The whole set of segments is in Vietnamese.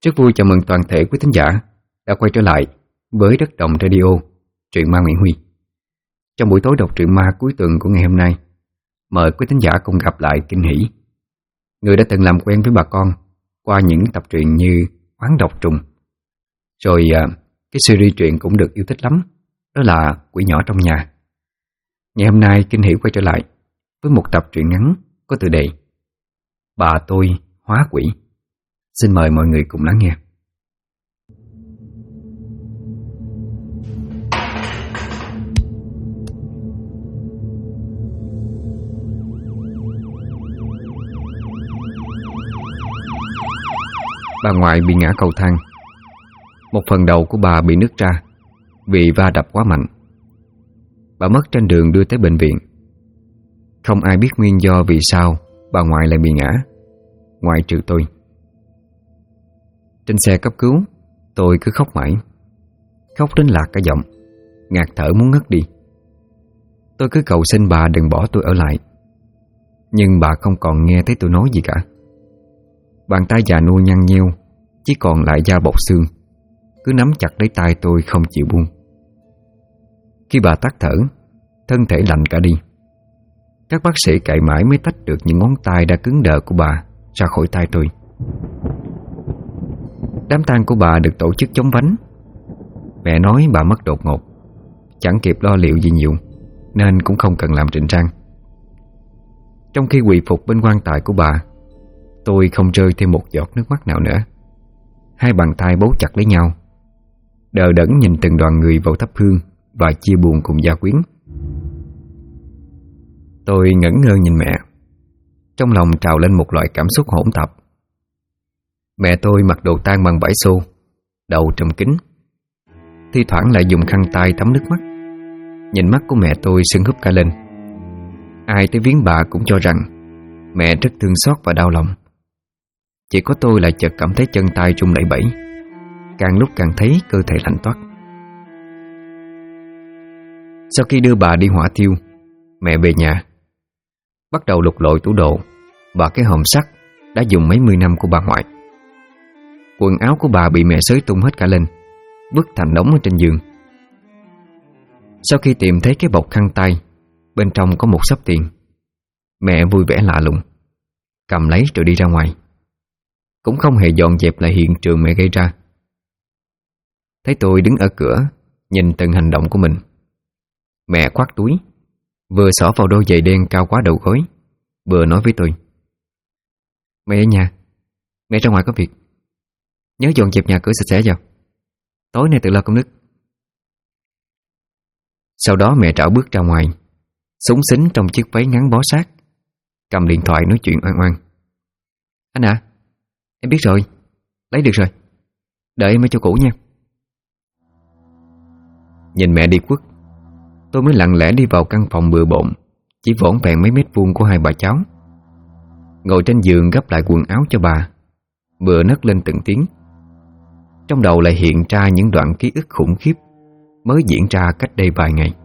Rất vui chào mừng toàn thể quý thính giả đã quay trở lại với Đất Động Radio, truyện ma Nguyễn Huy. Trong buổi tối đọc truyện ma cuối tuần của ngày hôm nay, mời quý thính giả cùng gặp lại Kinh Hỷ, người đã từng làm quen với bà con qua những tập truyện như Oán Độc Trùng. Rồi cái series truyện cũng được yêu thích lắm, đó là Quỷ Nhỏ Trong Nhà. Ngày hôm nay Kinh Hỷ quay trở lại với một tập truyện ngắn có tựa đề Bà Tôi Hóa Quỷ. Xin mời mọi người cùng lắng nghe. Bà ngoại bị ngã cầu thang. Một phần đầu của bà bị nứt ra vì va đập quá mạnh. Bà mất trên đường đưa tới bệnh viện. Không ai biết nguyên do vì sao bà ngoại lại bị ngã, ngoại trừ tôi. Trên xe cấp cứu, tôi cứ khóc mãi, khóc đến lạc cả giọng, ngạt thở muốn ngất đi. Tôi cứ cầu xin bà đừng bỏ tôi ở lại, nhưng bà không còn nghe thấy tôi nói gì cả. Bàn tay già nua nhăn nheo, chỉ còn lại da bọc xương, cứ nắm chặt lấy tay tôi không chịu buông. Khi bà tắt thở, thân thể lạnh cả đi. Các bác sĩ cạy mãi mới tách được những ngón tay đã cứng đờ của bà ra khỏi tay tôi. Đám tang của bà được tổ chức chóng vánh. Mẹ nói bà mất đột ngột, chẳng kịp lo liệu gì nhiều, nên cũng không cần làm trịnh trang. Trong khi quỳ phục bên quan tài của bà, tôi không rơi thêm một giọt nước mắt nào nữa. Hai bàn tay bấu chặt lấy nhau, đờ đẫn nhìn từng đoàn người vào thắp hương và chia buồn cùng gia quyến. Tôi ngẩn ngơ nhìn mẹ, trong lòng trào lên một loại cảm xúc hỗn tạp. Mẹ tôi mặc đồ tang bằng vải xô, đầu trùm kín, thi thoảng lại dùng khăn tay thấm nước mắt. Nhìn mắt của mẹ tôi sưng húp cả lên. Ai tới viếng bà cũng cho rằng mẹ rất thương xót và đau lòng. Chỉ có tôi lại chợt cảm thấy chân tay run lẩy bẩy, càng lúc càng thấy cơ thể lạnh toát. Sau khi đưa bà đi hỏa thiêu, mẹ về nhà, bắt đầu lục lọi tủ đồ và cái hòm sắt đã dùng mấy mươi năm của bà ngoại. Quần áo của bà bị mẹ xới tung hết cả lên, vứt thành đống ở trên giường. Sau khi tìm thấy cái bọc khăn tay, bên trong có một xấp tiền, mẹ vui vẻ lạ lùng, cầm lấy rồi đi ra ngoài, cũng không hề dọn dẹp lại hiện trường mẹ gây ra. Thấy tôi đứng ở cửa nhìn từng hành động của mình, mẹ khoác túi, vừa xỏ vào đôi giày đen cao quá đầu gối, vừa nói với tôi: "Mẹ ở nhà, mẹ ra ngoài có việc, nhớ dọn dẹp nhà cửa sạch sẽ vào, tối nay tự lo công đức." Sau đó mẹ trảo bước ra ngoài, xúng xính trong chiếc váy ngắn bó sát, cầm điện thoại nói chuyện oan oan: "Anh à, em biết rồi, lấy được rồi, đợi em ở chỗ cũ nha." Nhìn mẹ đi khuất, tôi mới lặng lẽ đi vào căn phòng bừa bộn chỉ vỏn vẹn mấy mét vuông của hai bà cháu. Ngồi trên giường gấp lại quần áo cho bà, vừa nấc lên từng tiếng. Trong đầu lại hiện ra những đoạn ký ức khủng khiếp mới diễn ra cách đây vài ngày.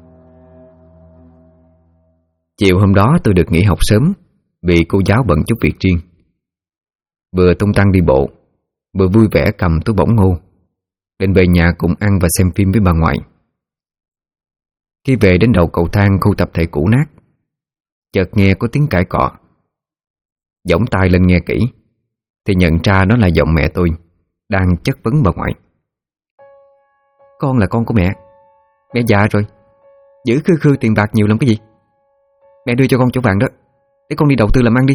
Chiều hôm đó tôi được nghỉ học sớm vì cô giáo bận chút việc riêng. Vừa tung tăng đi bộ, vừa vui vẻ cầm túi bỏng ngô, định về nhà cùng ăn và xem phim với bà ngoại. Khi về đến đầu cầu thang khu tập thể cũ nát, chợt nghe có tiếng cãi cọ. Giỏng tai lên nghe kỹ thì nhận ra nó là giọng mẹ tôi đang chất vấn bà ngoại: "Con là con của mẹ, mẹ già rồi, giữ khư khư tiền bạc nhiều làm cái gì? Mẹ đưa cho con chỗ vàng đó, để con đi đầu tư làm ăn đi."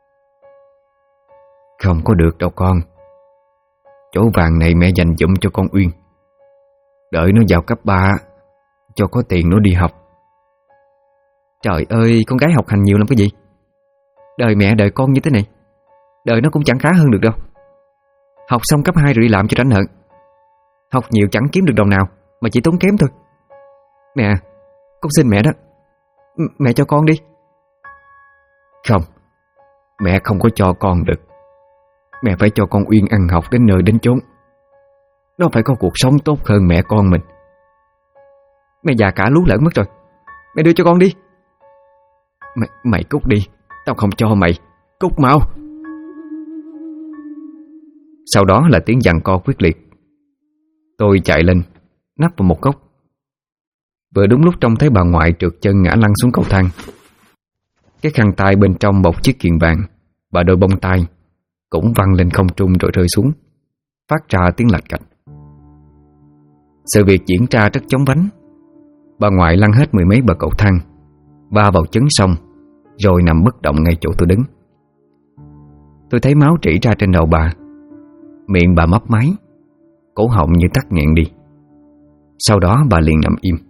"Không có được đâu con, chỗ vàng này mẹ dành dụm cho con Uyên, đợi nó vào cấp 3 cho có tiền nó đi học." "Trời ơi, con gái học hành nhiều làm cái gì? Đời mẹ đời con như thế này, đời nó cũng chẳng khá hơn được đâu. Học xong cấp 2 rồi đi làm cho tránh hận. Học nhiều chẳng kiếm được đồng nào, mà chỉ tốn kém thôi. Mẹ, con xin mẹ đó, mẹ cho con đi." "Không, mẹ không có cho con được. Mẹ phải cho con Uyên ăn học đến nơi đến chốn. Nó phải có cuộc sống tốt hơn mẹ con mình. Mẹ già cả lú lẫn mất rồi, mẹ đưa cho con đi." Mày cút đi, tao không cho mày, cút mau." Sau đó là tiếng giằng co quyết liệt. Tôi chạy lên, nấp vào một góc. Vừa đúng lúc trông thấy bà ngoại trượt chân ngã lăn xuống cầu thang. Cái khăn tay bên trong bọc chiếc kiềng vàng và đôi bông tai cũng văng lên không trung rồi rơi xuống, phát ra tiếng lạch cạch. Sự việc diễn ra rất chóng vánh. Bà ngoại lăn hết mười mấy bậc cầu thang, va vào chấn sông, rồi nằm bất động ngay chỗ tôi đứng. Tôi thấy máu rỉ ra trên đầu bà. Miệng bà mấp máy, cổ họng như tắc nghẹn đi. Sau đó bà liền nằm im.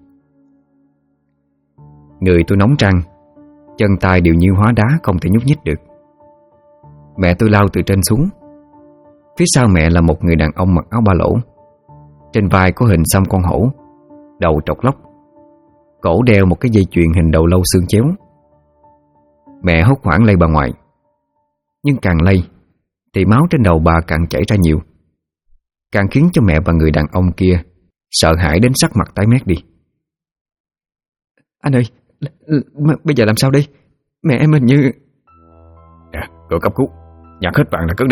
Người tôi nóng rang, chân tay đều như hóa đá, không thể nhúc nhích được. Mẹ tôi lao từ trên xuống. Phía sau mẹ là một người đàn ông mặc áo ba lỗ. Trên vai có hình xăm con hổ, đầu trọc lóc, cổ đeo một cái dây chuyền hình đầu lâu xương chéo. Mẹ hốt hoảng lay bà ngoại. Nhưng càng lay thì máu trên đầu bà càng chảy ra nhiều, càng khiến cho mẹ và người đàn ông kia sợ hãi đến sắc mặt tái mét đi. Anh ơi, bây giờ làm sao đi? Mẹ em hình như... Gọi cấp cứu, nhặt hết vàng là cất đi.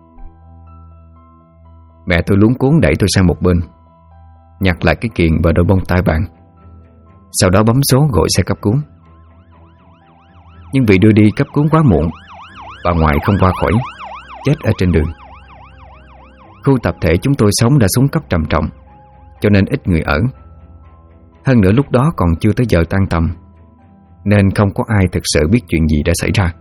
Mẹ tôi luống cuống đẩy tôi sang một bên, nhặt lại cái kiềng và đôi bông tai vàng. Sau đó bấm số gọi xe cấp cứu. Nhưng vì đưa đi cấp cứu quá muộn, bà ngoại không qua khỏi, chết ở trên đường. Khu tập thể chúng tôi sống đã xuống cấp trầm trọng, cho nên ít người ở. Hơn nữa lúc đó còn chưa tới giờ tan tầm, nên không có ai thực sự biết chuyện gì đã xảy ra.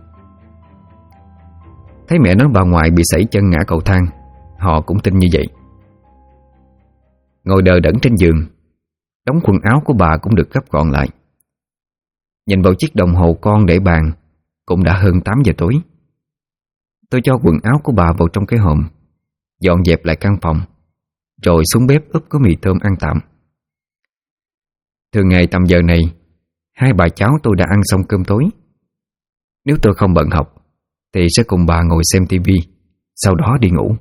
Thấy mẹ nói bà ngoại bị sẩy chân ngã cầu thang, họ cũng tin như vậy. Ngồi đờ đẫn trên giường, đống quần áo của bà cũng được gấp gọn lại. Nhìn vào chiếc đồng hồ con để bàn, cũng đã hơn 8 giờ tối. Tôi cho quần áo của bà vào trong cái hòm, dọn dẹp lại căn phòng, rồi xuống bếp úp có mì thơm ăn tạm. Thường ngày tầm giờ này, hai bà cháu tôi đã ăn xong cơm tối. Nếu tôi không bận học thì sẽ cùng bà ngồi xem tivi, sau đó đi ngủ.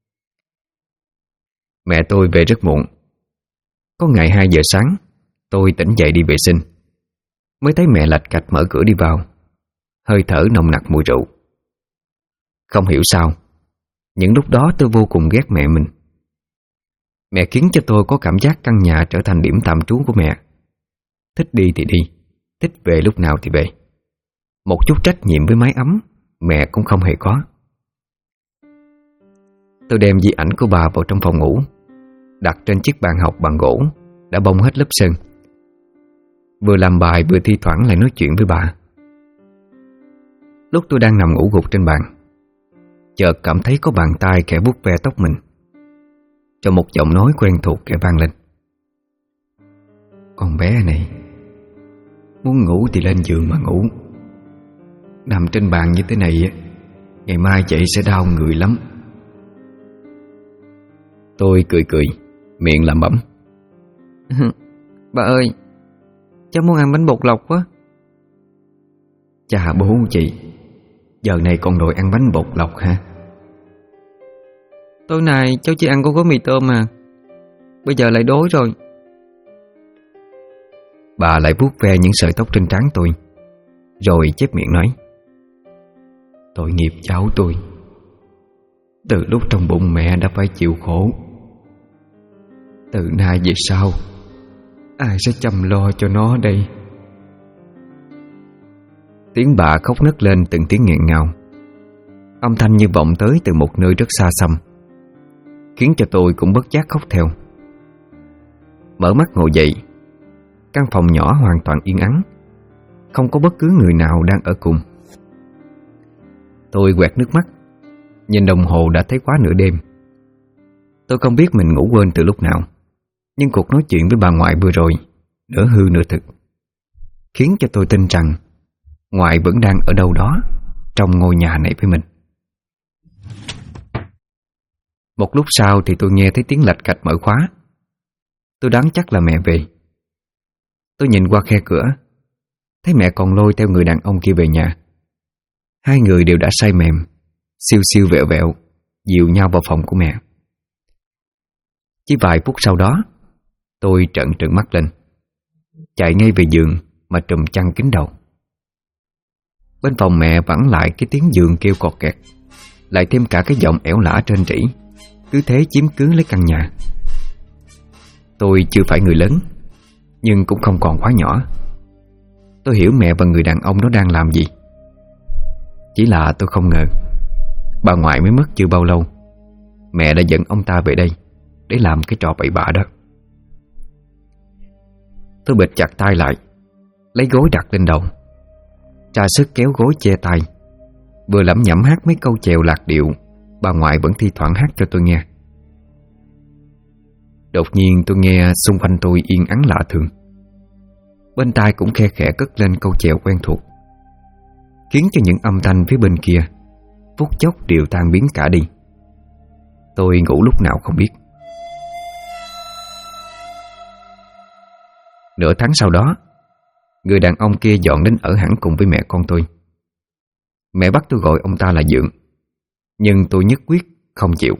Mẹ tôi về rất muộn. Có ngày 2 giờ sáng, tôi tỉnh dậy đi vệ sinh, mới thấy mẹ lạch cạch mở cửa đi vào, hơi thở nồng nặc mùi rượu. Không hiểu sao, những lúc đó tôi vô cùng ghét mẹ mình. Mẹ khiến cho tôi có cảm giác căn nhà trở thành điểm tạm trú của mẹ. Thích đi thì đi, thích về lúc nào thì về. Một chút trách nhiệm với mái ấm mẹ cũng không hề có. Tôi đem di ảnh của bà vào trong phòng ngủ, đặt trên chiếc bàn học bằng gỗ đã bong hết lớp sơn. Vừa làm bài vừa thi thoảng lại nói chuyện với bà. Lúc tôi đang nằm ngủ gục trên bàn, chợt cảm thấy có bàn tay khẽ vuốt ve tóc mình, cho một giọng nói quen thuộc kể vang lên. Con bé này, muốn ngủ thì lên giường mà ngủ. Nằm trên bàn như thế này, ngày mai dậy sẽ đau người lắm. Tôi cười cười, miệng lẩm bẩm. Bà ơi, cháu muốn ăn bánh bột lọc quá. Chà bố chị, giờ này còn đòi ăn bánh bột lọc hả? Tối nay cháu chỉ ăn có gói mì tôm mà, bây giờ lại đói rồi. Bà lại vuốt ve những sợi tóc trên trán tôi, rồi chép miệng nói. Tội nghiệp cháu tôi, từ lúc trong bụng mẹ đã phải chịu khổ. Từ nay về sau, ai sẽ chăm lo cho nó đây? Tiếng bà khóc nấc lên từng tiếng nghẹn ngào. Âm thanh như vọng tới từ một nơi rất xa xăm, khiến cho tôi cũng bất giác khóc theo. Mở mắt ngồi dậy, căn phòng nhỏ hoàn toàn yên ắng, không có bất cứ người nào đang ở cùng. Tôi quẹt nước mắt, nhìn đồng hồ đã thấy quá nửa đêm. Tôi không biết mình ngủ quên từ lúc nào, nhưng cuộc nói chuyện với bà ngoại vừa rồi, nửa hư nửa thực, khiến cho tôi tin rằng ngoại vẫn đang ở đâu đó trong ngôi nhà này với mình. Một lúc sau thì tôi nghe thấy tiếng lạch cạch mở khóa. Tôi đoán chắc là mẹ về. Tôi nhìn qua khe cửa, thấy mẹ còn lôi theo người đàn ông kia về nhà. Hai người đều đã say mềm, siêu siêu vẹo vẹo, dìu nhau vào phòng của mẹ. Chỉ vài phút sau đó, tôi trợn trừng mắt lên, chạy ngay về giường mà trùm chăn kín đầu. Bên phòng mẹ vẳng lại cái tiếng giường kêu cọt kẹt, lại thêm cả cái giọng ẻo lả trên rỉ cứ thế chiếm cứ lấy căn nhà. Tôi chưa phải người lớn, nhưng cũng không còn quá nhỏ. Tôi hiểu mẹ và người đàn ông đó đang làm gì. Chỉ là tôi không ngờ bà ngoại mới mất chưa bao lâu, mẹ đã dẫn ông ta về đây để làm cái trò bậy bạ đó. Tôi bịt chặt tay lại, lấy gối đặt lên đầu, tra sức kéo gối che tay, vừa lẩm nhẩm hát mấy câu chèo lạc điệu bà ngoại vẫn thi thoảng hát cho tôi nghe. Đột nhiên tôi nghe xung quanh tôi yên ắng lạ thường. Bên tai cũng khe khẽ cất lên câu chèo quen thuộc, khiến cho những âm thanh phía bên kia phút chốc đều tan biến cả đi. Tôi ngủ lúc nào không biết. Nửa tháng sau đó, người đàn ông kia dọn đến ở hẳn cùng với mẹ con tôi. Mẹ bắt tôi gọi ông ta là Dượng, nhưng tôi nhất quyết không chịu.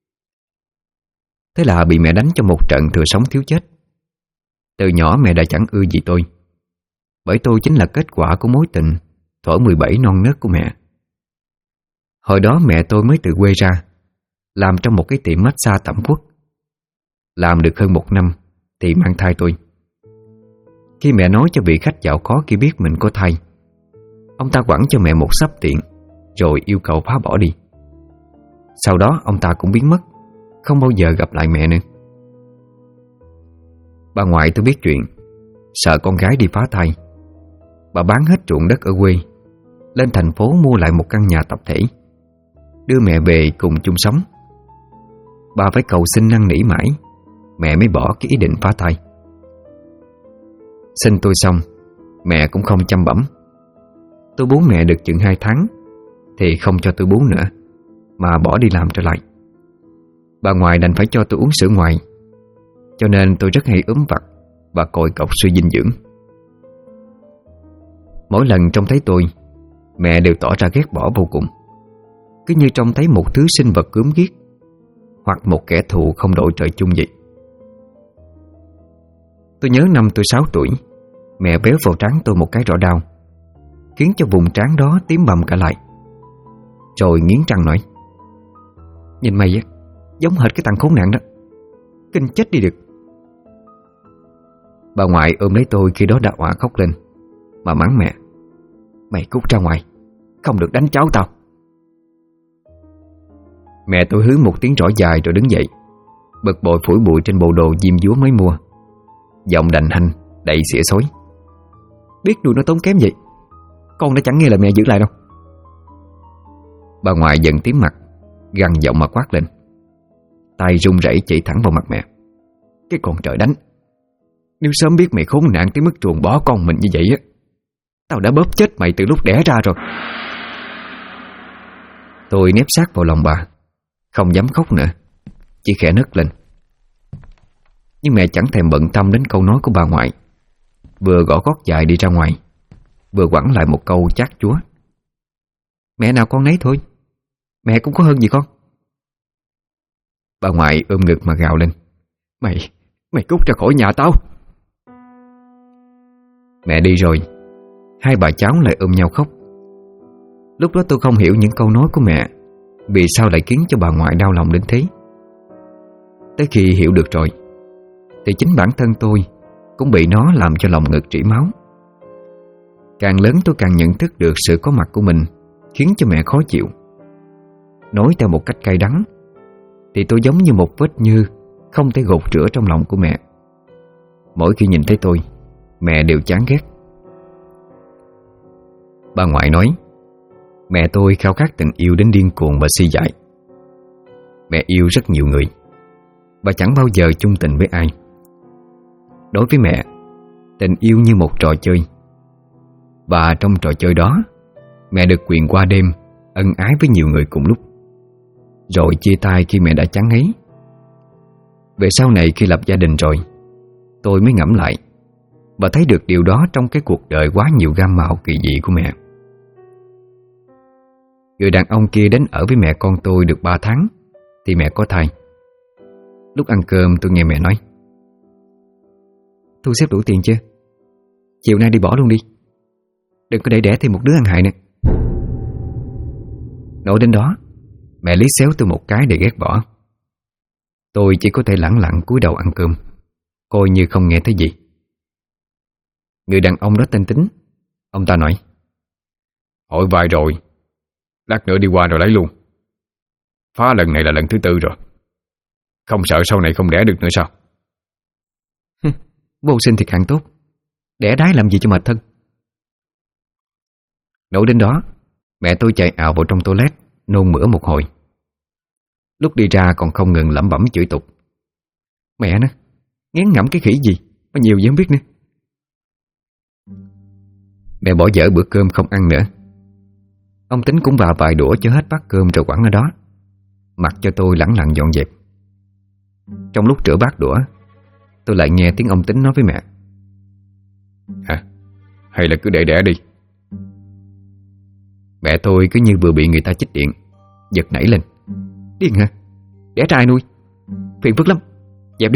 Thế là bị mẹ đánh cho một trận thừa sống thiếu chết. Từ nhỏ mẹ đã chẳng ưa gì tôi, bởi tôi chính là kết quả của mối tình thuở 17 non nớt của mẹ. Hồi đó mẹ tôi mới từ quê ra, làm trong một cái tiệm massage tẩm quất. Làm được hơn 1 năm thì mang thai tôi. Khi mẹ nói cho vị khách giàu có kia biết mình có thai, ông ta quẳng cho mẹ một xấp tiền, rồi yêu cầu phá bỏ đi. Sau đó ông ta cũng biến mất, không bao giờ gặp lại mẹ nữa. Bà ngoại tôi biết chuyện, sợ con gái đi phá thai. Bà bán hết ruộng đất ở quê, lên thành phố mua lại một căn nhà tập thể, đưa mẹ về cùng chung sống. Bà phải cầu xin năn nỉ mãi, mẹ mới bỏ cái ý định phá thai. Sinh tôi xong, mẹ cũng không chăm bẵm. Tôi bú mẹ được chừng 2 tháng thì không cho tôi bú nữa, mà bỏ đi làm trở lại. Bà ngoại đành phải cho tôi uống sữa ngoài, cho nên tôi rất hay ốm vặt và còi cọc suy dinh dưỡng. Mỗi lần trông thấy tôi, mẹ đều tỏ ra ghét bỏ vô cùng, cứ như trông thấy một thứ sinh vật gớm ghiếc hoặc một kẻ thù không đội trời chung vậy. Tôi nhớ năm tôi 6 tuổi, mẹ véo vào trán tôi một cái rõ đau, khiến cho vùng trán đó tím bầm cả lại. Rồi nghiến răng nói: "Nhìn mày á, giống hệt cái thằng khốn nạn đó, kinh chết đi được." Bà ngoại ôm lấy tôi khi đó đã òa khóc lên, mà mắng mẹ: "Mày cút ra ngoài, không được đánh cháu tao." Mẹ tôi hứ một tiếng rõ dài rồi đứng dậy, bực bội phủi bụi trên bộ đồ diêm dúa mới mua, giọng đành hanh đầy xỉa xối: "Biết đùi nó tốn kém vậy, con đã chẳng nghe lời mẹ giữ lại đâu." Bà ngoại giận tím mặt, gằn giọng mà quát lên, tay run rẩy chỉ thẳng vào mặt mẹ: "Cái con trời đánh, nếu sớm biết mày khốn nạn tới mức truồng bỏ con mình như vậy á, tao đã bóp chết mày từ lúc đẻ ra rồi." Tôi nép sát vào lòng bà, không dám khóc nữa, chỉ khẽ nấc lên. Nhưng mẹ chẳng thèm bận tâm đến câu nói của bà ngoại, vừa gõ gót dài đi ra ngoài, vừa quẳng lại một câu chát chúa: "Mẹ nào con nấy thôi, mẹ cũng có hơn gì con." Bà ngoại ôm ngực mà gào lên: Mày cút ra khỏi nhà tao." Mẹ đi rồi, hai bà cháu lại ôm nhau khóc. Lúc đó tôi không hiểu những câu nói của mẹ vì sao lại khiến cho bà ngoại đau lòng đến thế. Tới khi hiểu được rồi thì chính bản thân tôi cũng bị nó làm cho lòng ngực rỉ máu. Càng lớn tôi càng nhận thức được sự có mặt của mình khiến cho mẹ khó chịu. Nói theo một cách cay đắng thì tôi giống như một vết nhơ không thể gột rửa trong lòng của mẹ. Mỗi khi nhìn thấy tôi, mẹ đều chán ghét. Bà ngoại nói mẹ tôi khao khát tình yêu đến điên cuồng và si dại. Mẹ yêu rất nhiều người và chẳng bao giờ chung tình với ai. Đối với mẹ, tình yêu như một trò chơi, và trong trò chơi đó, mẹ được quyền qua đêm ân ái với nhiều người cùng lúc, rồi chia tay khi mẹ đã chán ngấy. Về sau này khi lập gia đình rồi, tôi mới ngẫm lại và thấy được điều đó trong cái cuộc đời quá nhiều gam màu kỳ dị của mẹ. Người đàn ông kia đến ở với mẹ con tôi được 3 tháng thì mẹ có thai. Lúc ăn cơm tôi nghe mẹ nói: "Thu xếp đủ tiền chưa? Chiều nay đi bỏ luôn đi, đừng có để đẻ thêm một đứa ăn hại nè." Nói đến đó, mẹ liếc xéo tôi một cái để ghét bỏ. Tôi chỉ có thể lẳng lặng cúi đầu ăn cơm, coi như không nghe thấy gì. Người đàn ông đó tên Tính. Ông ta nói: Hỏi vai rồi, lát nữa đi qua rồi lấy luôn. Phá lần này là lần thứ 4 rồi. Không sợ sau này không đẻ được nữa sao? Vô sinh thì càng tốt, đẻ đái làm gì cho mệt thân. Nổi đến đó, mẹ tôi chạy ào vào trong toilet, nôn mửa một hồi. Lúc đi ra còn không ngừng lẩm bẩm chửi tục: Mẹ nó, ngán ngẩm cái khỉ gì mà nhiều gì không biết nữa. Mẹ bỏ dở bữa cơm không ăn nữa. Ông Tính cũng vào vài đũa cho hết bát cơm rồi quẳng ở đó, mặc cho tôi lẳng lặng dọn dẹp. Trong lúc rửa bát đũa, tôi lại nghe tiếng ông Tính nói với mẹ: Hay là cứ để đẻ đi. Mẹ tôi cứ như vừa bị người ta chích điện, giật nảy lên: Điên hả? Đẻ trai nuôi phiền phức lắm, dẹp đi.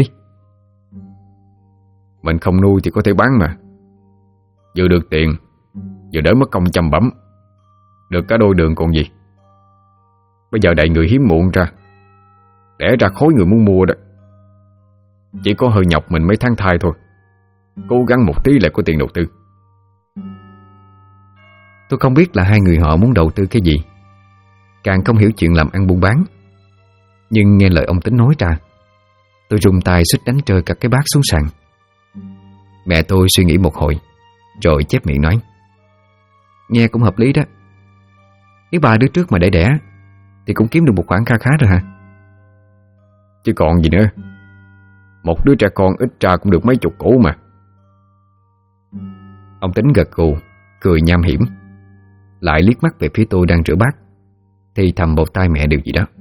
Mình không nuôi thì có thể bán mà. Vừa được tiền, vừa đỡ mất công chăm bẵm, được cả đôi đường còn gì. Bây giờ đầy người hiếm muộn ra, đẻ ra khối người muốn mua đó. Chỉ có hơi nhọc mình mấy tháng thai thôi. Cố gắng một tí là có tiền đầu tư. Tôi không biết là hai người họ muốn đầu tư cái gì, càng không hiểu chuyện làm ăn buôn bán. Nhưng nghe lời ông Tính nói ra, tôi rung tay suýt đánh rơi cả cái bát xuống sàn. Mẹ tôi suy nghĩ một hồi rồi chép miệng nói: Nghe cũng hợp lý đó. Nếu 3 đứa trước mà để đẻ thì cũng kiếm được một khoản kha khá rồi hả? Chứ còn gì nữa. Một đứa trẻ con ít ra cũng được mấy chục củ mà. Ông Tính gật gù, cười nham hiểm, lại liếc mắt về phía tôi đang rửa bát, thì thầm vào tai mẹ điều gì đó.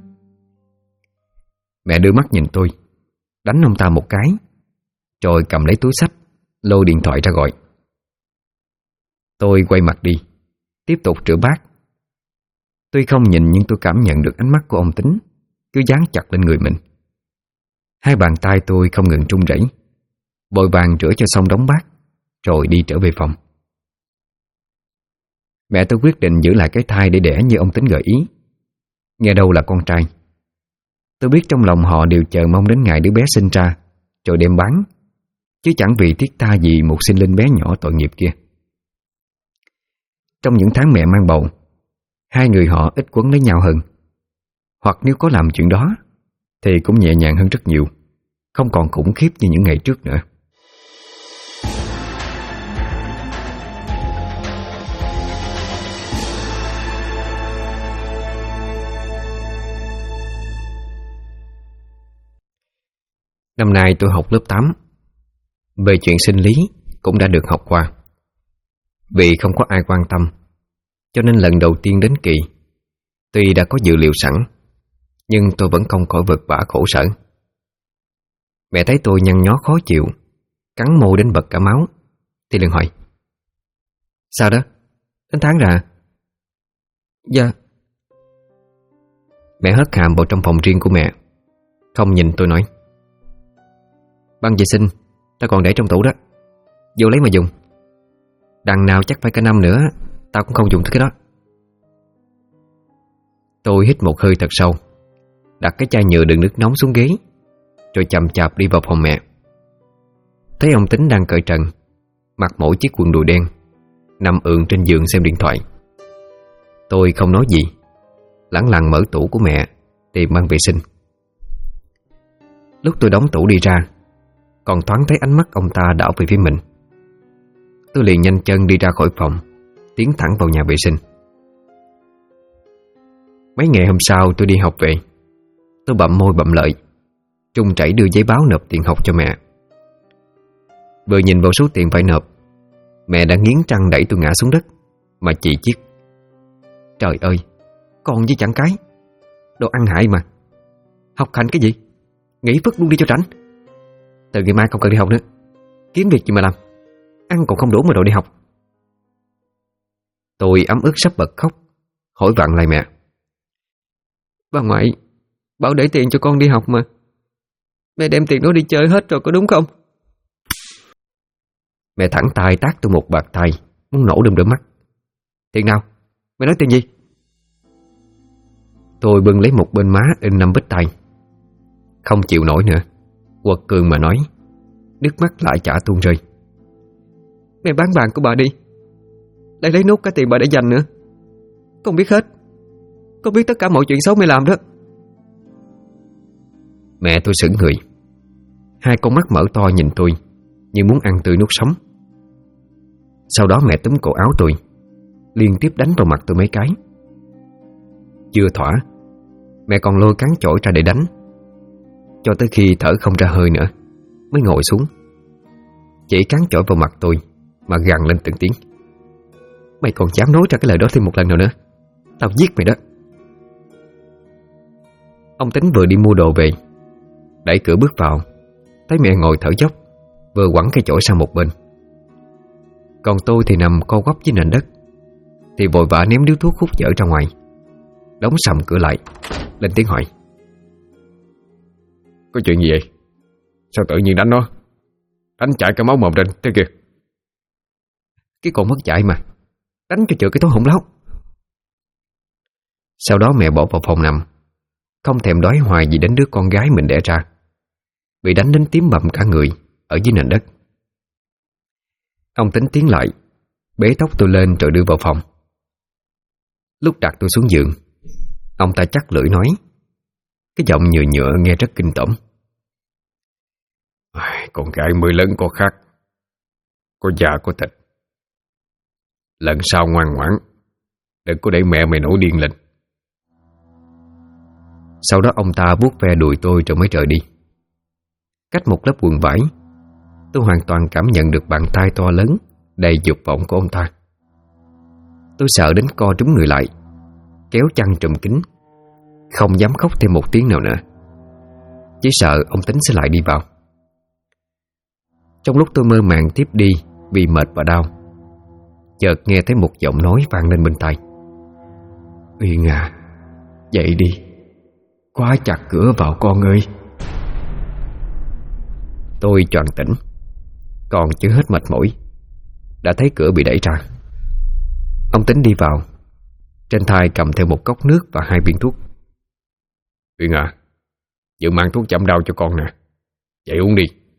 Mẹ đưa mắt nhìn tôi, đánh ông ta một cái, rồi cầm lấy túi xách, lôi điện thoại ra gọi. Tôi quay mặt đi, tiếp tục rửa bát. Tuy không nhìn nhưng tôi cảm nhận được ánh mắt của ông Tính cứ dán chặt lên người mình. Hai bàn tay tôi không ngừng run rẩy, vội vàng rửa cho xong đống bát, rồi đi trở về phòng. Mẹ tôi quyết định giữ lại cái thai để đẻ như ông Tính gợi ý. Nghe đâu là con trai. Tôi biết trong lòng họ đều chờ mong đến ngày đứa bé sinh ra rồi đem bán, chứ chẳng vì thiết tha gì một sinh linh bé nhỏ tội nghiệp kia. Trong những tháng mẹ mang bầu, hai người họ ít quấn lấy nhau hơn, hoặc nếu có làm chuyện đó thì cũng nhẹ nhàng hơn rất nhiều, không còn khủng khiếp như những ngày trước nữa. Năm nay tôi học lớp 8. Về chuyện sinh lý cũng đã được học qua. Vì không có ai quan tâm, cho nên lần đầu tiên đến kỳ, tuy đã có dự liệu sẵn, nhưng tôi vẫn không khỏi vật vã khổ sở. Mẹ thấy tôi nhăn nhó khó chịu, cắn môi đến bật cả máu, thì liền hỏi: Sao đó? Đến tháng rồi à? Dạ. Mẹ hất hàm vào trong phòng riêng của mẹ, không nhìn tôi nói: Băng vệ sinh tao còn để trong tủ đó, vô lấy mà dùng. Đằng nào chắc phải cả năm nữa tao cũng không dùng tới cái đó. Tôi hít một hơi thật sâu, đặt cái chai nhựa đựng nước nóng xuống ghế, rồi chậm chạp đi vào phòng mẹ. Thấy ông Tính đang cởi trần, mặc mỗi chiếc quần đùi đen, nằm ườn trên giường xem điện thoại. Tôi không nói gì, lẳng lặng mở tủ của mẹ tìm băng vệ sinh. Lúc tôi đóng tủ đi ra, còn thoáng thấy ánh mắt ông ta đảo về phía mình. Tôi liền nhanh chân đi ra khỏi phòng, tiến thẳng vào nhà vệ sinh. Mấy ngày hôm sau tôi đi học về, tôi bặm môi bặm lợi, trung chảy đưa giấy báo nộp tiền học cho mẹ. Vừa nhìn vào số tiền phải nộp, mẹ đã nghiến răng đẩy tôi ngã xuống đất mà chỉ chiết: Trời ơi, con với chẳng cái, đồ ăn hại mà. Học hành cái gì, nghỉ phức luôn đi cho rảnh. Từ ngày mai không cần đi học nữa, kiếm việc gì mà làm, ăn còn không đủ mà đòi đi học. Tôi ấm ức sắp bật khóc, hỏi vặn lại mẹ: Bà ngoại bảo để tiền cho con đi học mà, mẹ đem tiền đó đi chơi hết rồi có đúng không? Mẹ thẳng tay tát tôi một bạt tay, muốn nổ đom đóm mắt. Tiền nào? Mẹ nói tiền gì? Tôi bưng lấy một bên má in 5 vết tay. Không chịu nổi nữa, quật cường mà nói, nước mắt lại chả tuôn rơi. Mẹ bán vàng của bà đi, lại lấy nốt cả tiền bà để dành nữa. Con biết hết, con biết tất cả mọi chuyện xấu mẹ làm đó. Mẹ tôi sững người, hai con mắt mở to nhìn tôi như muốn ăn tươi nuốt sống. Sau đó mẹ túm cổ áo tôi, liên tiếp đánh vào mặt tôi mấy cái. Chưa thỏa, mẹ còn lôi cán chổi ra để đánh, cho tới khi thở không ra hơi nữa mới ngồi xuống, chỉ cán chổi vào mặt tôi mà gằn lên từng tiếng: Mày còn dám nói ra cái lời đó thêm một lần nào nữa, tao giết mày đó. Ông Tính vừa đi mua đồ về, đẩy cửa bước vào, thấy mẹ ngồi thở dốc, vừa quẳng cái chổi sang một bên. Còn tôi thì nằm co quắp dưới nền đất, thì vội vã ném điếu thuốc hút dở ra ngoài, đóng sầm cửa lại, lên tiếng hỏi: Có chuyện gì vậy? Sao tự nhiên đánh nó? Đánh chảy cả máu mồm trên thế kìa. Cái con mất dạy mà, đánh cho chữa cái tối hỗn láo. Sau đó mẹ bỏ vào phòng nằm, không thèm đói hoài gì đến đứa con gái mình đẻ ra, bị đánh đến tím bầm cả người ở dưới nền đất. Ông Tính tiến lại, bế tóc tôi lên rồi đưa vào phòng. Lúc đặt tôi xuống giường, ông ta chắc lưỡi nói, cái giọng nhựa nhựa nghe rất kinh tởm: Con gái mới lớn có khác, có da có thịt. Lần sau ngoan ngoãn, đừng có để mẹ mày nổi điên lên. Sau đó ông ta vuốt ve đùi tôi rồi mới rời đi. Cách một lớp quần vải, tôi hoàn toàn cảm nhận được bàn tay to lớn đầy dục vọng của ông ta. Tôi sợ đến co trúng người lại, kéo chăn trùm kín, không dám khóc thêm một tiếng nào nữa, chỉ sợ ông Tính sẽ lại đi vào. Trong lúc tôi mơ màng tiếp đi vì mệt và đau, chợt nghe thấy một giọng nói vang lên bên tai: Uyên à, dậy đi, khóa chặt cửa vào con ơi. Tôi choàng tỉnh, còn chưa hết mệt mỏi, đã thấy cửa bị đẩy ra. Ông Tính đi vào, trên tay cầm theo một cốc nước và 2 viên thuốc. Uyên à, dự mang thuốc giảm đau cho con nè, dậy uống đi.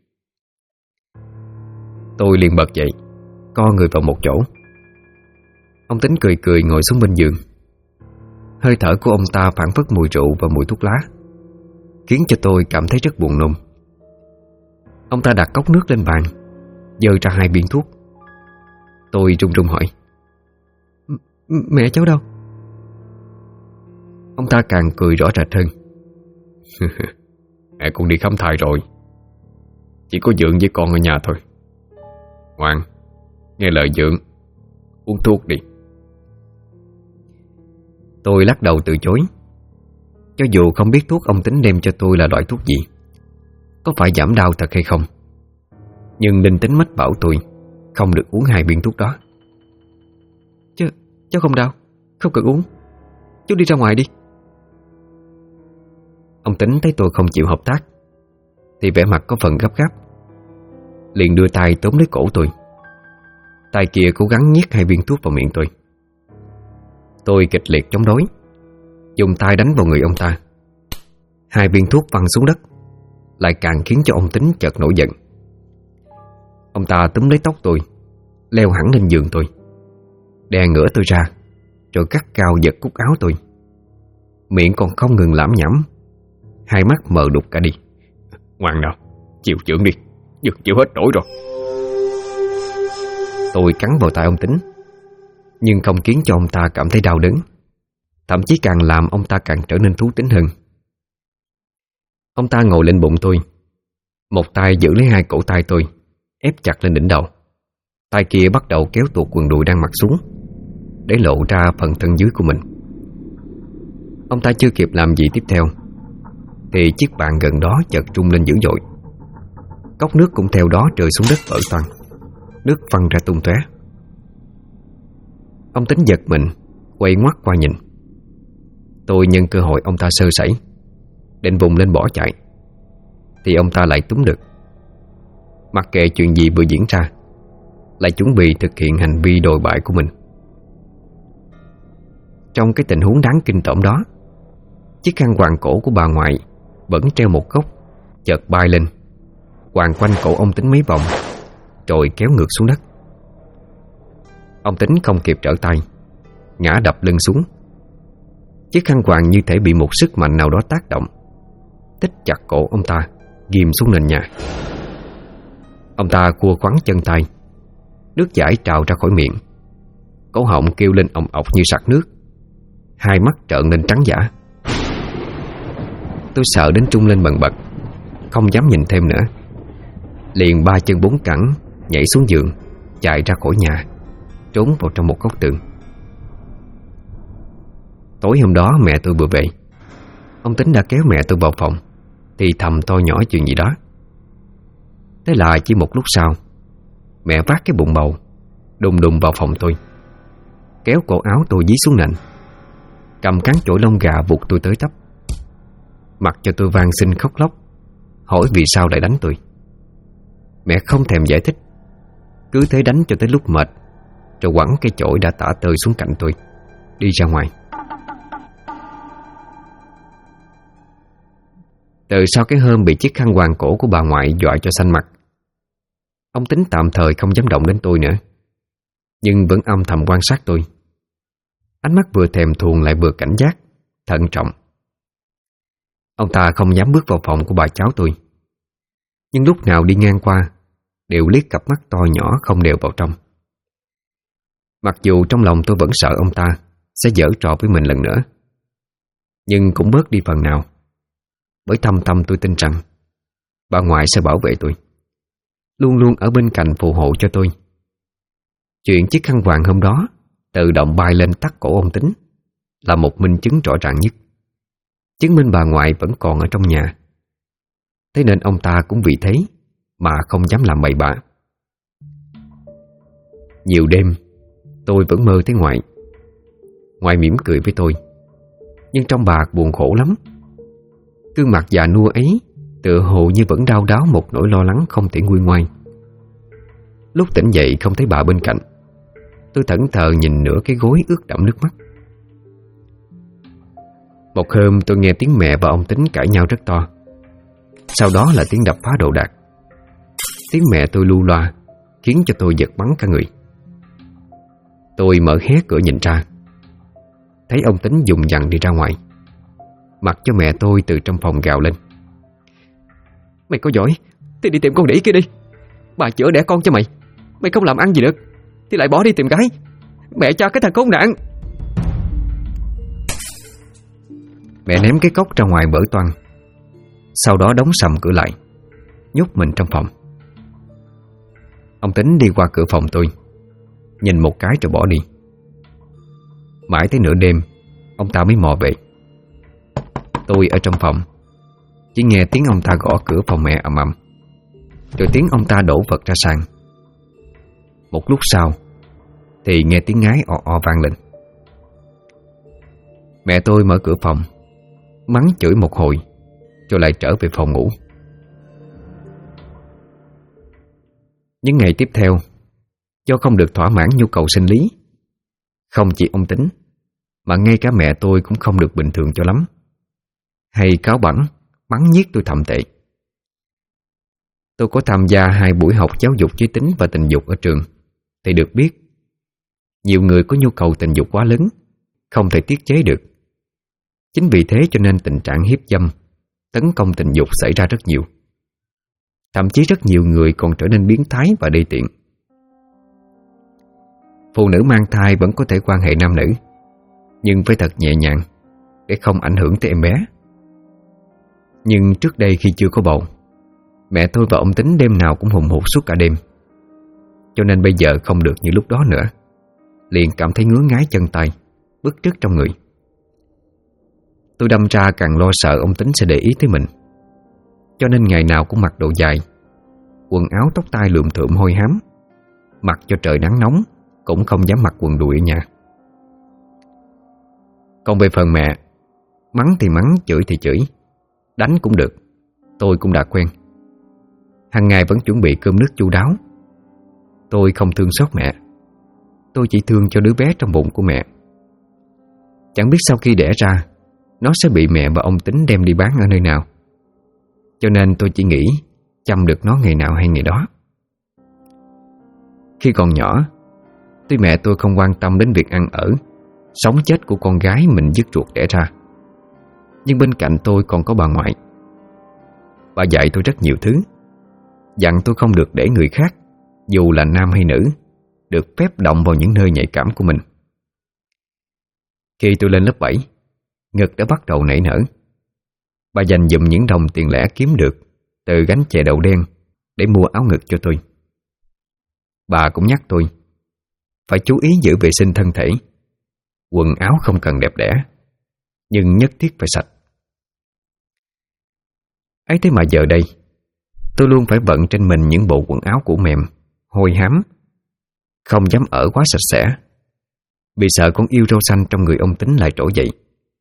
Tôi liền bật dậy, co người vào một chỗ. Ông Tính cười cười ngồi xuống bên giường. Hơi thở của ông ta phảng phất mùi rượu và mùi thuốc lá, khiến cho tôi cảm thấy rất buồn nôn. Ông ta đặt cốc nước lên bàn, giơ ra 2 viên thuốc. Tôi run run hỏi: Mẹ cháu đâu? Ông ta càng cười rõ rệt hơn: Mẹ cũng đi khám thai rồi, chỉ có Dượng với con ở nhà thôi. Ngoan, nghe lời Dượng, uống thuốc đi. Tôi lắc đầu từ chối. Cho dù không biết thuốc ông Tính đem cho tôi là loại thuốc gì, có phải giảm đau thật hay không, nhưng linh tính mách bảo tôi không được uống 2 viên thuốc đó. Cháu không đau, không cần uống, chú đi ra ngoài đi. Ông Tính thấy tôi không chịu hợp tác thì vẻ mặt có phần gấp gáp, liền đưa tay tóm lấy cổ tôi. Tay kia cố gắng nhét 2 viên thuốc vào miệng tôi. Tôi kịch liệt chống đối, dùng tay đánh vào người ông ta. 2 viên thuốc văng xuống đất, lại càng khiến cho ông Tính chợt nổi giận. Ông ta túm lấy tóc tôi, leo hẳn lên giường tôi, đè ngửa tôi ra, rồi cắt cao giật cúc áo tôi. Miệng còn không ngừng lảm nhảm, hai mắt mờ đục cả đi. Ngoan nào, chịu chưởng đi, Dượng chịu hết nổi rồi. Tôi cắn vào tay ông Tính, nhưng không khiến cho ông ta cảm thấy đau đớn, thậm chí càng làm ông ta càng trở nên thú tính hơn. Ông ta ngồi lên bụng tôi, một tay giữ lấy 2 cổ tay tôi, ép chặt lên đỉnh đầu. Tay kia bắt đầu kéo tuột quần đùi đang mặc xuống, để lộ ra phần thân dưới của mình. Ông ta chưa kịp làm gì tiếp theo thì chiếc bàn gần đó chợt rung lên dữ dội. Cốc nước cũng theo đó rơi xuống đất vỡ toang, nước văng ra tung tóe. Ông Tính giật mình, quay ngoắt qua nhìn. Tôi nhân cơ hội ông ta sơ sẩy, định vùng lên bỏ chạy, thì ông ta lại túm được. Mặc kệ chuyện gì vừa diễn ra, lại chuẩn bị thực hiện hành vi đồi bại của mình. Trong cái tình huống đáng kinh tởm đó, chiếc khăn quàng cổ của bà ngoại vẫn treo một góc chợt bay lên, quàng quanh cổ ông Tính mấy vòng, rồi kéo ngược xuống đất. Ông Tính không kịp trở tay, ngã đập lưng xuống. Chiếc khăn quàng như thể bị một sức mạnh nào đó tác động, tích chặt cổ ông ta, ghim xuống nền nhà. Ông ta cua quắn chân tay, nước dãi trào ra khỏi miệng, cổ họng kêu lên ồng ọc như sặc nước, hai mắt trợn lên trắng dã. Tôi sợ đến trung lên bần bật, không dám nhìn thêm nữa, liền ba chân bốn cẳng nhảy xuống giường, chạy ra khỏi nhà, trốn vào trong một góc tường. Tối hôm đó mẹ tôi vừa về. Ông Tính đã kéo mẹ tôi vào phòng, thì thầm to nhỏ chuyện gì đó. Thế là chỉ một lúc sau, mẹ vác cái bụng bầu đùng đùng vào phòng tôi, kéo cổ áo tôi dí xuống nền, cầm cán chổi lông gà vụt tôi tới tấp, mặc cho tôi van xin khóc lóc, hỏi vì sao lại đánh tôi. Mẹ không thèm giải thích, cứ thế đánh cho tới lúc mệt, rồi quẳng cái chổi đã tả tơi xuống cạnh tôi, đi ra ngoài. Từ sau cái hôm bị chiếc khăn quàng cổ của bà ngoại dọa cho xanh mặt, ông Tính tạm thời không dám động đến tôi nữa, nhưng vẫn âm thầm quan sát tôi. Ánh mắt vừa thèm thuồng lại vừa cảnh giác, thận trọng. Ông ta không dám bước vào phòng của bà cháu tôi, nhưng lúc nào đi ngang qua đều liếc cặp mắt to nhỏ không đều vào trong. Mặc dù trong lòng tôi vẫn sợ ông ta sẽ giở trò với mình lần nữa, nhưng cũng bớt đi phần nào, bởi thâm tâm tôi tin rằng bà ngoại sẽ bảo vệ tôi, luôn luôn ở bên cạnh phù hộ cho tôi. Chuyện chiếc khăn quàng hôm đó tự động bay lên tắt cổ ông Tính là một minh chứng rõ ràng nhất, chứng minh bà ngoại vẫn còn ở trong nhà. Thế nên ông ta cũng vì thế mà không dám làm bậy bạ. Nhiều đêm tôi vẫn mơ thấy ngoại. Ngoại mỉm cười với tôi, nhưng trong bà buồn khổ lắm. Gương mặt già nua ấy tựa hồ như vẫn đau đáu một nỗi lo lắng không thể nguôi ngoai. Lúc tỉnh dậy không thấy bà bên cạnh, tôi thẫn thờ nhìn nửa cái gối ướt đẫm nước mắt. Một hôm tôi nghe tiếng mẹ và ông Tính cãi nhau rất to. Sau đó là tiếng đập phá đồ đạc. Tiếng mẹ tôi lu loa khiến cho tôi giật bắn cả người. Tôi mở hé cửa nhìn ra, thấy ông Tính dùng dằn đi ra ngoài, mặc cho mẹ tôi từ trong phòng gào lên: "Mày có giỏi thì đi tìm con đĩ kia đi. Bà chữa đẻ con cho mày, mày không làm ăn gì được thì lại bỏ đi tìm gái. Mẹ cha cái thằng khốn nạn!" Mẹ ném cái cốc ra ngoài bở toang, sau đó đóng sầm cửa lại, nhốt mình trong phòng. Ông Tính đi qua cửa phòng tôi, nhìn một cái rồi bỏ đi. Mãi tới nửa đêm ông ta mới mò về. Tôi ở trong phòng, chỉ nghe tiếng ông ta gõ cửa phòng mẹ ầm ầm, rồi tiếng ông ta đổ vật ra sàn. Một lúc sau thì nghe tiếng ngái o o vang lên. Mẹ tôi mở cửa phòng, mắng chửi một hồi, rồi lại trở về phòng ngủ. Những ngày tiếp theo, do không được thỏa mãn nhu cầu sinh lý, không chỉ ông Tính mà ngay cả mẹ tôi cũng không được bình thường cho lắm, hay cáu bẳn mắng nhiếc tôi thậm tệ. Tôi có tham gia 2 buổi học giáo dục giới tính và tình dục ở trường thì được biết nhiều người có nhu cầu tình dục quá lớn, không thể tiết chế được. Chính vì thế cho nên tình trạng hiếp dâm, tấn công tình dục xảy ra rất nhiều. Thậm chí rất nhiều người còn trở nên biến thái và đê tiện. Phụ nữ mang thai vẫn có thể quan hệ nam nữ, nhưng phải thật nhẹ nhàng để không ảnh hưởng tới em bé. Nhưng trước đây khi chưa có bầu, mẹ tôi và ông Tính đêm nào cũng hùng hục suốt cả đêm, cho nên bây giờ không được như lúc đó nữa, liền cảm thấy ngứa ngáy chân tay, bứt rứt trong người. Tôi đâm ra càng lo sợ ông Tính sẽ để ý tới mình, cho nên ngày nào cũng mặc đồ dài, quần áo tóc tai lượm thượm hôi hám, mặc cho trời nắng nóng cũng không dám mặc quần đùi ở nhà. Còn về phần mẹ, mắng thì mắng, chửi thì chửi, đánh cũng được, tôi cũng đã quen. Hàng ngày vẫn chuẩn bị cơm nước chu đáo. Tôi không thương xót mẹ, tôi chỉ thương cho đứa bé trong bụng của mẹ. Chẳng biết sau khi đẻ ra, nó sẽ bị mẹ và ông Tính đem đi bán ở nơi nào, cho nên tôi chỉ nghĩ chăm được nó ngày nào hay ngày đó. Khi còn nhỏ, tuy mẹ tôi không quan tâm đến việc ăn ở, sống chết của con gái mình dứt ruột đẻ ra, nhưng bên cạnh tôi còn có bà ngoại. Bà dạy tôi rất nhiều thứ, dặn tôi không được để người khác, dù là nam hay nữ, được phép động vào những nơi nhạy cảm của mình. Khi tôi lên lớp 7, ngực đã bắt đầu nảy nở. Bà dành dụm những đồng tiền lẻ kiếm được từ gánh chè đậu đen để mua áo ngực cho tôi. Bà cũng nhắc tôi phải chú ý giữ vệ sinh thân thể. Quần áo không cần đẹp đẽ, nhưng nhất thiết phải sạch. Ấy thế mà giờ đây, tôi luôn phải bận trên mình những bộ quần áo cũ mềm, hôi hám, không dám ở quá sạch sẽ, vì sợ con yêu râu xanh trong người ông Tính lại trỗi dậy.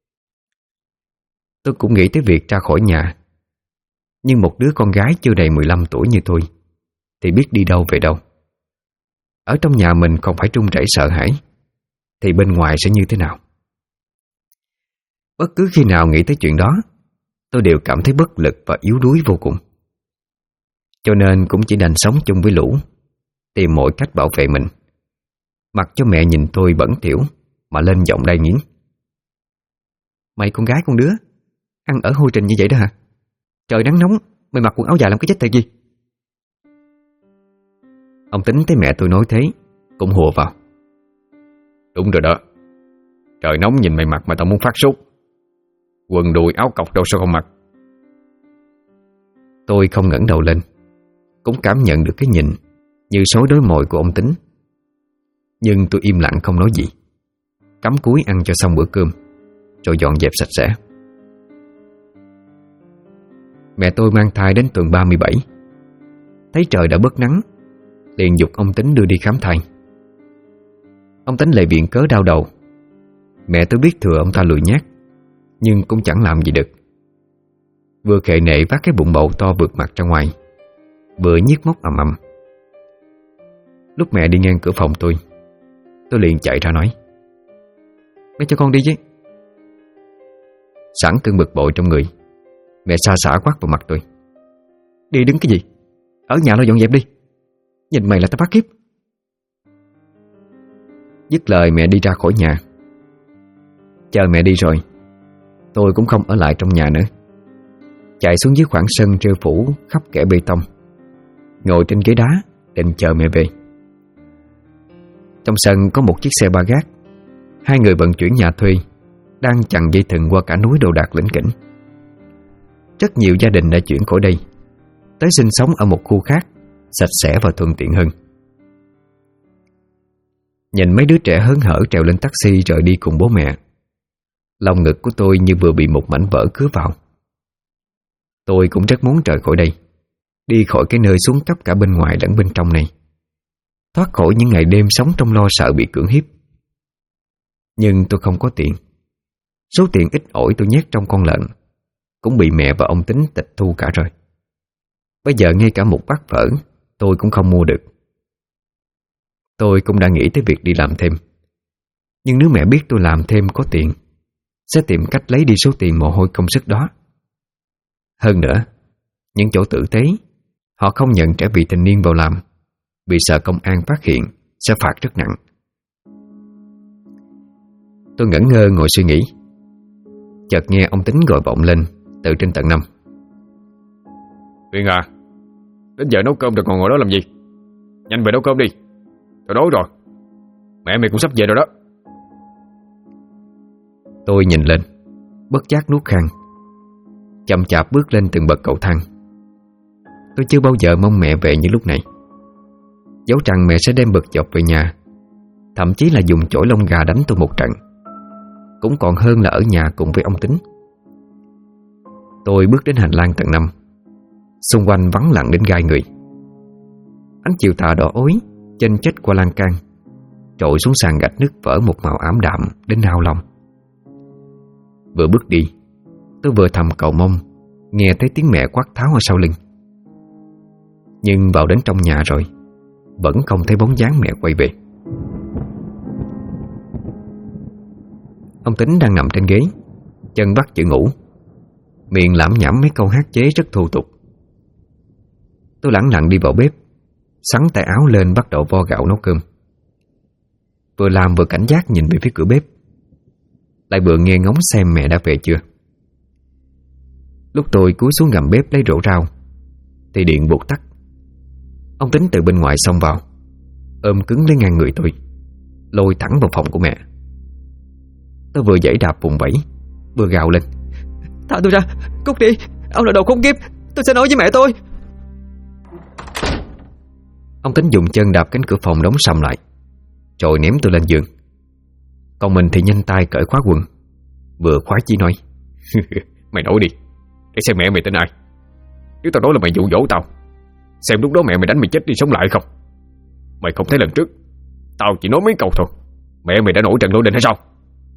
Tôi cũng nghĩ tới việc ra khỏi nhà, nhưng một đứa con gái chưa đầy 15 tuổi như tôi thì biết đi đâu về đâu. Ở trong nhà mình còn phải run rẩy sợ hãi, thì bên ngoài sẽ như thế nào? Bất cứ khi nào nghĩ tới chuyện đó, tôi đều cảm thấy bất lực và yếu đuối vô cùng. Cho nên cũng chỉ đành sống chung với lũ, tìm mọi cách bảo vệ mình, mặc cho mẹ nhìn tôi bẩn thỉu mà lên giọng đay nghiến. Mày con gái con đứa, ăn ở hôi trình như vậy đó hả? Trời nắng nóng, mày mặc quần áo dài làm cái chết thiệt gì? Ông Tính thấy mẹ tôi nói thế, cũng hùa vào. Đúng rồi đó, trời nóng nhìn mày mặc mà tao muốn phát sốt. Quần đùi áo cộc đâu sao không mặc? Tôi không ngẩng đầu lên, cũng cảm nhận được cái nhìn như sói đối mồi của ông Tính. Nhưng tôi im lặng không nói gì, cắm cúi ăn cho xong bữa cơm, rồi dọn dẹp sạch sẽ. Mẹ tôi mang thai đến tuần 37, thấy trời đã bớt nắng, liền giục ông Tính đưa đi khám thai. Ông Tính lại viện cớ đau đầu. Mẹ tôi biết thừa ông ta lười nhác, nhưng cũng chẳng làm gì được. Vừa khệ nệ vác cái bụng bầu to vượt mặt ra ngoài, vừa nhức móc ầm ầm. Lúc mẹ đi ngang cửa phòng tôi liền chạy ra nói: "Mẹ cho con đi chứ." Sẵn cơn bực bội trong người, mẹ sa sả quát vào mặt tôi: "Đi đứng cái gì? Ở nhà lo dọn dẹp đi. Nhìn mày là tao bắt kiếp." Dứt lời mẹ đi ra khỏi nhà. Chờ mẹ đi rồi, tôi cũng không ở lại trong nhà nữa, chạy xuống dưới khoảng sân rêu phủ khắp kẽ bê tông, ngồi trên ghế đá định chờ mẹ về. Trong sân có một chiếc xe ba gác, hai người vận chuyển nhà thuê đang chằng dây thừng qua cả núi đồ đạc lỉnh kỉnh. Rất nhiều gia đình đã chuyển khỏi đây tới sinh sống ở một khu khác, sạch sẽ và thuận tiện hơn. Nhìn mấy đứa trẻ hớn hở trèo lên taxi rời đi cùng bố mẹ, lòng ngực của tôi như vừa bị một mảnh vỡ cứa vào. Tôi cũng rất muốn rời khỏi đây, đi khỏi cái nơi xuống cấp cả bên ngoài lẫn bên trong này, thoát khỏi những ngày đêm sống trong lo sợ bị cưỡng hiếp. Nhưng tôi không có tiền. Số tiền ít ỏi tôi nhét trong con lợn cũng bị mẹ và ông Tính tịch thu cả rồi. Bây giờ ngay cả một bát phở tôi cũng không mua được. Tôi cũng đã nghĩ tới việc đi làm thêm, nhưng nếu mẹ biết tôi làm thêm có tiền, sẽ tìm cách lấy đi số tiền mồ hôi công sức đó. Hơn nữa, những chỗ tử tế, họ không nhận trẻ vị thành niên vào làm, vì sợ công an phát hiện sẽ phạt rất nặng. Tôi ngẩn ngơ ngồi suy nghĩ, chợt nghe ông Tính gọi vọng lên từ trên tầng 5. Uyên à, đến giờ nấu cơm rồi còn ngồi đó làm gì? Nhanh về nấu cơm đi, tao đói rồi. Mẹ mày cũng sắp về rồi đó. Tôi nhìn lên, bất giác nuốt khang, chậm chạp bước lên từng bậc cầu thang. Tôi chưa bao giờ mong mẹ về như lúc này. Dẫu rằng mẹ sẽ đem bực dọc về nhà, thậm chí là dùng chổi lông gà đánh tôi một trận, cũng còn hơn là ở nhà cùng với ông Tính. Tôi bước đến hành lang tầng 5. Xung quanh vắng lặng đến gai người. Ánh chiều tà đỏ ối chênh chếch qua lan can, trội xuống sàn gạch nứt vỡ một màu ảm đạm đến nao lòng. Vừa bước đi, tôi vừa thầm cầu mong nghe thấy tiếng mẹ quát tháo ở sau lưng. Nhưng vào đến trong nhà rồi, vẫn không thấy bóng dáng mẹ quay về. Ông Tính đang nằm trên ghế, chân vắt chữ ngủ, miệng lẩm nhẩm mấy câu hát chế rất thô tục. Tôi lẳng lặng đi vào bếp, xắn tay áo lên bắt đầu vo gạo nấu cơm. Vừa làm vừa cảnh giác nhìn về phía cửa bếp, lại vừa nghe ngóng xem mẹ đã về chưa. Lúc tôi cúi xuống gầm bếp lấy rổ rau thì điện buộc tắt. Ông Tính từ bên ngoài xông vào, ôm cứng lấy ngang người tôi, lôi thẳng vào phòng của mẹ. Tôi vừa giãy đạp vùng vẫy, vừa gào lên: "Thả tôi ra, cút đi, ông là đồ khốn kiếp, tôi sẽ nói với mẹ tôi." Ông Tính dùng chân đạp cánh cửa phòng đóng sầm lại, rồi ném tôi lên giường. Còn mình thì nhanh tay cởi khóa quần, vừa khoái chí nói: "Mày nói đi, để xem mẹ mày tên ai. Nếu tao nói là mày dụ dỗ tao, xem lúc đó mẹ mày đánh mày chết đi sống lại không. Mày không thấy lần trước tao chỉ nói mấy câu thôi, mẹ mày đã nổi trận lôi đình hay sao?"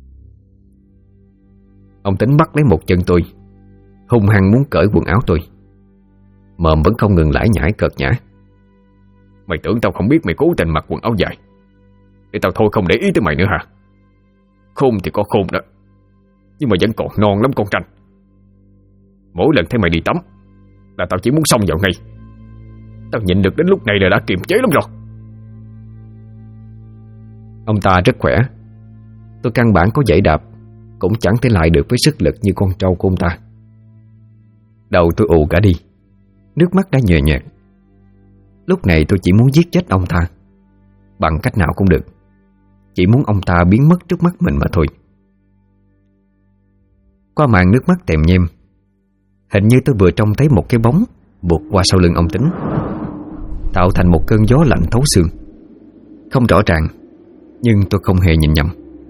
Ông Tính bắt lấy một chân tôi, hung hăng muốn cởi quần áo tôi. Mồm vẫn không ngừng lải nhải cợt nhã: "Mày tưởng tao không biết mày cố tình mặc quần áo dài để tao thôi không để ý tới mày nữa hả? Khôn thì có khôn đó, nhưng mà vẫn còn non lắm con Tranh. Mỗi lần thấy mày đi tắm là tao chỉ muốn xông vào ngay. Tao nhịn được đến lúc này là đã kiềm chế lắm rồi." Ông ta rất khỏe, tôi căn bản có giãy đạp cũng chẳng thể lại được với sức lực như con trâu của ông ta. Đầu tôi ù cả đi, nước mắt đã nhòe nhòe. Lúc này tôi chỉ muốn giết chết ông ta bằng cách nào cũng được, chỉ muốn ông ta biến mất trước mắt mình mà thôi. Qua màn nước mắt tèm nhem, hình như tôi vừa trông thấy một cái bóng buộc qua sau lưng ông Tính, tạo thành một cơn gió lạnh thấu xương. Không rõ ràng, nhưng tôi không hề nhìn nhầm.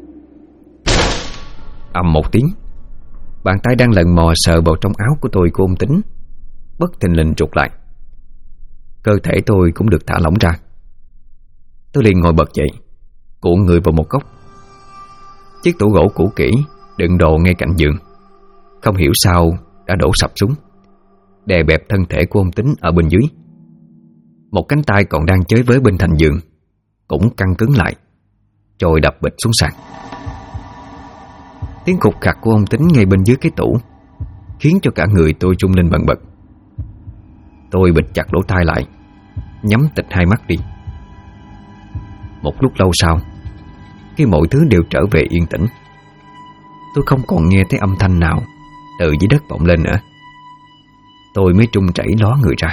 Ầm một tiếng, bàn tay đang lần mò sờ vào trong áo của ông Tính bất thình lình trục lại. Cơ thể tôi cũng được thả lỏng ra. Tôi liền ngồi bật dậy, cuộn người vào một góc. Chiếc tủ gỗ cũ kỹ đựng đồ ngay cạnh giường không hiểu sao đã đổ sập xuống, đè bẹp thân thể của ông Tính ở bên dưới. Một cánh tay còn đang chới với bên thành giường cũng căng cứng lại, rồi đập bịch xuống sàn. Tiếng khục khặc của ông Tính ngay bên dưới cái tủ khiến cho cả người tôi rung lên bần bật. Tôi bịt chặt lỗ tai lại, nhắm tịt hai mắt đi. Một lúc lâu sau, khi mọi thứ đều trở về yên tĩnh, tôi không còn nghe thấy âm thanh nào từ dưới đất vọng lên nữa. Tôi mới trung chảy ló người ra.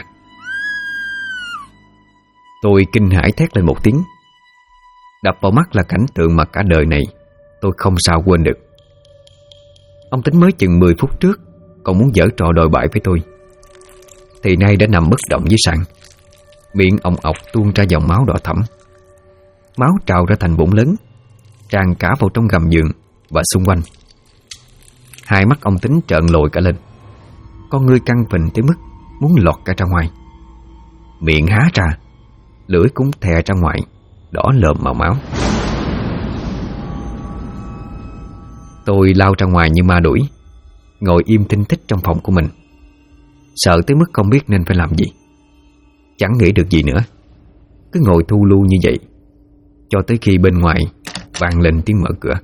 Tôi kinh hãi thét lên một tiếng. Đập vào mắt là cảnh tượng mà cả đời này tôi không sao quên được. Ông Tính mới chừng 10 phút trước còn muốn giở trò đòi bại với tôi, thì nay đã nằm bất động dưới sàn, miệng ồng ọc tuôn ra dòng máu đỏ thẫm. Máu trào ra thành vũng lớn, tràn cả vào trong gầm giường và xung quanh. Hai mắt ông Tính trợn lồi cả lên, con ngươi căng phình tới mức muốn lọt cả ra ngoài. Miệng há ra, lưỡi cũng thè ra ngoài, đỏ lợm màu máu. Tôi lao ra ngoài như ma đuổi, ngồi im thinh thích trong phòng của mình, sợ tới mức không biết nên phải làm gì. Chẳng nghĩ được gì nữa, cứ ngồi thu lu như vậy cho tới khi bên ngoài vang lên tiếng mở cửa.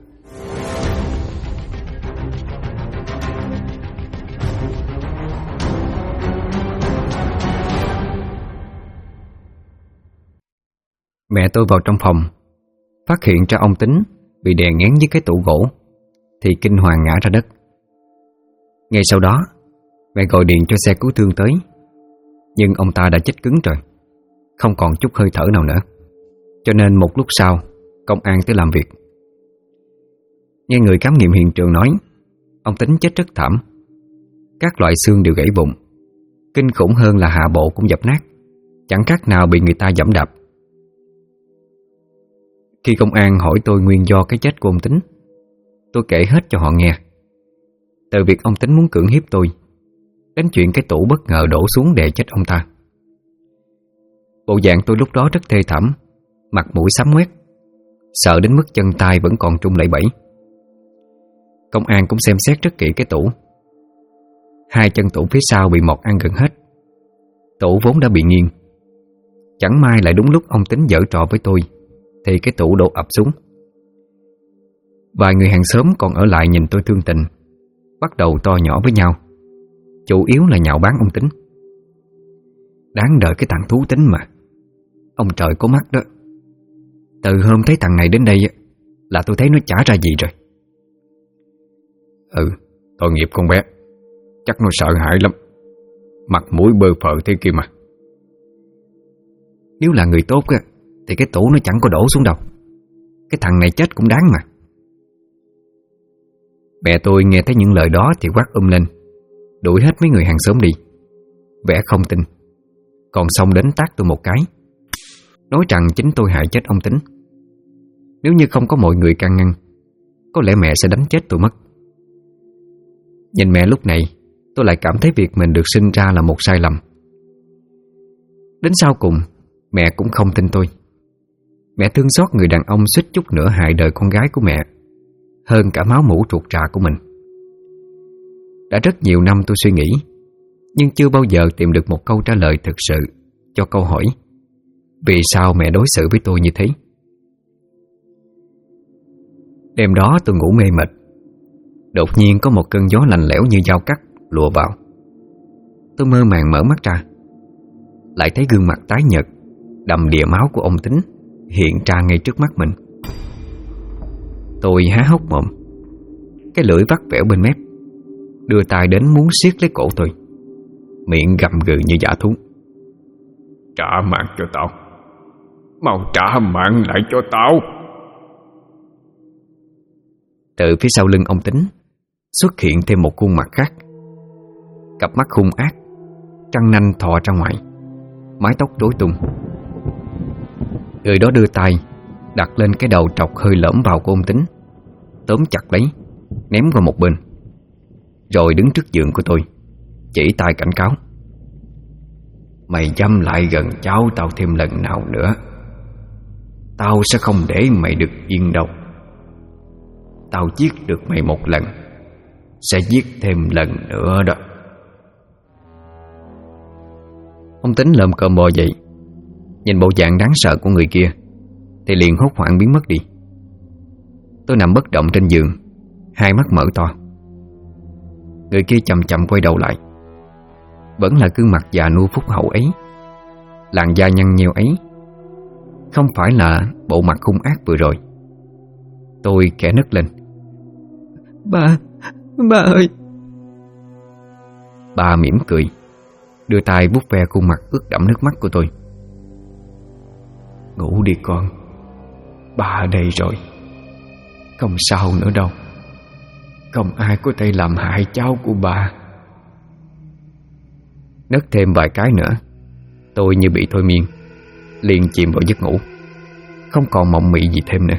Mẹ tôi vào trong phòng, phát hiện ra ông Tính bị đè nghén dưới cái tủ gỗ thì kinh hoàng ngã ra đất. Ngay sau đó, mẹ gọi điện cho xe cứu thương tới, nhưng ông ta đã chết cứng rồi, không còn chút hơi thở nào nữa. Cho nên một lúc sau, công an tới làm việc. Nghe người khám nghiệm hiện trường nói, ông Tính chết rất thảm. Các loại xương đều gãy vụn, kinh khủng hơn là hạ bộ cũng dập nát, chẳng khác nào bị người ta giẫm đạp. Khi công an hỏi tôi nguyên do cái chết của ông Tính, tôi kể hết cho họ nghe. Từ việc ông Tính muốn cưỡng hiếp tôi, đến chuyện cái tủ bất ngờ đổ xuống đè chết ông ta. Bộ dạng tôi lúc đó rất thê thảm, mặt mũi xám ngoét, sợ đến mức chân tay vẫn còn trung lẩy bẩy. Công an cũng xem xét rất kỹ cái tủ. Hai chân tủ phía sau bị mọt ăn gần hết. Tủ vốn đã bị nghiêng, chẳng may lại đúng lúc ông Tính giở trò với tôi thì cái tủ đổ ập xuống. Vài người hàng xóm còn ở lại nhìn tôi thương tình, bắt đầu to nhỏ với nhau, chủ yếu là nhạo báng ông Tính. Đáng đợi cái thằng thú tính mà. Ông trời có mắt đó. Từ hôm thấy thằng này đến đây là tôi thấy nó chả ra gì rồi. Tội nghiệp con bé. Chắc nó sợ hãi lắm. Mặt mũi bơ phờ thế kia mà. Nếu là người tốt thì cái tủ nó chẳng có đổ xuống đâu. Cái thằng này chết cũng đáng mà. Mẹ tôi nghe thấy những lời đó thì quát lên, đuổi hết mấy người hàng xóm đi. Vẻ không tin. Còn xong đến tát tôi một cái, nói rằng chính tôi hại chết ông Tính. Nếu như không có mọi người can ngăn, có lẽ mẹ sẽ đánh chết tôi mất. Nhìn mẹ lúc này, tôi lại cảm thấy việc mình được sinh ra là một sai lầm. Đến sau cùng, mẹ cũng không tin tôi. Mẹ thương xót người đàn ông suýt chút nữa hại đời con gái của mẹ hơn cả máu mủ ruột rà của mình. Đã rất nhiều năm tôi suy nghĩ, nhưng chưa bao giờ tìm được một câu trả lời thực sự cho câu hỏi vì sao mẹ đối xử với tôi như thế. Đêm đó tôi ngủ mê mệt. Đột nhiên có một cơn gió lạnh lẽo như dao cắt lùa vào. Tôi mơ màng mở mắt ra, lại thấy gương mặt tái nhợt, đầm đìa máu của ông Tính hiện ra ngay trước mắt mình. Tôi há hốc mồm, cái lưỡi vắt vẻo bên mép, đưa tay đến muốn siết lấy cổ tôi, miệng gầm gừ như dã thú. Trả mạng cho tao. Mau trả mạng lại cho tao. Từ phía sau lưng ông Tính xuất hiện thêm một khuôn mặt khác. Cặp mắt hung ác, răng nanh thò ra ngoài, mái tóc rối tung. Người đó đưa tay đặt lên cái đầu trọc hơi lõm vào của ông Tính, tóm chặt lấy, ném qua một bên, rồi đứng trước giường của tôi, chỉ tay cảnh cáo. Mày dám lại gần cháu tao thêm lần nào nữa, tao sẽ không để mày được yên đâu. Tao giết được mày một lần, sẽ giết thêm lần nữa đó. Ông Tính lồm cồm bò dậy, nhìn bộ dạng đáng sợ của người kia thì liền hốt hoảng biến mất đi. Tôi nằm bất động trên giường, hai mắt mở to. Người kia chậm chậm quay đầu lại, vẫn là gương mặt già nua phúc hậu ấy, làn da nhăn nheo ấy, không phải là bộ mặt hung ác vừa rồi. Tôi khẽ nấc lên. Ba ơi. Ba mỉm cười, đưa tay vuốt ve khuôn mặt ướt đẫm nước mắt của tôi. Ngủ đi con, ba ở đây rồi, không sao nữa đâu. Không ai có thể làm hại cháu của ba. Nấc thêm vài cái nữa, tôi như bị thôi miên, liền chìm vào giấc ngủ, không còn mộng mị gì thêm nữa.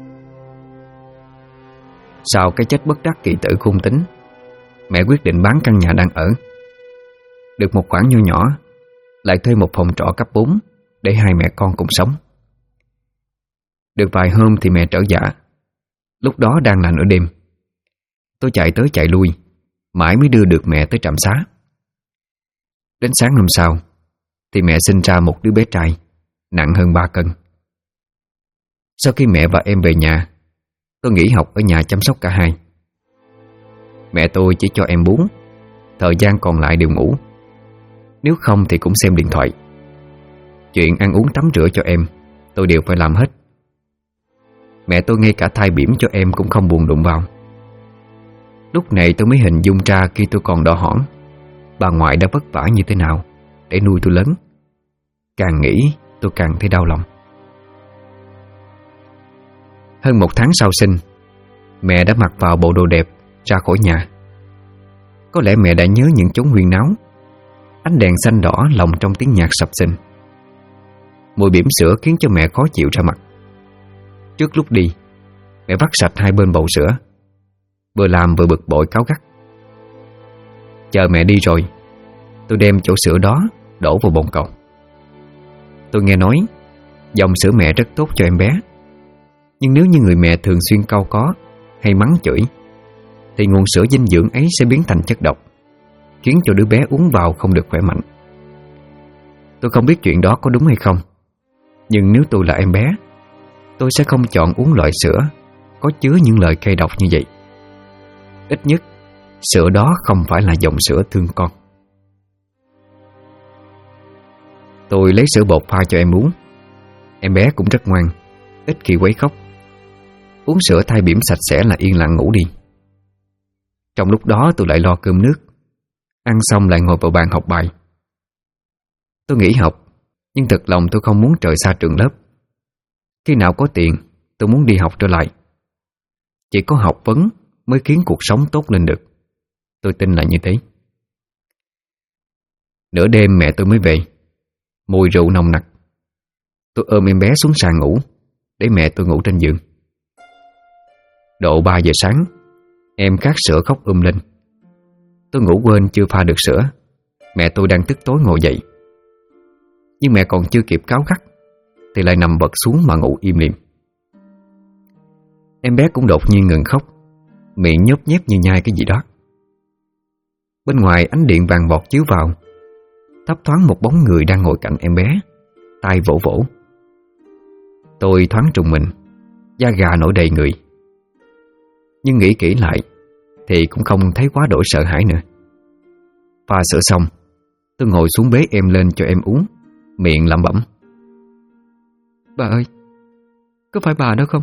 Sau cái chết bất đắc kỳ tử của ông Tính, mẹ quyết định bán căn nhà đang ở. Được một khoản nho nhỏ, lại thuê một phòng trọ cấp 4 để hai mẹ con cùng sống. Được vài hôm thì mẹ trở dạ. Lúc đó đang là nửa đêm. Tôi chạy tới chạy lui, mãi mới đưa được mẹ tới trạm xá. Đến sáng hôm sau thì mẹ sinh ra một đứa bé trai nặng hơn 3 cân. Sau khi mẹ và em về nhà, tôi nghỉ học ở nhà chăm sóc cả hai. Mẹ tôi chỉ cho em bú, thời gian còn lại đều ngủ. Nếu không thì cũng xem điện thoại. Chuyện ăn uống tắm rửa cho em tôi đều phải làm hết. Mẹ tôi ngay cả thai bỉm cho em cũng không buồn đụng vào. Lúc này tôi mới hình dung ra khi tôi còn đỏ hỏn, bà ngoại đã vất vả như thế nào để nuôi tôi lớn. Càng nghĩ tôi càng thấy đau lòng. Hơn 1 tháng sau sinh, mẹ đã mặc vào bộ đồ đẹp ra khỏi nhà. Có lẽ mẹ đã nhớ những chốn huyên náo, ánh đèn xanh đỏ lồng trong tiếng nhạc sập sình. Mùi bỉm sữa khiến cho mẹ khó chịu ra mặt. Trước lúc đi, mẹ vắt sạch hai bên bầu sữa, vừa làm vừa bực bội cáu gắt. Chờ mẹ đi rồi, tôi đem chỗ sữa đó đổ vào bồn cầu. Tôi nghe nói dòng sữa mẹ rất tốt cho em bé, nhưng nếu như người mẹ thường xuyên cau có hay mắng chửi thì nguồn sữa dinh dưỡng ấy sẽ biến thành chất độc, khiến cho đứa bé uống vào không được khỏe mạnh. Tôi không biết chuyện đó có đúng hay không, nhưng nếu tôi là em bé, tôi sẽ không chọn uống loại sữa có chứa những lời cay độc như vậy. Ít nhất sữa đó không phải là dòng sữa thương con. Tôi lấy sữa bột pha cho em uống. Em bé cũng rất ngoan, ít khi quấy khóc. Uống sữa thay bỉm sạch sẽ là yên lặng ngủ đi. Trong lúc đó tôi lại lo cơm nước. Ăn xong lại ngồi vào bàn học bài. Tôi nghỉ học, nhưng thực lòng tôi không muốn rời xa trường lớp. Khi nào có tiền, tôi muốn đi học trở lại. Chỉ có học vấn mới khiến cuộc sống tốt lên được. Tôi tin là như thế. Nửa đêm mẹ tôi mới về. Mùi rượu nồng nặc. Tôi ôm em bé xuống sàn ngủ, để mẹ tôi ngủ trên giường. Độ 3 giờ sáng, em khát sữa khóc lên. Tôi ngủ quên chưa pha được sữa. Mẹ tôi đang tức tối ngồi dậy. Nhưng mẹ còn chưa kịp cáu gắt thì lại nằm bật xuống mà ngủ im lìm. Em bé cũng đột nhiên ngừng khóc, miệng nhớp nhép như nhai cái gì đó. Bên ngoài ánh điện vàng bọt chiếu vào, thấp thoáng một bóng người đang ngồi cạnh em bé, tay vỗ vỗ. Tôi thoáng trùng mình, da gà nổi đầy người. Nhưng nghĩ kỹ lại thì cũng không thấy quá đổi sợ hãi nữa. Pha sữa xong, tôi ngồi xuống bế em lên cho em uống, miệng lẩm bẩm: "Bà ơi, có phải bà đó không?"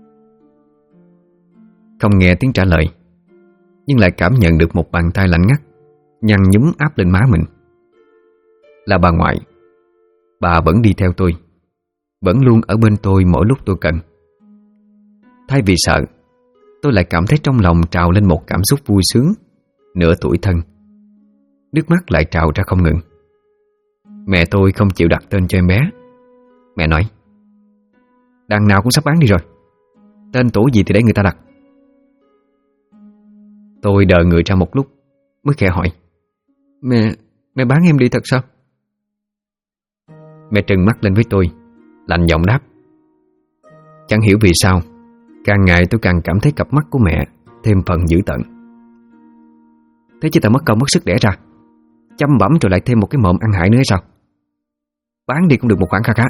Không nghe tiếng trả lời, nhưng lại cảm nhận được một bàn tay lạnh ngắt nhăn nhúm áp lên má mình. Là bà ngoại. Bà vẫn đi theo tôi, vẫn luôn ở bên tôi mỗi lúc tôi cần. Thay vì sợ, tôi lại cảm thấy trong lòng trào lên một cảm xúc vui sướng, nửa tủi thân. Nước mắt lại trào ra không ngừng. Mẹ tôi không chịu đặt tên cho em bé. Mẹ nói: "Đằng nào cũng sắp bán đi rồi, tên tuổi gì thì để người ta đặt." Tôi đờ người ra một lúc mới khẽ hỏi: Mẹ bán em đi thật sao?" Mẹ trừng mắt lên với tôi, lạnh giọng đáp: "Chẳng hiểu vì sao, càng ngày tôi càng cảm thấy cặp mắt của mẹ thêm phần dữ tợn. Thế chứ ta mất công mất sức đẻ ra, chăm bẵm rồi lại thêm một cái mồm ăn hại nữa hay sao? Bán đi cũng được một khoản kha khá."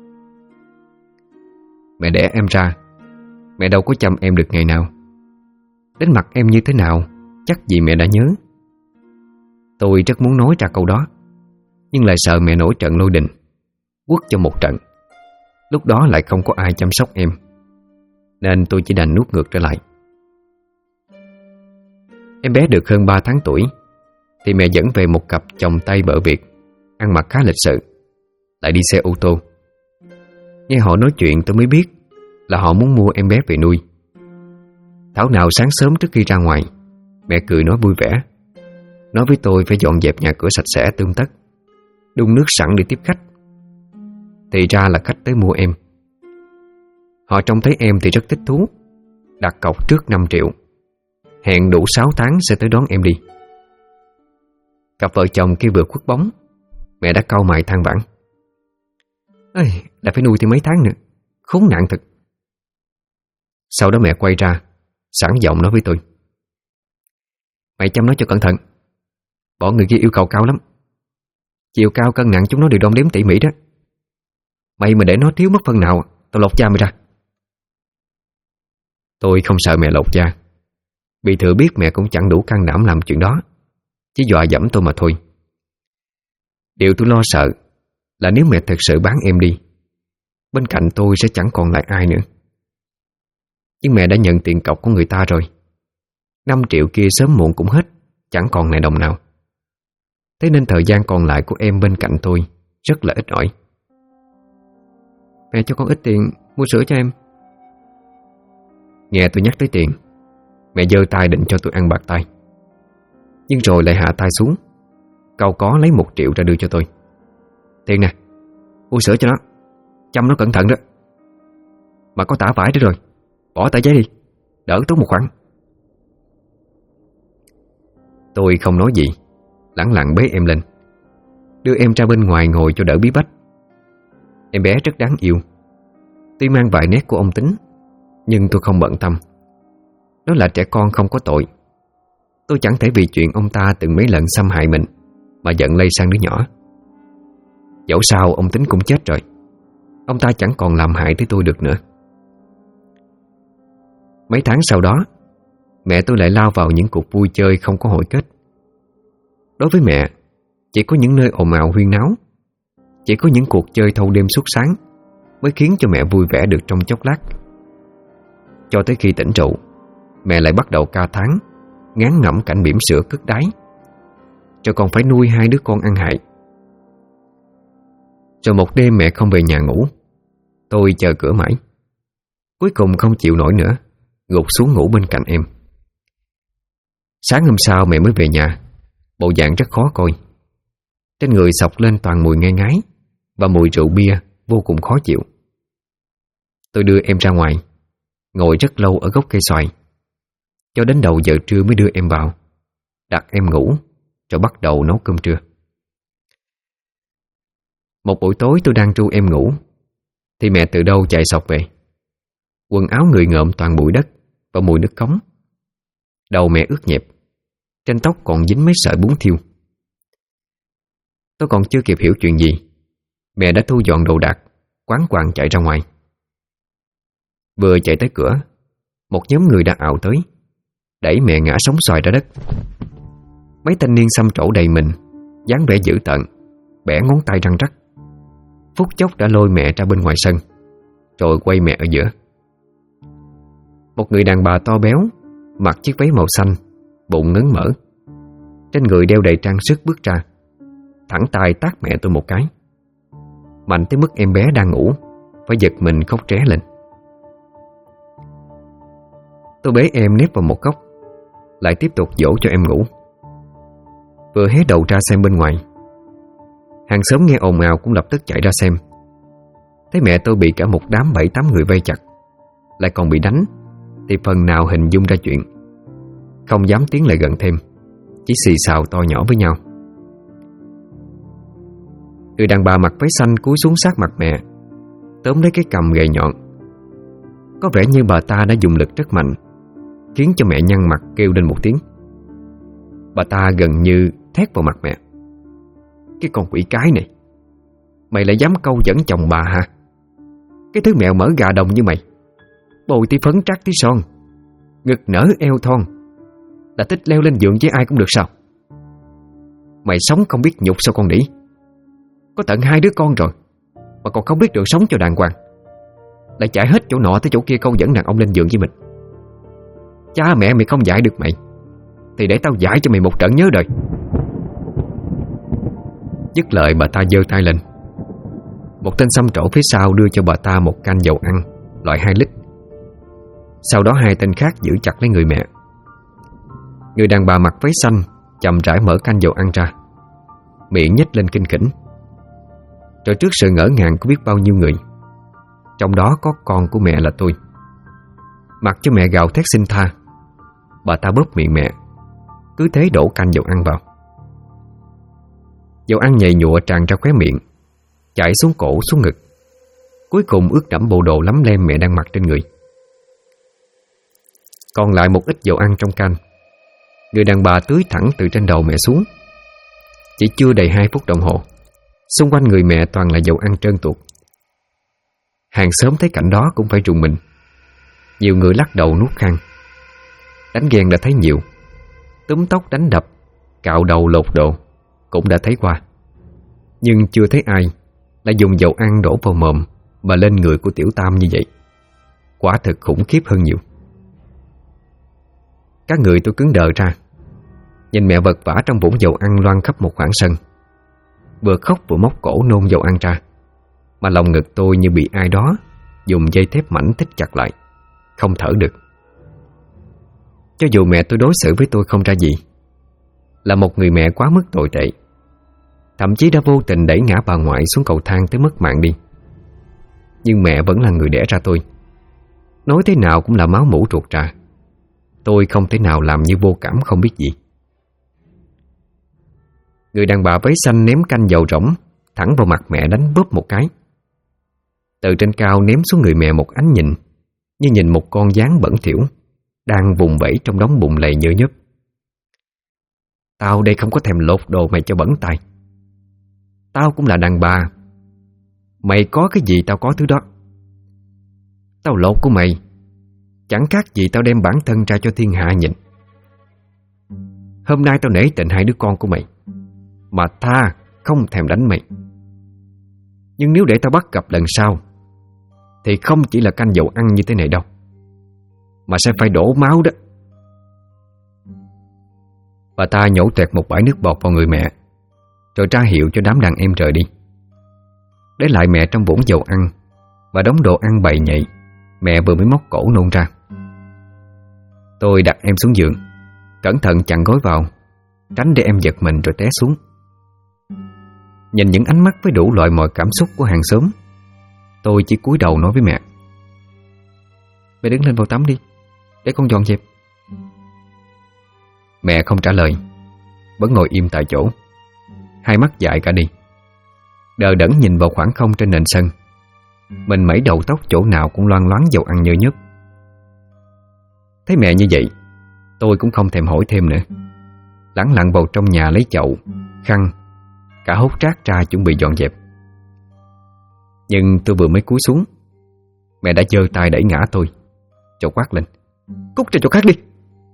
Mẹ đẻ em ra, mẹ đâu có chăm em được ngày nào. Đến mặt em như thế nào chắc gì mẹ đã nhớ. Tôi rất muốn nói ra câu đó, nhưng lại sợ mẹ nổi trận lôi đình, quất cho một trận. Lúc đó lại không có ai chăm sóc em, nên tôi chỉ đành nuốt ngược trở lại. Em bé được hơn 3 tháng tuổi thì mẹ dẫn về một cặp chồng Tây bợ Việt, ăn mặc khá lịch sự, lại đi xe ô tô. Nghe họ nói chuyện tôi mới biết là họ muốn mua em bé về nuôi. Thảo nào sáng sớm trước khi ra ngoài, mẹ cười nói vui vẻ, nói với tôi phải dọn dẹp nhà cửa sạch sẽ tươm tất, đun nước sẵn để tiếp khách. Thì ra là khách tới mua em. Họ trông thấy em thì rất thích thú, đặt cọc trước 5 triệu, hẹn đủ 6 tháng sẽ tới đón em đi. Cặp vợ chồng kia vừa khuất bóng, mẹ đã cau mày than vãn: "Ây, đã phải nuôi thêm mấy tháng nữa, khốn nạn thật." Sau đó mẹ quay ra, sẵn giọng nói với tôi: "Mày chăm nó cho cẩn thận, bọn người kia yêu cầu cao lắm. Chiều cao cân nặng chúng nó đều đong đếm tỉ mỉ đó. Mày mà để nó thiếu mất phần nào, tao lột da mày ra." Tôi không sợ mẹ lột da, vì thừa biết mẹ cũng chẳng đủ can đảm làm chuyện đó, chỉ dọa dẫm tôi mà thôi. Điều tôi lo sợ là nếu mẹ thật sự bán em đi, bên cạnh tôi sẽ chẳng còn lại ai nữa. Nhưng mẹ đã nhận tiền cọc của người ta rồi, 5 triệu kia sớm muộn cũng hết, chẳng còn lại đồng nào. Thế nên thời gian còn lại của em bên cạnh tôi rất là ít ỏi. "Mẹ cho con ít tiền mua sữa cho em." Nghe tôi nhắc tới tiền, mẹ giơ tay định cho tôi ăn bạc tay, nhưng rồi lại hạ tay xuống, cau có lấy 1 triệu ra đưa cho tôi. "Tiền nè, mua sữa cho nó, chăm nó cẩn thận đó. Mà có tả vải đó rồi, bỏ tờ giấy đi, đỡ tốn một khoản." Tôi không nói gì, lẳng lặng bế em lên, đưa em ra bên ngoài ngồi cho đỡ bí bách. Em bé rất đáng yêu, tuy mang vài nét của ông Tính, nhưng tôi không bận tâm. Nó là trẻ con không có tội. Tôi chẳng thể vì chuyện ông ta từng mấy lần xâm hại mình mà giận lây sang đứa nhỏ. Dẫu sao ông Tính cũng chết rồi, ông ta chẳng còn làm hại tới tôi được nữa. Mấy tháng sau đó, mẹ tôi lại lao vào những cuộc vui chơi không có hồi kết. Đối với mẹ, chỉ có những nơi ồn ào huyên náo, Chỉ có những cuộc chơi thâu đêm suốt sáng mới khiến cho mẹ vui vẻ được trong chốc lát. Cho tới khi tỉnh rượu, mẹ lại bắt đầu ca thán, ngán ngẩm cảnh bỉm sữa cất đáy, cho còn phải nuôi 2 đứa con ăn hại. Rồi một đêm mẹ không về nhà ngủ. Tôi chờ cửa mãi, cuối cùng không chịu nổi nữa, gục xuống ngủ bên cạnh em. Sáng hôm sau mẹ mới về nhà, bộ dạng rất khó coi. Trên người xộc lên toàn mùi ngai ngái và mùi rượu bia vô cùng khó chịu. Tôi đưa em ra ngoài, ngồi rất lâu ở gốc cây xoài, cho đến đầu giờ trưa mới đưa em vào, đặt em ngủ, rồi bắt đầu nấu cơm trưa. Một buổi tối tôi đang ru em ngủ thì mẹ từ đâu chạy xộc về. Quần áo người ngợm toàn bụi đất và mùi nước cống. Đầu mẹ ướt nhẹp, trên tóc còn dính mấy sợi bún thiêu. Tôi còn chưa kịp hiểu chuyện gì, mẹ đã thu dọn đồ đạc, quán quàng chạy ra ngoài. Vừa chạy tới cửa, một nhóm người đã ào tới, đẩy mẹ ngã sóng xoài ra đất. Mấy thanh niên xăm trổ đầy mình, dáng vẻ dữ tợn, bẻ ngón tay răng rắc. Phút chốc đã lôi mẹ ra bên ngoài sân, rồi quay mẹ ở giữa. Một người đàn bà to béo, mặc chiếc váy màu xanh, bụng ngấn mỡ, trên người đeo đầy trang sức bước ra, thẳng tay tát mẹ tôi một cái, mạnh tới mức em bé đang ngủ phải giật mình khóc ré lên. Tôi bế em nép vào một góc, lại tiếp tục dỗ cho em ngủ. Vừa hé đầu ra xem bên ngoài, hàng xóm nghe ồn ào cũng lập tức chạy ra xem. Thấy mẹ tôi bị cả một đám 7-8 người vây chặt, lại còn bị đánh, thì phần nào hình dung ra chuyện. Không dám tiến lại gần thêm, chỉ xì xào to nhỏ với nhau. Người đàn bà mặc váy xanh cúi xuống sát mặt mẹ, tóm lấy cái cằm gầy nhọn. Có vẻ như bà ta đã dùng lực rất mạnh, khiến cho mẹ nhăn mặt kêu lên một tiếng. Bà ta gần như thét vào mặt mẹ: "Cái con quỷ cái này, mày lại dám câu dẫn chồng bà hả? Cái thứ mèo mỡ gà đồng như mày, bồi tí phấn trắc tí son, ngực nở eo thon, là thích leo lên giường với ai cũng được sao? Mày sống không biết nhục sao con đĩ? Có tận 2 đứa con rồi mà còn không biết được sống cho đàng hoàng, lại chạy hết chỗ nọ tới chỗ kia câu dẫn đàn ông lên giường với mình. Cha mẹ mày không dạy được mày, thì để tao dạy cho mày một trận nhớ đời." Dứt lời bà ta giơ tay lên. Một tên xăm trổ phía sau đưa cho bà ta một can dầu ăn loại 2 lít. Sau đó 2 tên khác giữ chặt lấy người mẹ. Người đàn bà mặc váy xanh chậm rãi mở can dầu ăn ra, miệng nhếch lên kinh khỉnh. Rồi trước sự ngỡ ngàng của biết bao nhiêu người, trong đó có con của mẹ là tôi, mặc cho mẹ gào thét xin tha, bà ta bóp miệng mẹ, cứ thế đổ canh dầu ăn vào. Dầu ăn nhầy nhụa tràn ra khóe miệng, chảy xuống cổ xuống ngực, cuối cùng ướt đẫm bộ đồ lấm lem mẹ đang mặc trên người. Còn lại một ít dầu ăn trong can, người đàn bà tưới thẳng từ trên đầu mẹ xuống. Chỉ chưa đầy 2 phút đồng hồ, xung quanh người mẹ toàn là dầu ăn trơn tuột. Hàng xóm thấy cảnh đó cũng phải rùng mình. Nhiều người lắc đầu nuốt khang. Đánh ghen đã thấy nhiều, túm tóc đánh đập, cạo đầu lột đồ cũng đã thấy qua, nhưng chưa thấy ai lại dùng dầu ăn đổ vào mồm mà lên người của Tiểu Tam như vậy. Quả thực khủng khiếp hơn nhiều. Các người tôi cứng đờ ra, nhìn mẹ vật vã trong vũng dầu ăn loang khắp một khoảng sân, vừa khóc vừa móc cổ nôn dầu ăn ra, mà lòng ngực tôi như bị ai đó dùng dây thép mảnh thích chặt lại, không thở được. Cho dù mẹ tôi đối xử với tôi không ra gì, là một người mẹ quá mức tồi tệ, thậm chí đã vô tình đẩy ngã bà ngoại xuống cầu thang tới mất mạng đi, nhưng mẹ vẫn là người đẻ ra tôi. Nói thế nào cũng là máu mủ ruột rà. Tôi không thể nào làm như vô cảm không biết gì. Người đàn bà váy xanh ném canh dầu rỗng thẳng vào mặt mẹ đánh bóp một cái. Từ trên cao ném xuống người mẹ một ánh nhìn như nhìn một con gián bẩn thỉu đang vùng vẫy trong đống bùn lầy nhơ nhớp. Tao đây không có thèm lột đồ mày cho bẩn tay. Tao cũng là đàn bà. Mày có cái gì tao có thứ đó. Tao lột của mày chẳng khác gì tao đem bản thân ra cho thiên hạ nhìn. Hôm nay tao nể tình 2 đứa con của mày, mà tha không thèm đánh mày. Nhưng nếu để tao bắt gặp lần sau thì không chỉ là canh dầu ăn như thế này đâu, mà sẽ phải đổ máu đó. Bà ta nhổ toẹt một bãi nước bọt vào người mẹ, rồi ra hiệu cho đám đàn em rời đi. Để lại mẹ trong vũng dầu ăn và đống đồ ăn bày nhậy mẹ vừa mới móc cổ nôn ra. Tôi đặt em xuống giường, cẩn thận chặn gối vào, tránh để em giật mình rồi té xuống. Nhìn những ánh mắt với đủ loại mọi cảm xúc của hàng xóm, tôi chỉ cúi đầu nói với mẹ: "Mẹ đứng lên vào tắm đi, để con dọn dẹp." Mẹ không trả lời, vẫn ngồi im tại chỗ, hai mắt dại cả đi, đờ đẫn nhìn vào khoảng không trên nền sân. Mình mẩy đầu tóc chỗ nào cũng loang loáng dầu ăn nhơ nhớp. Thấy mẹ như vậy, tôi cũng không thèm hỏi thêm nữa, lẳng lặng vào trong nhà lấy chậu, khăn, cả hốt rác ra chuẩn bị dọn dẹp. Nhưng tôi vừa mới cúi xuống, mẹ đã giơ tay đẩy ngã tôi, rồi quát lên: "Cút ra chỗ khác đi!"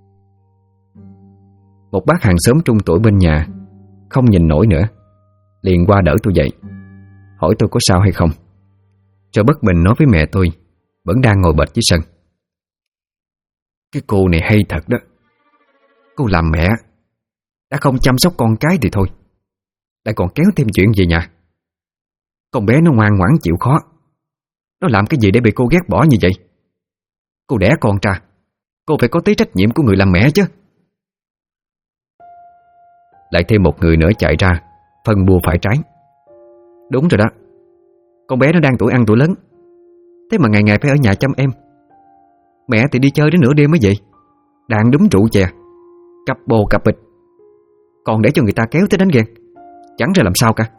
Một bác hàng xóm trung tuổi bên nhà không nhìn nổi nữa, liền qua đỡ tôi dậy, hỏi tôi có sao hay không, rồi bất bình nói với mẹ tôi vẫn đang ngồi bệt dưới sân: "Cái cô này hay thật đó. Cô làm mẹ đã không chăm sóc con cái thì thôi, lại còn kéo thêm chuyện về nhà. Con bé nó ngoan ngoãn chịu khó, nó làm cái gì để bị cô ghét bỏ như vậy? Cô đẻ con ra, cô phải có tí trách nhiệm của người làm mẹ chứ." Lại thêm một người nữa chạy ra phân bua phải trái: "Đúng rồi đó, con bé nó đang tuổi ăn tuổi lớn, thế mà ngày ngày phải ở nhà chăm em. Mẹ thì đi chơi đến nửa đêm mới vậy, đàn đúng rượu chè, cặp bồ cặp bịch, còn để cho người ta kéo tới đánh ghen, chẳng ra làm sao cả."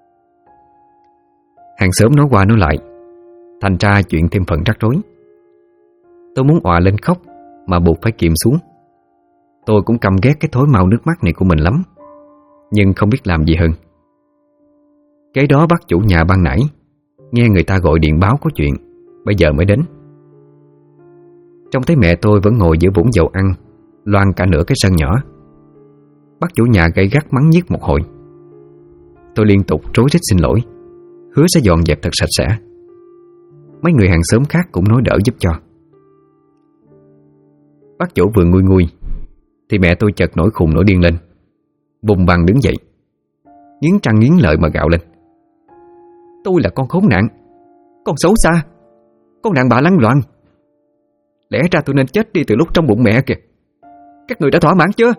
Hàng xóm nói qua nói lại, thành ra chuyện thêm phần rắc rối. Tôi muốn òa lên khóc mà buộc phải kìm xuống. Tôi cũng căm ghét cái thói mau nước mắt này của mình lắm, nhưng không biết làm gì hơn. Kế đó bác chủ nhà ban nãy nghe người ta gọi điện báo có chuyện, bây giờ mới đến. Trông thấy mẹ tôi vẫn ngồi giữa vũng dầu ăn loang cả nửa cái sân nhỏ, bác chủ nhà gay gắt mắng nhiếc một hồi. Tôi liên tục rối rít xin lỗi, hứa sẽ dọn dẹp thật sạch sẽ. Mấy người hàng xóm khác cũng nói đỡ giúp cho. Bác chủ vừa nguôi thì mẹ tôi chợt nổi khùng nổi điên lên, vùng vằng đứng dậy, nghiến răng nghiến lợi mà gạo lên: "Tôi là con khốn nạn, con xấu xa, con đàn bà lăng loàn. Lẽ ra tôi nên chết đi từ lúc trong bụng mẹ kìa. Các người đã thỏa mãn chưa?"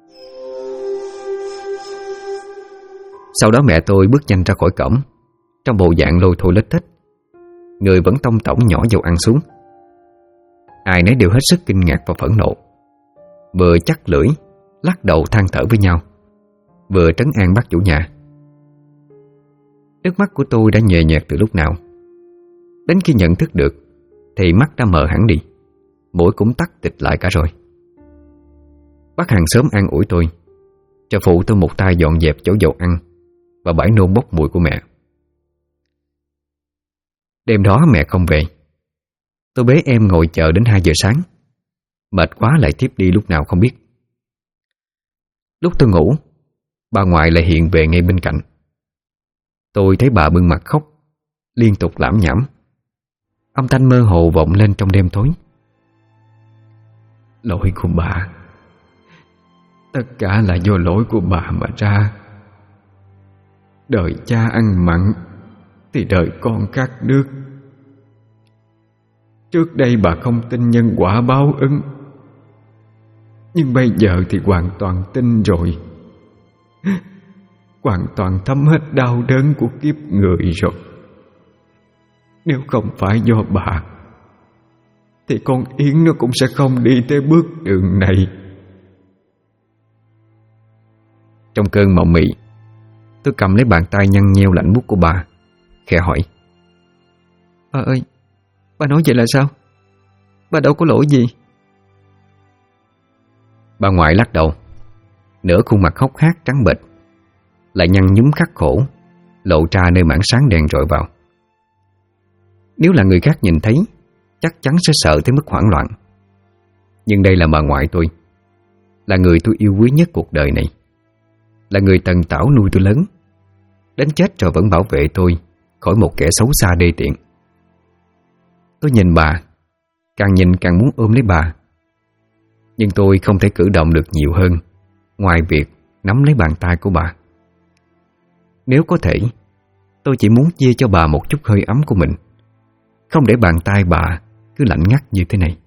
Sau đó mẹ tôi bước nhanh ra khỏi cổng, trong bộ dạng lôi thôi lết thết, người vẫn tông tổng nhỏ dầu ăn xuống. Ai nấy đều hết sức kinh ngạc và phẫn nộ, vừa chắc lưỡi lắc đầu than thở với nhau, vừa trấn an bác chủ nhà. Nước mắt của tôi đã nhòe nhòe từ lúc nào. Đến khi nhận thức được thì mắt đã mờ hẳn đi, mũi cũng tắc tịch lại cả rồi. Bác hàng xóm an ủi tôi, cho phụ tôi một tay dọn dẹp chỗ dầu ăn và bãi nôn bốc mùi của mẹ. Đêm đó mẹ không về. Tôi bế em ngồi chờ đến 2 giờ sáng. Mệt quá lại thiếp đi lúc nào không biết. Lúc tôi ngủ, bà ngoại lại hiện về ngay bên cạnh. Tôi thấy bà bưng mặt khóc, liên tục lảm nhảm. Âm thanh mơ hồ vọng lên trong đêm tối: "Lỗi của bà, tất cả là do lỗi của bà mà ra. Đời cha ăn mặn thì đời con khát nước. Trước đây bà không tin nhân quả báo ứng, nhưng bây giờ thì hoàn toàn tin rồi. Hoàn toàn thấm hết đau đớn của kiếp người rồi. Nếu không phải do bà thì con Yến nó cũng sẽ không đi tới bước đường này." Trong cơn mộng mị, tôi cầm lấy bàn tay nhăn nheo lạnh buốt của bà, khẽ hỏi: "Bà ơi, bà nói vậy là sao? Bà đâu có lỗi gì." Bà ngoại lắc đầu, nửa khuôn mặt hốc hác trắng bệch, lại nhăn nhúm khắc khổ, lộ ra nơi mảng sáng đèn rọi vào. Nếu là người khác nhìn thấy, chắc chắn sẽ sợ tới mức hoảng loạn. Nhưng đây là bà ngoại tôi, là người tôi yêu quý nhất cuộc đời này, là người tần tảo nuôi tôi lớn, đến chết rồi vẫn bảo vệ tôi khỏi một kẻ xấu xa đê tiện. Tôi nhìn bà, càng nhìn càng muốn ôm lấy bà, nhưng tôi không thể cử động được nhiều hơn ngoài việc nắm lấy bàn tay của bà. Nếu có thể, tôi chỉ muốn chia cho bà một chút hơi ấm của mình, không để bàn tay bà cứ lạnh ngắt như thế này.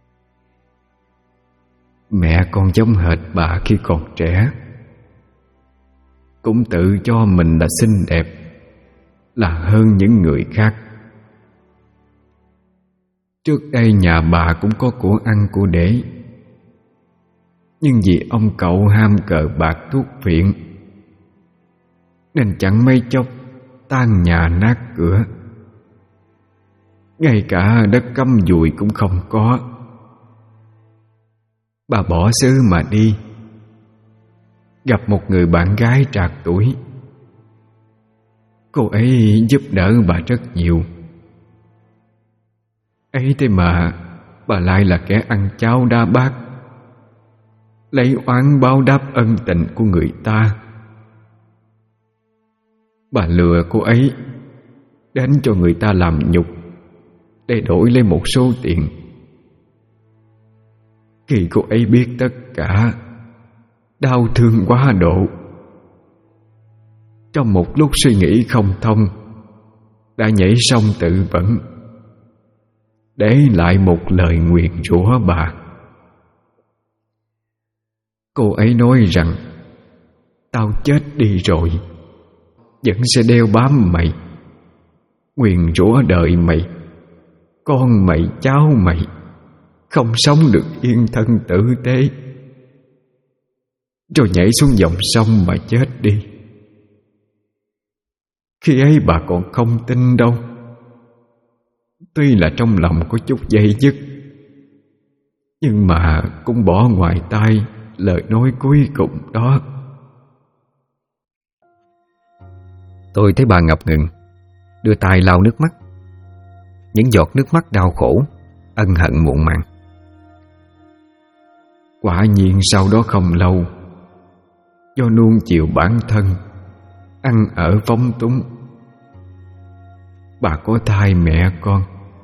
Mẹ con giống hệt bà khi còn trẻ, cũng tự cho mình là xinh đẹp, là hơn những người khác. Trước đây nhà bà cũng có của ăn của để, nhưng vì ông cậu ham cờ bạc thuốc phiện nên chẳng mấy chốc tan nhà nát cửa. Ngay cả đất cắm dùi cũng không có. Bà bỏ xứ mà đi, gặp một người bạn gái trạc tuổi. Cô ấy giúp đỡ bà rất nhiều. Ấy thế mà bà lại là kẻ ăn cháo đa bát, lấy oán báo đáp ân tình của người ta. Bà lừa cô ấy đến cho người ta làm nhục để đổi lấy một số tiền. Khi cô ấy biết tất cả, đau thương quá độ. Trong một lúc suy nghĩ không thông, đã nhảy sông tự vẫn, để lại một lời nguyền rủa bà. Cô ấy nói rằng tao chết đi rồi vẫn sẽ đeo bám mày, nguyền rủa đời mày, con mày, cháu mày không sống được yên thân tử tế, rồi nhảy xuống dòng sông mà chết đi. Khi ấy bà còn không tin đâu. Tuy là trong lòng có chút dây dứt, nhưng mà cũng bỏ ngoài tai lời nói cuối cùng đó. Tôi thấy bà ngập ngừng, đưa tay lau nước mắt. Những giọt nước mắt đau khổ, ân hận muộn màng. Quả nhiên sau đó không lâu, do nuông chiều bản thân, ăn ở phóng túng, bà có thai mẹ con.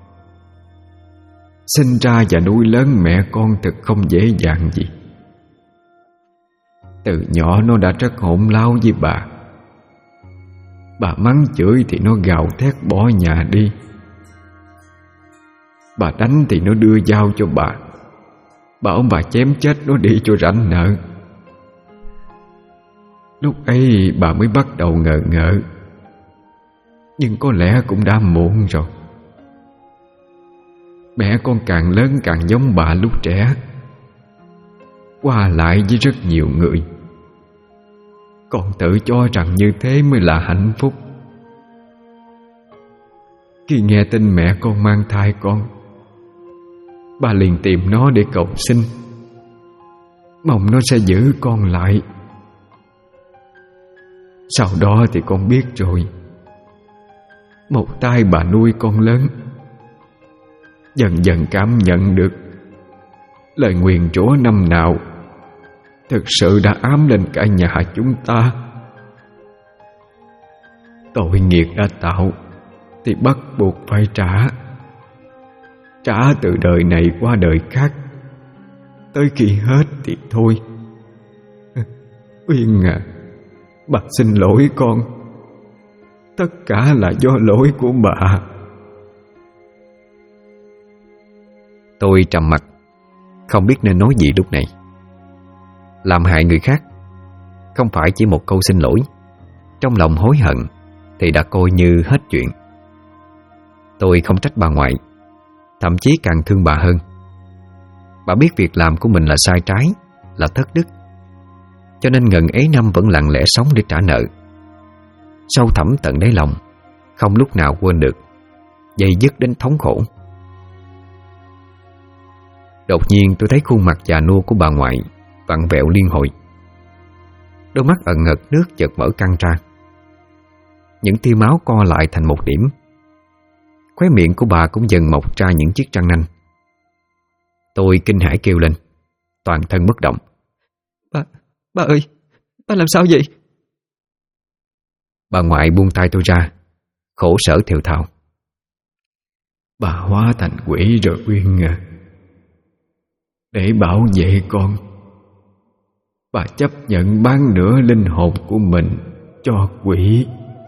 Sinh ra và nuôi lớn mẹ con thật không dễ dàng gì. Từ nhỏ nó đã rất hỗn láo với bà. Bà mắng chửi thì nó gào thét bỏ nhà đi. Bà đánh thì nó đưa dao cho bà, bảo bà chém chết nó đi cho rảnh nợ. Lúc ấy bà mới bắt đầu ngờ ngợ, nhưng có lẽ cũng đã muộn rồi. Mẹ con càng lớn càng giống bà lúc trẻ, qua lại với rất nhiều người, còn tự cho rằng như thế mới là hạnh phúc. Khi nghe tin mẹ con mang thai con, bà liền tìm nó để cầu xin, mong nó sẽ giữ con lại. Sau đó thì con biết rồi, một tay bà nuôi con lớn, dần dần cảm nhận được lời nguyền rủa năm nào thực sự đã ám lên cả nhà chúng ta. Tội nghiệp đã tạo thì bắt buộc phải trả. Trả từ đời này qua đời khác, tới khi hết thì thôi. Uyên à, bà xin lỗi con. Tất cả là do lỗi của bà. Tôi trầm mặc, không biết nên nói gì lúc này. Làm hại người khác, không phải chỉ một câu xin lỗi, trong lòng hối hận thì đã coi như hết chuyện. Tôi không trách bà ngoại, thậm chí càng thương bà hơn. Bà biết việc làm của mình là sai trái, là thất đức, cho nên ngần ấy năm vẫn lặng lẽ sống để trả nợ. Sâu thẳm tận đáy lòng, không lúc nào quên được, dây dứt đến thống khổ. Đột nhiên tôi thấy khuôn mặt già nua của bà ngoại vặn vẹo liên hồi. Đôi mắt ẩn ngật nước chợt mở căng ra, những tia máu co lại thành một điểm. Khóe miệng của bà cũng dần mọc ra những chiếc răng nanh. Tôi kinh hãi kêu lên, toàn thân bất động. Bà ơi, bà làm sao vậy? Bà ngoại buông tay tôi ra, khổ sở thều thào. Bà hóa thành quỷ rồi Uyên à. Để bảo vệ con, bà chấp nhận bán nửa linh hồn của mình cho quỷ.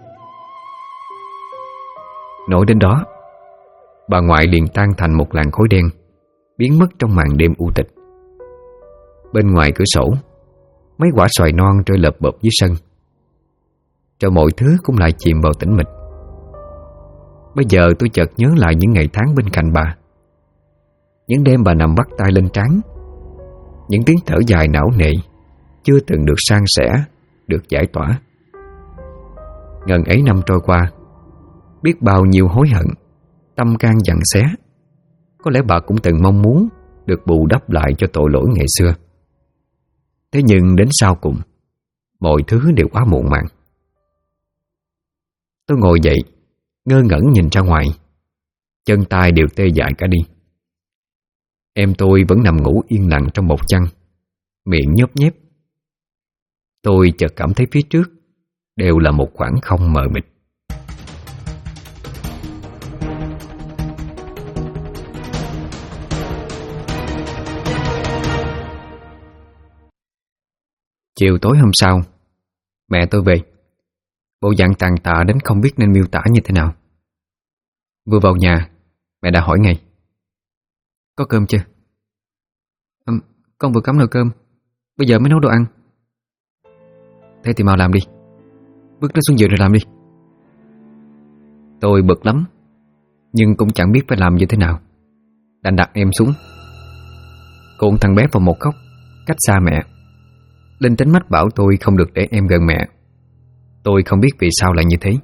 Nói đến đó, bà ngoại liền tan thành một làn khói đen, biến mất trong màn đêm u tịch. Bên ngoài cửa sổ, mấy quả xoài non rơi lợp bợp dưới sân, rồi mọi thứ cũng lại chìm vào tĩnh mịch. Bây giờ tôi chợt nhớ lại những ngày tháng bên cạnh bà. Những đêm bà nằm bắt tay lên trán, những tiếng thở dài não nề chưa từng được san sẻ, được giải tỏa. Ngần ấy năm trôi qua, biết bao nhiêu hối hận, tâm can giằng xé. Có lẽ bà cũng từng mong muốn được bù đắp lại cho tội lỗi ngày xưa. Thế nhưng đến sau cùng, mọi thứ đều quá muộn màng. Tôi ngồi dậy, ngơ ngẩn nhìn ra ngoài, chân tay đều tê dại cả đi. Em tôi vẫn nằm ngủ yên lặng trong bọc chăn, miệng nhớp nhép. Tôi chợt cảm thấy phía trước đều là một khoảng không mờ mịt. Chiều tối hôm sau, mẹ tôi về, bộ dạng tàn tạ đến không biết nên miêu tả như thế nào. Vừa vào nhà, mẹ đã hỏi ngay: "Có cơm chưa?" Con vừa cắm nồi cơm, bây giờ mới nấu đồ ăn." "Thế thì mau làm đi, vứt nó xuống giường rồi làm đi." Tôi bực lắm, nhưng cũng chẳng biết phải làm như thế nào, đành đặt em xuống. Cuộn thằng bé vào một góc, cách xa mẹ. Linh tính mách bảo tôi không được để em gần mẹ. Tôi không biết vì sao lại như thế.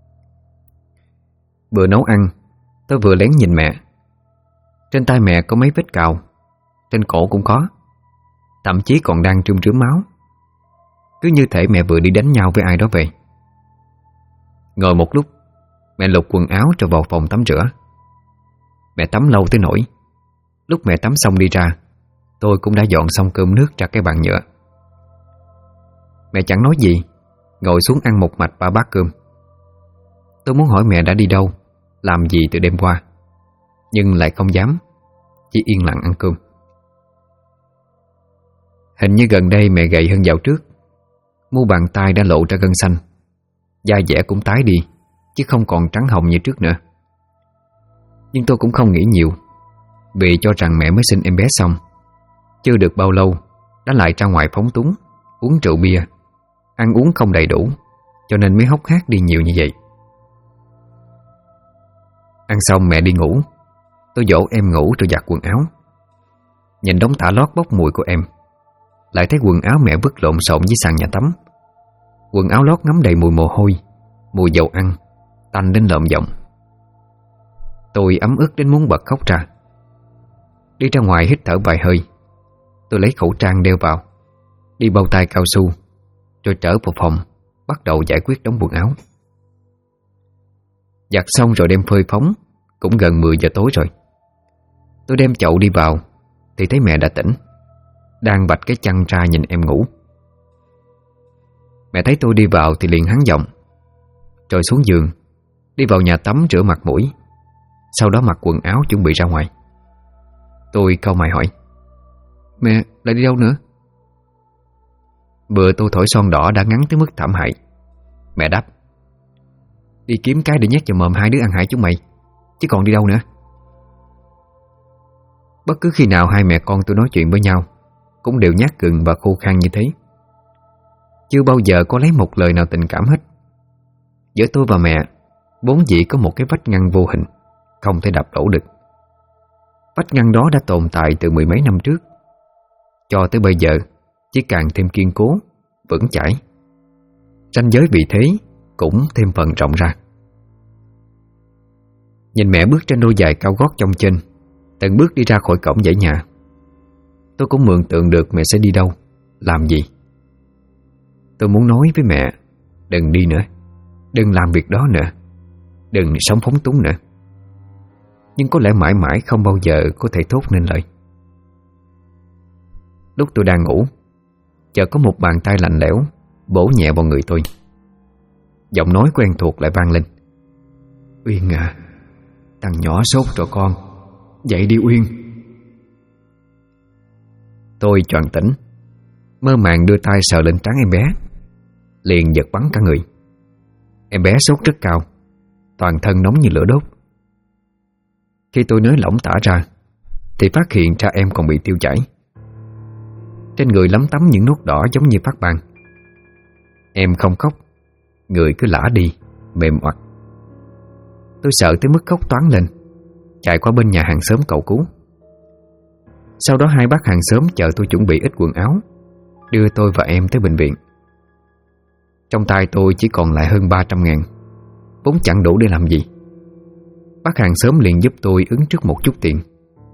Vừa nấu ăn, tôi vừa lén nhìn mẹ. Trên tay mẹ có mấy vết cào, trên cổ cũng có, thậm chí còn đang rơm rớm máu. Cứ như thể mẹ vừa đi đánh nhau với ai đó về. Ngồi một lúc, mẹ lục quần áo rồi vào phòng tắm rửa. Mẹ tắm lâu tới nỗi lúc mẹ tắm xong đi ra, tôi cũng đã dọn xong cơm nước ra cái bàn nhựa. Mẹ chẳng nói gì, ngồi xuống ăn một mạch 3 bát cơm. Tôi muốn hỏi mẹ đã đi đâu, làm gì từ đêm qua, nhưng lại không dám, chỉ yên lặng ăn cơm. Hình như gần đây mẹ gầy hơn dạo trước. Mu bàn tay đã lộ ra gân xanh, da dẻ cũng tái đi, chứ không còn trắng hồng như trước nữa. Nhưng tôi cũng không nghĩ nhiều, vì cho rằng mẹ mới sinh em bé xong, chưa được bao lâu đã lại ra ngoài phóng túng, uống rượu bia, ăn uống không đầy đủ, cho nên mới hốc hác đi nhiều như vậy. Ăn xong mẹ đi ngủ, tôi dỗ em ngủ rồi giặt quần áo. Nhìn đống tả lót bốc mùi của em, lại thấy quần áo mẹ vứt lộn xộn dưới sàn nhà tắm. Quần áo lót ngấm đầy mùi mồ hôi, mùi dầu ăn, tanh đến lợm giọng. Tôi ấm ức đến muốn bật khóc ra. Đi ra ngoài hít thở vài hơi, tôi lấy khẩu trang đeo vào, đi bao tay cao su, rồi trở vào phòng, bắt đầu giải quyết đống quần áo. Giặt xong rồi đem phơi phóng, cũng gần 10 giờ tối rồi. Tôi đem chậu đi vào thì thấy mẹ đã tỉnh, đang vạch cái chăn ra nhìn em ngủ. Mẹ thấy tôi đi vào thì liền hắn giọng, rồi xuống giường, đi vào nhà tắm rửa mặt mũi, sau đó mặc quần áo chuẩn bị ra ngoài. Tôi cau mày hỏi: "Mẹ lại đi đâu nữa?" Bữa tôi thổi son đỏ đã ngắn tới mức thảm hại. Mẹ đáp: "Đi kiếm cái để nhét vào mồm hai đứa ăn hại chúng mày, chứ còn đi đâu nữa." Bất cứ khi nào hai mẹ con tôi nói chuyện với nhau cũng đều nhát gừng và khô khan như thế. Chưa bao giờ có lấy một lời nào tình cảm hết. Giữa tôi và mẹ vốn dĩ có một cái vách ngăn vô hình, không thể đập đổ được. Vách ngăn đó đã tồn tại từ 10 mấy năm trước, cho tới bây giờ chỉ càng thêm kiên cố, vững chãi. Ranh giới vì thế cũng thêm phần rộng ra. Nhìn mẹ bước trên đôi giày cao gót trong trên, từng bước đi ra khỏi cổng dãy nhà, tôi cũng mường tượng được mẹ sẽ đi đâu, làm gì. Tôi muốn nói với mẹ: đừng đi nữa, đừng làm việc đó nữa, đừng sống phóng túng nữa. Nhưng có lẽ mãi mãi không bao giờ có thể thốt nên lời. Lúc tôi đang ngủ, chợt có một bàn tay lạnh lẽo vỗ nhẹ vào người tôi. Giọng nói quen thuộc lại vang lên: Uyên à, thằng nhỏ sốt rồi con. Dậy đi Uyên. Tôi choàng tỉnh, mơ màng đưa tay sờ lên trán em bé, liền giật bắn cả người. Em bé sốt rất cao, toàn thân nóng như lửa đốt. Khi tôi nới lỏng tả ra thì phát hiện ra em còn bị tiêu chảy. Trên người lấm tấm những nốt đỏ giống như phát ban. Em không khóc, người cứ lả đi, mềm oặt. Tôi sợ tới mức khóc toáng lên, chạy qua bên nhà hàng xóm cầu cứu. Sau đó hai bác hàng xóm chờ tôi chuẩn bị ít quần áo, đưa tôi và em tới bệnh viện. Trong tay tôi chỉ còn lại hơn 300.000, vốn chẳng đủ để làm gì. Bác hàng xóm liền giúp tôi ứng trước một chút tiền.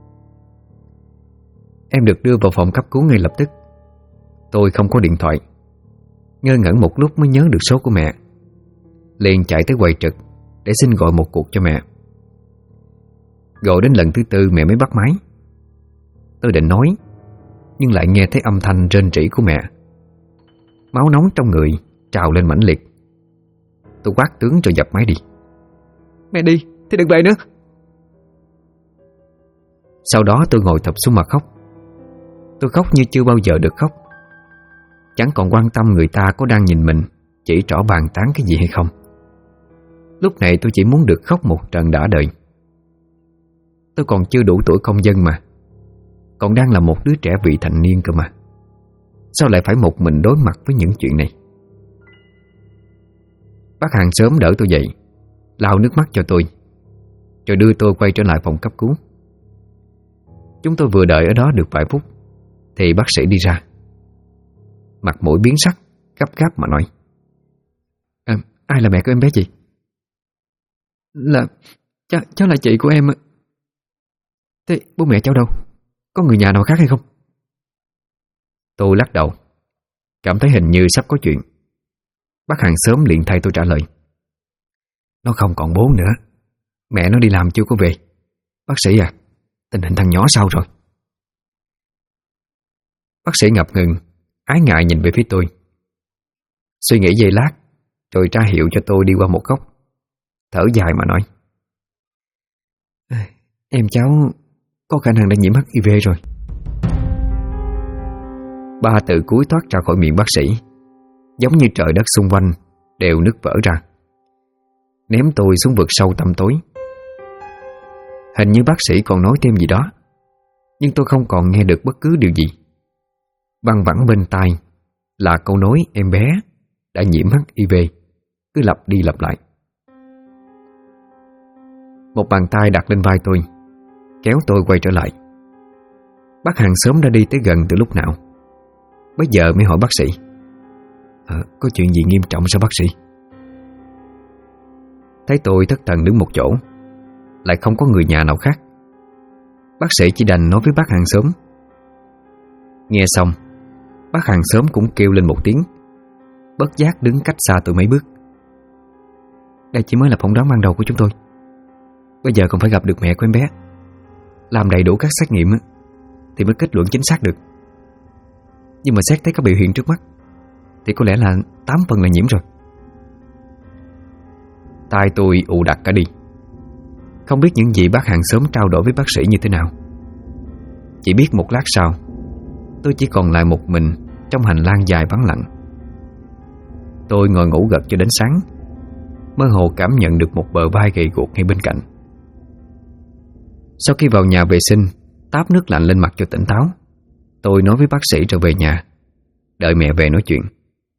Em được đưa vào phòng cấp cứu ngay lập tức. Tôi không có điện thoại, ngơ ngẩn một lúc mới nhớ được số của mẹ, liền chạy tới quầy trực để xin gọi một cuộc cho mẹ. Gọi đến lần thứ tư mẹ mới bắt máy. Tôi định nói, nhưng lại nghe thấy âm thanh rên rỉ của mẹ. Máu nóng trong người trào lên mãnh liệt. Tôi quát tướng rồi dập máy đi. Mẹ đi thì đừng về nữa. Sau đó tôi ngồi thụp xuống mà khóc. Tôi khóc như chưa bao giờ được khóc. Chẳng còn quan tâm người ta có đang nhìn mình chỉ trỏ bàn tán cái gì hay không. Lúc này tôi chỉ muốn được khóc một trận đã đời. Tôi còn chưa đủ tuổi công dân mà, còn đang là một đứa trẻ vị thành niên cơ mà. Sao lại phải một mình đối mặt với những chuyện này? Bác hàng xóm đỡ tôi dậy, lau nước mắt cho tôi, rồi đưa tôi quay trở lại phòng cấp cứu. Chúng tôi vừa đợi ở đó được vài phút thì bác sĩ đi ra. Mặt mũi biến sắc, gấp gáp mà nói: ai là mẹ của em bé chị? Là cháu là chị của em. Thế bố mẹ cháu đâu? Có người nhà nào khác hay không? Tôi lắc đầu, cảm thấy hình như sắp có chuyện. Bác hàng xóm liền thay tôi trả lời: nó không còn bố nữa, mẹ nó đi làm chưa có về. Bác sĩ à, tình hình thằng nhỏ sao rồi? Bác sĩ ngập ngừng, ái ngại nhìn về phía tôi, suy nghĩ giây lát rồi ra hiệu cho tôi đi qua một góc, thở dài mà nói: em cháu có khả năng đã nhiễm HIV rồi. Ba từ cuối thoát ra khỏi miệng bác sĩ, giống như trời đất xung quanh đều nứt vỡ ra, ném tôi xuống vực sâu tăm tối. Hình như bác sĩ còn nói thêm gì đó, nhưng tôi không còn nghe được bất cứ điều gì. Văng vẳng bên tai là câu nói em bé đã nhiễm HIV cứ lặp đi lặp lại. Một bàn tay đặt lên vai tôi, kéo tôi quay trở lại. Bác hàng xóm đã đi tới gần từ lúc nào. Bây giờ mới hỏi bác sĩ: có chuyện gì nghiêm trọng sao bác sĩ? Thấy tôi thất thần đứng một chỗ, lại không có người nhà nào khác, bác sĩ chỉ đành nói với bác hàng xóm. Nghe xong, bác hàng xóm cũng kêu lên một tiếng, bất giác đứng cách xa tôi mấy bước. Đây chỉ mới là phỏng đoán ban đầu của chúng tôi. Bây giờ còn phải gặp được mẹ của em bé, làm đầy đủ các xét nghiệm thì mới kết luận chính xác được. Nhưng mà xét thấy các biểu hiện trước mắt thì có lẽ là 8 phần là nhiễm rồi. Tai tôi ù đặc cả đi, không biết những gì bác hàng xóm trao đổi với bác sĩ như thế nào. Chỉ biết một lát sau, tôi chỉ còn lại một mình trong hành lang dài vắng lặng. Tôi ngồi ngủ gật cho đến sáng, mơ hồ cảm nhận được một bờ vai gầy guộc ngay bên cạnh. Sau khi vào nhà vệ sinh, táp nước lạnh lên mặt cho tỉnh táo, tôi nói với bác sĩ rồi về nhà, đợi mẹ về nói chuyện.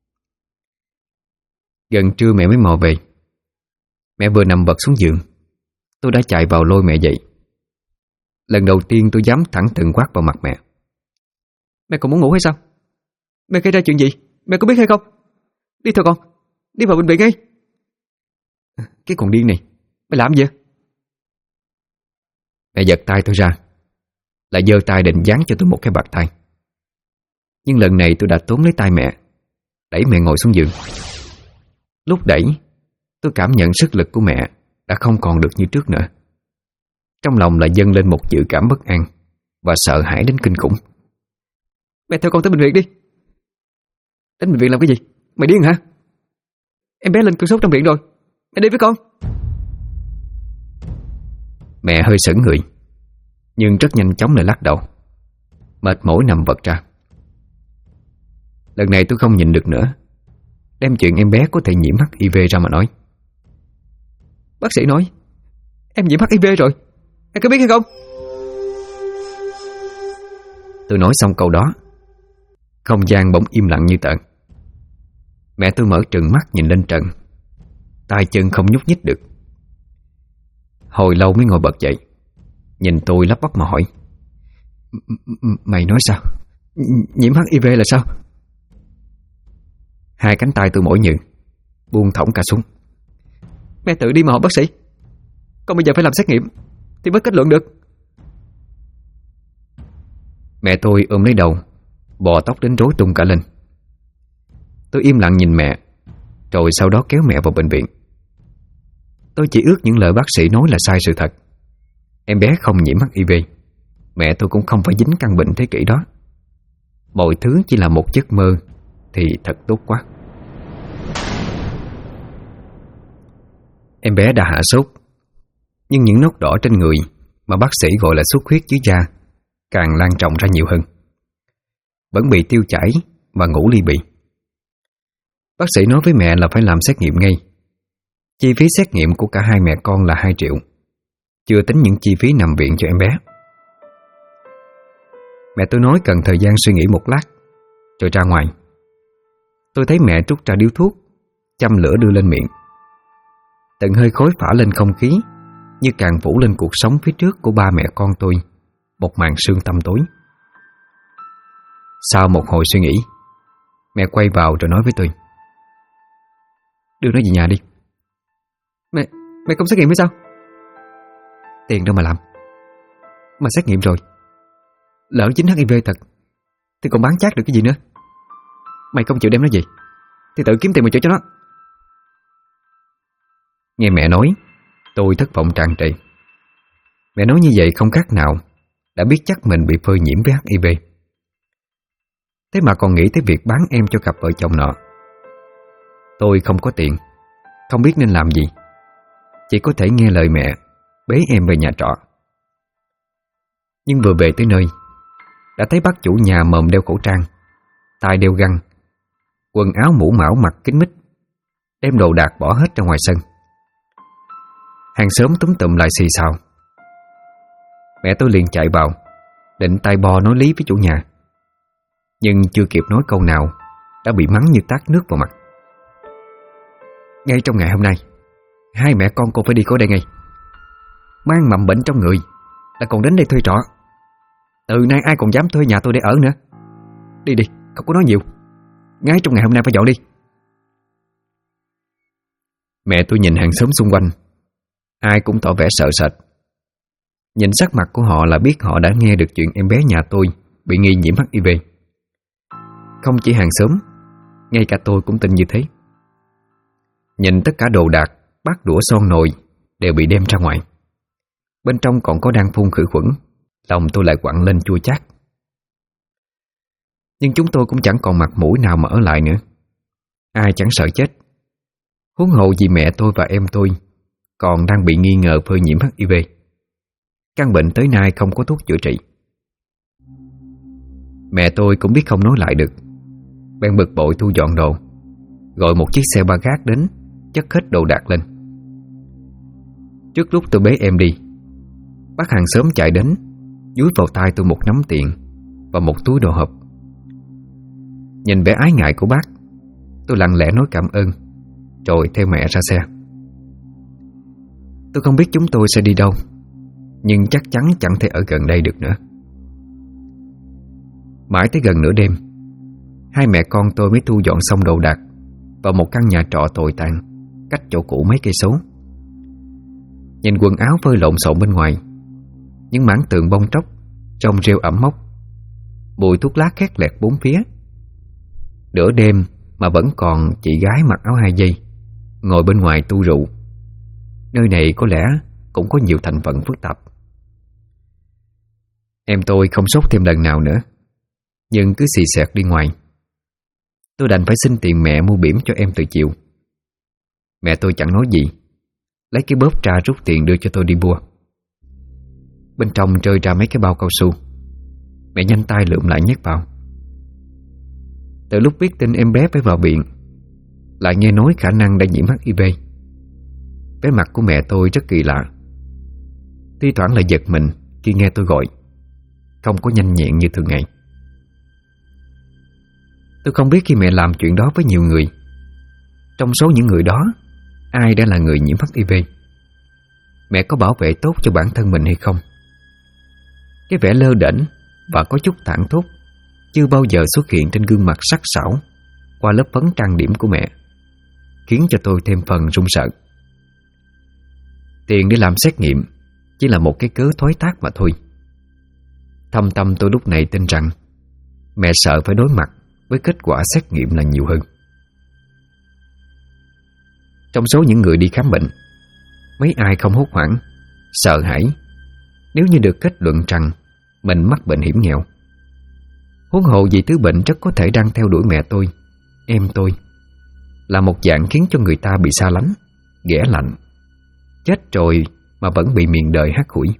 Gần trưa mẹ mới mò về. Mẹ vừa nằm vật xuống giường, tôi đã chạy vào lôi mẹ dậy. Lần đầu tiên tôi dám thẳng thừng quát vào mặt mẹ: mẹ còn muốn ngủ hay sao? Mẹ gây ra chuyện gì? Mẹ có biết hay không? Đi thôi con, đi vào bệnh viện ngay. Cái con điên này, mày làm gì vậy? Mẹ giật tay tôi ra, lại giơ tay định giáng cho tôi một cái bạt tay. Nhưng lần này tôi đã túm lấy tay mẹ, đẩy mẹ ngồi xuống giường. Lúc đẩy, tôi cảm nhận sức lực của mẹ đã không còn được như trước nữa. Trong lòng lại dâng lên một dự cảm bất an và sợ hãi đến kinh khủng. Mẹ theo con tới bệnh viện đi. Đến bệnh viện làm cái gì? Mày điên hả? Em bé lên cơn sốt trong viện rồi. Mẹ đi với con. Mẹ hơi sững người, nhưng rất nhanh chóng lại lắc đầu, mệt mỏi nằm vật ra. Lần này tôi không nhịn được nữa, đem chuyện em bé có thể nhiễm HIV ra mà nói. Bác sĩ nói em nhiễm HIV rồi, em có biết hay không? Tôi nói xong câu đó, không gian bỗng im lặng như tờ. Mẹ tôi mở trừng mắt nhìn lên trần, tay chân không nhúc nhích được. Hồi lâu mới ngồi bật dậy, nhìn tôi lắp bắp mà hỏi: Mày nói sao? Nhiễm HIV là sao? Hai cánh tay tôi mỏi nhừ, buông thõng cả xuống. Mẹ tự đi mà hỏi bác sĩ, con bây giờ phải làm xét nghiệm thì mới kết luận được. Mẹ tôi ôm lấy đầu, bò tóc đến rối tung cả lên. Tôi im lặng nhìn mẹ, rồi sau đó kéo mẹ vào bệnh viện. Tôi chỉ ước những lời bác sĩ nói là sai sự thật. Em bé không nhiễm HIV, mẹ tôi cũng không phải dính căn bệnh thế kỷ đó. Mọi thứ chỉ là một giấc mơ thì thật tốt quá. Em bé đã hạ sốt, nhưng những nốt đỏ trên người mà bác sĩ gọi là xuất huyết dưới da càng lan rộng ra nhiều hơn. Vẫn bị tiêu chảy và ngủ ly bì. Bác sĩ nói với mẹ là phải làm xét nghiệm ngay. Chi phí xét nghiệm của cả hai mẹ con là 2 triệu, chưa tính những chi phí nằm viện cho em bé. Mẹ tôi nói cần thời gian suy nghĩ một lát, rồi ra ngoài. Tôi thấy mẹ trút ra điếu thuốc, châm lửa đưa lên miệng. Từng hơi khói phả lên không khí, như càng phủ lên cuộc sống phía trước của ba mẹ con tôi một màn sương tăm tối. Sau một hồi suy nghĩ, mẹ quay vào rồi nói với tôi: Đưa nó về nhà đi. Mẹ không xét nghiệm hay sao? Tiền đâu mà làm. Mà xét nghiệm rồi, lỡ dính HIV thật thì còn bán chát được cái gì nữa. Mày không chịu đem nó về thì tự kiếm tiền mà chữa cho nó. Nghe mẹ nói, tôi thất vọng tràn trề. Mẹ nói như vậy không khác nào đã biết chắc mình bị phơi nhiễm với HIV. Thế mà còn nghĩ tới việc bán em cho cặp vợ chồng nọ. Tôi không có tiền, không biết nên làm gì, chỉ có thể nghe lời mẹ bế em về nhà trọ. Nhưng vừa về tới nơi, đã thấy bác chủ nhà mồm đeo khẩu trang, tai đeo găng, quần áo mũ mão mặc kính mít, đem đồ đạc bỏ hết ra ngoài sân. Hàng xóm túm tụm lại xì xào. Mẹ tôi liền chạy vào, định tay bò nói lý với chủ nhà, nhưng chưa kịp nói câu nào đã bị mắng như tát nước vào mặt. Ngay trong ngày hôm nay, hai mẹ con cô phải đi khỏi đây ngay. Mang mầm bệnh trong người là còn đến đây thuê trọ. Từ nay ai còn dám thuê nhà tôi để ở nữa. Đi đi, không có nói nhiều. Ngay trong ngày hôm nay phải dọn đi. Mẹ tôi nhìn hàng xóm xung quanh, ai cũng tỏ vẻ sợ sệt. Nhìn sắc mặt của họ là biết họ đã nghe được chuyện em bé nhà tôi bị nghi nhiễm HIV. Không chỉ hàng xóm, ngay cả tôi cũng tin như thế. Nhìn tất cả đồ đạc, bát đũa son nồi đều bị đem ra ngoài. Bên trong còn có đang phun khử khuẩn, lòng tôi lại quặn lên chua chát. Nhưng chúng tôi cũng chẳng còn mặt mũi nào mà ở lại nữa. Ai chẳng sợ chết. Huống hộ vì mẹ tôi và em tôi còn đang bị nghi ngờ phơi nhiễm HIV. Căn bệnh tới nay không có thuốc chữa trị. Mẹ tôi cũng biết không nói lại được, bèn bực bội thu dọn đồ, gọi một chiếc xe ba gác đến chất hết đồ đạc lên. Trước lúc tôi bế em đi, bác hàng xóm chạy đến, dúi vào tay tôi một nắm tiền và một túi đồ hộp. Nhìn vẻ ái ngại của bác, tôi lặng lẽ nói cảm ơn, rồi theo mẹ ra xe. Tôi không biết chúng tôi sẽ đi đâu, nhưng chắc chắn chẳng thể ở gần đây được nữa. Mãi tới gần nửa đêm, hai mẹ con tôi mới thu dọn xong đồ đạc vào một căn nhà trọ tồi tàn cách chỗ cũ mấy cây số. Nhìn quần áo phơi lộn xộn bên ngoài, những mảng tường bong tróc trông rêu ẩm mốc, mùi thuốc lá khét lẹt bốn phía. Nửa đêm mà vẫn còn chị gái mặc áo 2 dây ngồi bên ngoài tu rượu. Nơi này có lẽ cũng có nhiều thành phần phức tạp. Em tôi không sốt thêm lần nào nữa, nhưng cứ xì xẹt đi ngoài. Tôi đành phải xin tiền mẹ mua bỉm cho em từ chiều. Mẹ tôi chẳng nói gì, lấy cái bóp ra rút tiền đưa cho tôi đi mua. Bên trong rơi ra mấy cái bao cao su. Mẹ nhanh tay lượm lại nhét vào. Từ lúc biết tin em bé phải vào viện, lại nghe nói khả năng đã nhiễm HIV. Vẻ mặt của mẹ tôi rất kỳ lạ. Thi thoảng lại giật mình khi nghe tôi gọi, không có nhanh nhẹn như thường ngày. Tôi không biết khi mẹ làm chuyện đó với nhiều người, trong số những người đó ai đã là người nhiễm HIV, mẹ có bảo vệ tốt cho bản thân mình hay không. Cái vẻ lơ đễnh và có chút thảng thốt chưa bao giờ xuất hiện trên gương mặt sắc sảo qua lớp phấn trang điểm của mẹ, khiến cho tôi thêm phần run sợ. Tiền để làm xét nghiệm chỉ là một cái cớ thoái thác mà thôi. Thâm tâm tôi lúc này tin rằng mẹ sợ phải đối mặt với kết quả xét nghiệm là nhiều hơn. Trong số những người đi khám bệnh, mấy ai không hốt hoảng, sợ hãi nếu như được kết luận rằng mình mắc bệnh hiểm nghèo. Huống hồ vì thứ bệnh rất có thể đang theo đuổi mẹ tôi, em tôi, là một dạng khiến cho người ta bị xa lánh, ghẻ lạnh, chết rồi mà vẫn bị miền đời hắt hủi.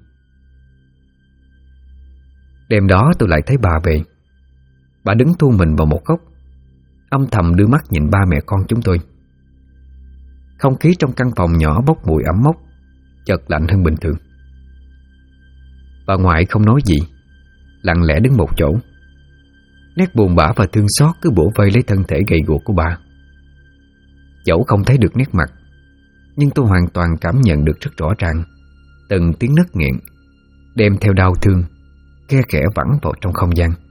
Đêm đó tôi lại thấy bà về. Bà đứng thu mình vào một góc, âm thầm đưa mắt nhìn ba mẹ con chúng tôi. Không khí trong căn phòng nhỏ bốc mùi ẩm mốc, chợt lạnh hơn bình thường. Bà ngoại không nói gì, lặng lẽ đứng một chỗ. Nét buồn bã và thương xót cứ bủa vây lấy thân thể gầy guộc của bà. Dẫu không thấy được nét mặt, nhưng tôi hoàn toàn cảm nhận được rất rõ ràng từng tiếng nấc nghẹn đem theo đau thương khe khẽ vẳng vào trong không gian.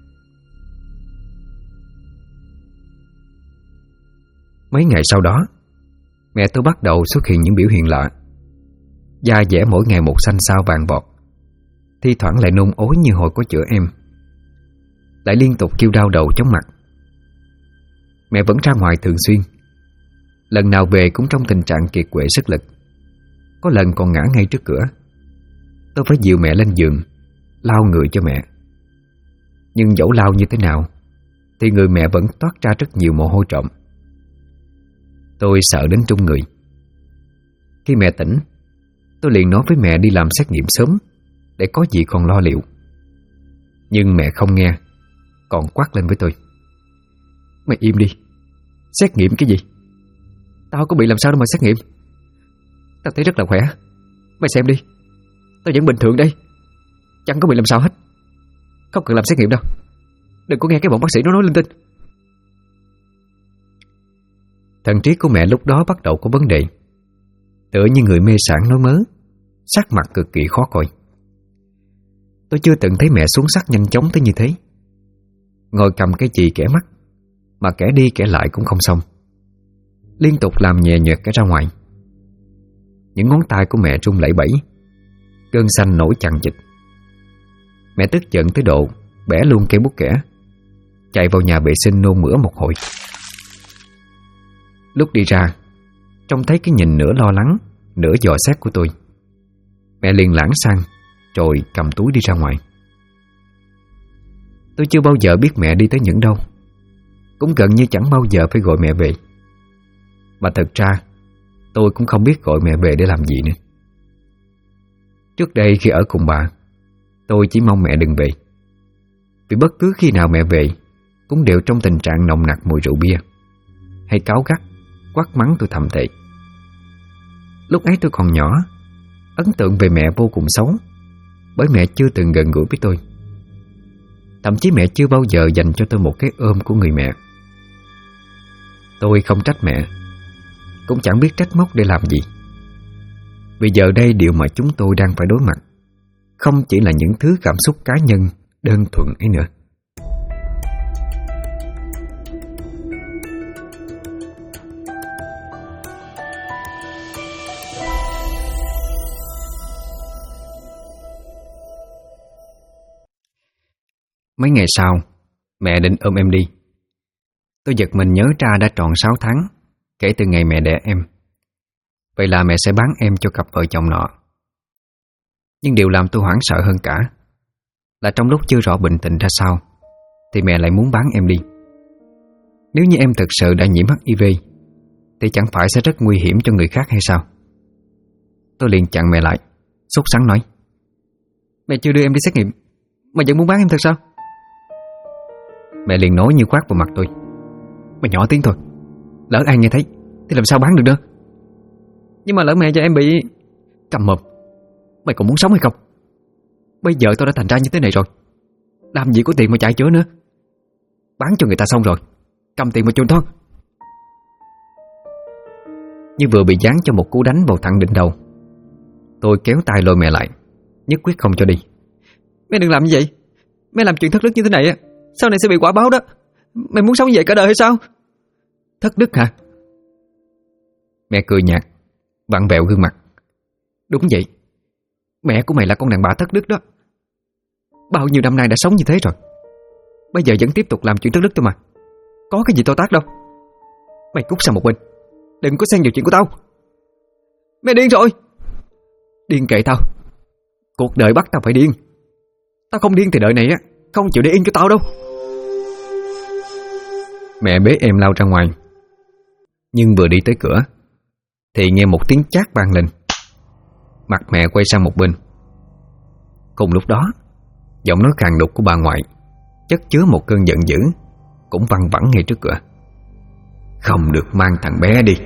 Mấy ngày sau đó, mẹ tôi bắt đầu xuất hiện những biểu hiện lạ. Da dẻ mỗi ngày một xanh xao vàng vọt, thi thoảng lại nôn ói như hồi có chữa em, lại liên tục kêu đau đầu chóng mặt. Mẹ vẫn ra ngoài thường xuyên, lần nào về cũng trong tình trạng kiệt quệ sức lực, có lần còn ngã ngay trước cửa. Tôi phải dìu mẹ lên giường, lau người cho mẹ. Nhưng dẫu lau như thế nào thì người mẹ vẫn toát ra rất nhiều mồ hôi trộm. Tôi sợ đến run người. Khi mẹ tỉnh, tôi liền nói với mẹ đi làm xét nghiệm sớm để có gì còn lo liệu. Nhưng mẹ không nghe, còn quát lên với tôi: "Mày im đi, xét nghiệm cái gì? Tao có bị làm sao đâu mà xét nghiệm. Tao thấy rất là khỏe. Mày xem đi, tao vẫn bình thường đây, chẳng có bị làm sao hết. Không cần làm xét nghiệm đâu. Đừng có nghe cái bọn bác sĩ nó nói linh tinh." Thần trí của mẹ lúc đó bắt đầu có vấn đề, tựa như người mê sảng nói mớ, sắc mặt cực kỳ khó coi. Tôi chưa từng thấy mẹ xuống sắc nhanh chóng tới như thế. Ngồi cầm cái chì kẻ mắt, mà kẻ đi kẻ lại cũng không xong, liên tục làm nhè nhẹt cái ra ngoài. Những ngón tay của mẹ run lẩy bẩy, cơn xanh nổi chằng chịt. Mẹ tức giận tới độ bẻ luôn cây bút kẻ, chạy vào nhà vệ sinh nôn mửa một hồi. Lúc đi ra, trông thấy cái nhìn nửa lo lắng, nửa dò xét của tôi, mẹ liền lãng sang rồi cầm túi đi ra ngoài. Tôi chưa bao giờ biết mẹ đi tới những đâu, cũng gần như chẳng bao giờ phải gọi mẹ về. Mà thật ra tôi cũng không biết gọi mẹ về để làm gì nữa. Trước đây khi ở cùng bà, tôi chỉ mong mẹ đừng về, vì bất cứ khi nào mẹ về cũng đều trong tình trạng nồng nặc mùi rượu bia, hay cáu gắt, quát mắng tôi thậm tệ. Lúc ấy tôi còn nhỏ, ấn tượng về mẹ vô cùng xấu, bởi mẹ chưa từng gần gũi với tôi. Thậm chí mẹ chưa bao giờ dành cho tôi một cái ôm của người mẹ. Tôi không trách mẹ, cũng chẳng biết trách móc để làm gì. Vì giờ đây điều mà chúng tôi đang phải đối mặt không chỉ là những thứ cảm xúc cá nhân đơn thuần ấy nữa. Mấy ngày sau, mẹ định ôm em đi. Tôi giật mình nhớ ra đã tròn 6 tháng kể từ ngày mẹ đẻ em. Vậy là mẹ sẽ bán em cho cặp vợ chồng nọ. Nhưng điều làm tôi hoảng sợ hơn cả là trong lúc chưa rõ bệnh tình ra sao thì mẹ lại muốn bán em đi. Nếu như em thực sự đã nhiễm HIV thì chẳng phải sẽ rất nguy hiểm cho người khác hay sao? Tôi liền chặn mẹ lại, sốt sắng nói: Mẹ chưa đưa em đi xét nghiệm mà vẫn muốn bán em thật sao? Mẹ liền nói như quát vào mặt tôi: Mày nhỏ tiếng thôi, lỡ ai nghe thấy thì làm sao bán được nữa. Nhưng mà lỡ mẹ cho em bị... Cầm mồm, mày còn muốn sống hay không? Bây giờ tao đã thành ra như thế này rồi, làm gì có tiền mà chạy chữa nữa. Bán cho người ta xong rồi, cầm tiền mà chôn thôi. Như vừa bị giáng cho một cú đánh vào thẳng đỉnh đầu. Tôi kéo tay lôi mẹ lại, nhất quyết không cho đi. Mẹ đừng làm như vậy. Mẹ làm chuyện thất đức như thế này á, sau này sẽ bị quả báo đó. Mẹ muốn sống như vậy cả đời hay sao? Thất đức hả? Mẹ cười nhạt, vặn vẹo gương mặt. Đúng vậy, mẹ của mày là con đàn bà thất đức đó. Bao nhiêu năm nay đã sống như thế rồi, bây giờ vẫn tiếp tục làm chuyện thất đức thôi mà. Có cái gì to tát đâu. Mày cút sang một bên, đừng có xen vào chuyện của tao. Mẹ điên rồi. Điên kệ tao, cuộc đời bắt tao phải điên. Tao không điên thì đời này á không chịu để yên cho tao đâu. Mẹ bế em lao ra ngoài. Nhưng vừa đi tới cửa thì nghe một tiếng chát vang lên. Mặt mẹ quay sang một bên. Cùng lúc đó, giọng nói khàn đục của bà ngoại chất chứa một cơn giận dữ cũng văng vẳng ngay trước cửa. Không được mang thằng bé đi.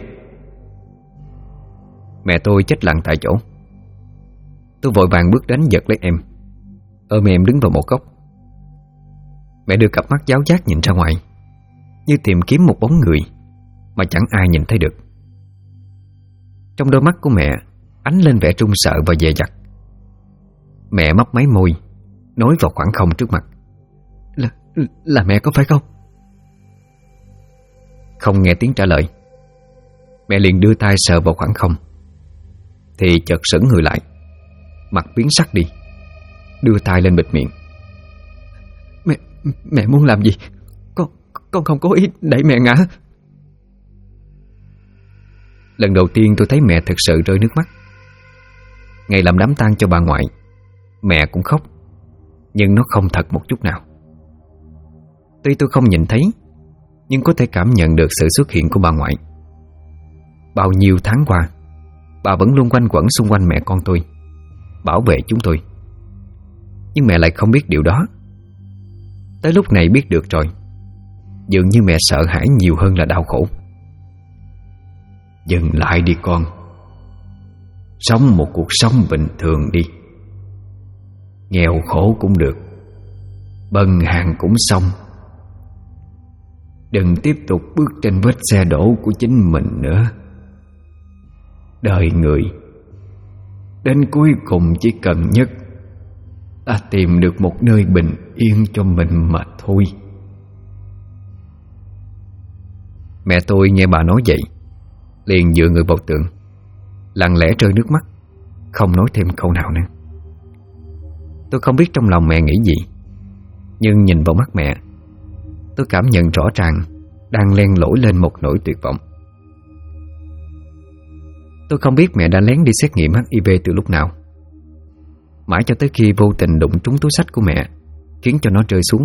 Mẹ tôi chết lặng tại chỗ. Tôi vội vàng bước đến giật lấy em, ôm em đứng vào một góc. Mẹ đưa cặp mắt giáo giác nhìn ra ngoài, như tìm kiếm một bóng người mà chẳng ai nhìn thấy được. Trong đôi mắt của mẹ ánh lên vẻ trung sợ và dè dặt. Mẹ mấp máy môi, nói vào khoảng không trước mặt: Là mẹ có phải không? Không nghe tiếng trả lời, mẹ liền đưa tay sờ vào khoảng không. Thì chợt sững người lại, mặt biến sắc đi, đưa tay lên bịt miệng. Mẹ muốn làm gì? Con không có ý đẩy mẹ ngã. Lần đầu tiên tôi thấy mẹ thực sự rơi nước mắt. Ngày làm đám tang cho bà ngoại, mẹ cũng khóc, nhưng nó không thật một chút nào. Tuy tôi không nhìn thấy, nhưng có thể cảm nhận được sự xuất hiện của bà ngoại. Bao nhiêu tháng qua, bà vẫn luôn quanh quẩn xung quanh mẹ con tôi, bảo vệ chúng tôi. Nhưng mẹ lại không biết điều đó. Tới lúc này biết được rồi, dường như mẹ sợ hãi nhiều hơn là đau khổ. Dừng lại đi con, sống một cuộc sống bình thường đi. Nghèo khổ cũng được, bần hàng cũng xong. Đừng tiếp tục bước trên vết xe đổ của chính mình nữa. Đời người đến cuối cùng chỉ cần nhất là tìm được một nơi bình yên cho mình mà thôi. Mẹ tôi nghe bà nói vậy, liền dựa người vào tường, lặng lẽ rơi nước mắt, không nói thêm câu nào nữa. Tôi không biết trong lòng mẹ nghĩ gì, nhưng nhìn vào mắt mẹ, tôi cảm nhận rõ ràng đang len lỏi lên một nỗi tuyệt vọng. Tôi không biết mẹ đã lén đi xét nghiệm HIV từ lúc nào, mãi cho tới khi vô tình đụng trúng túi xách của mẹ, khiến cho nó rơi xuống.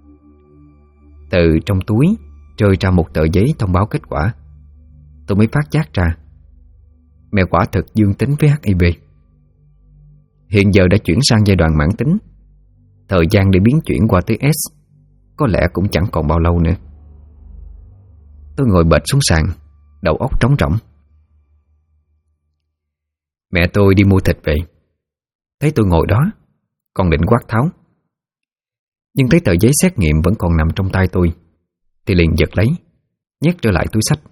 Từ trong túi rơi ra một tờ giấy thông báo kết quả. Tôi mới phát giác ra mẹ quả thực dương tính với HIV. Hiện giờ đã chuyển sang giai đoạn mãn tính, thời gian để biến chuyển qua tới S có lẽ cũng chẳng còn bao lâu nữa. Tôi ngồi bệt xuống sàn, đầu óc trống rỗng. Mẹ tôi đi mua thịt về, thấy tôi ngồi đó, còn định quát tháo, nhưng thấy tờ giấy xét nghiệm vẫn còn nằm trong tay tôi, thì liền giật lấy, nhét trở lại túi xách.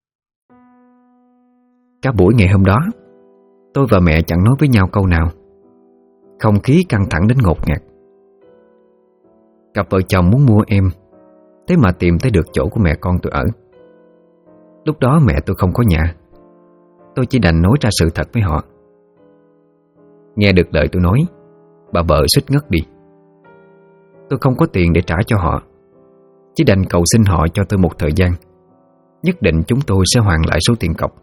Cả buổi ngày hôm đó, tôi và mẹ chẳng nói với nhau câu nào. Không khí căng thẳng đến ngột ngạt. Cặp vợ chồng muốn mua em, thế mà tìm tới được chỗ của mẹ con tôi ở. Lúc đó mẹ tôi không có nhà, tôi chỉ đành nói ra sự thật với họ. Nghe được lời tôi nói, bà vợ suýt ngất đi. Tôi không có tiền để trả cho họ, chỉ đành cầu xin họ cho tôi một thời gian, nhất định chúng tôi sẽ hoàn lại số tiền cọc.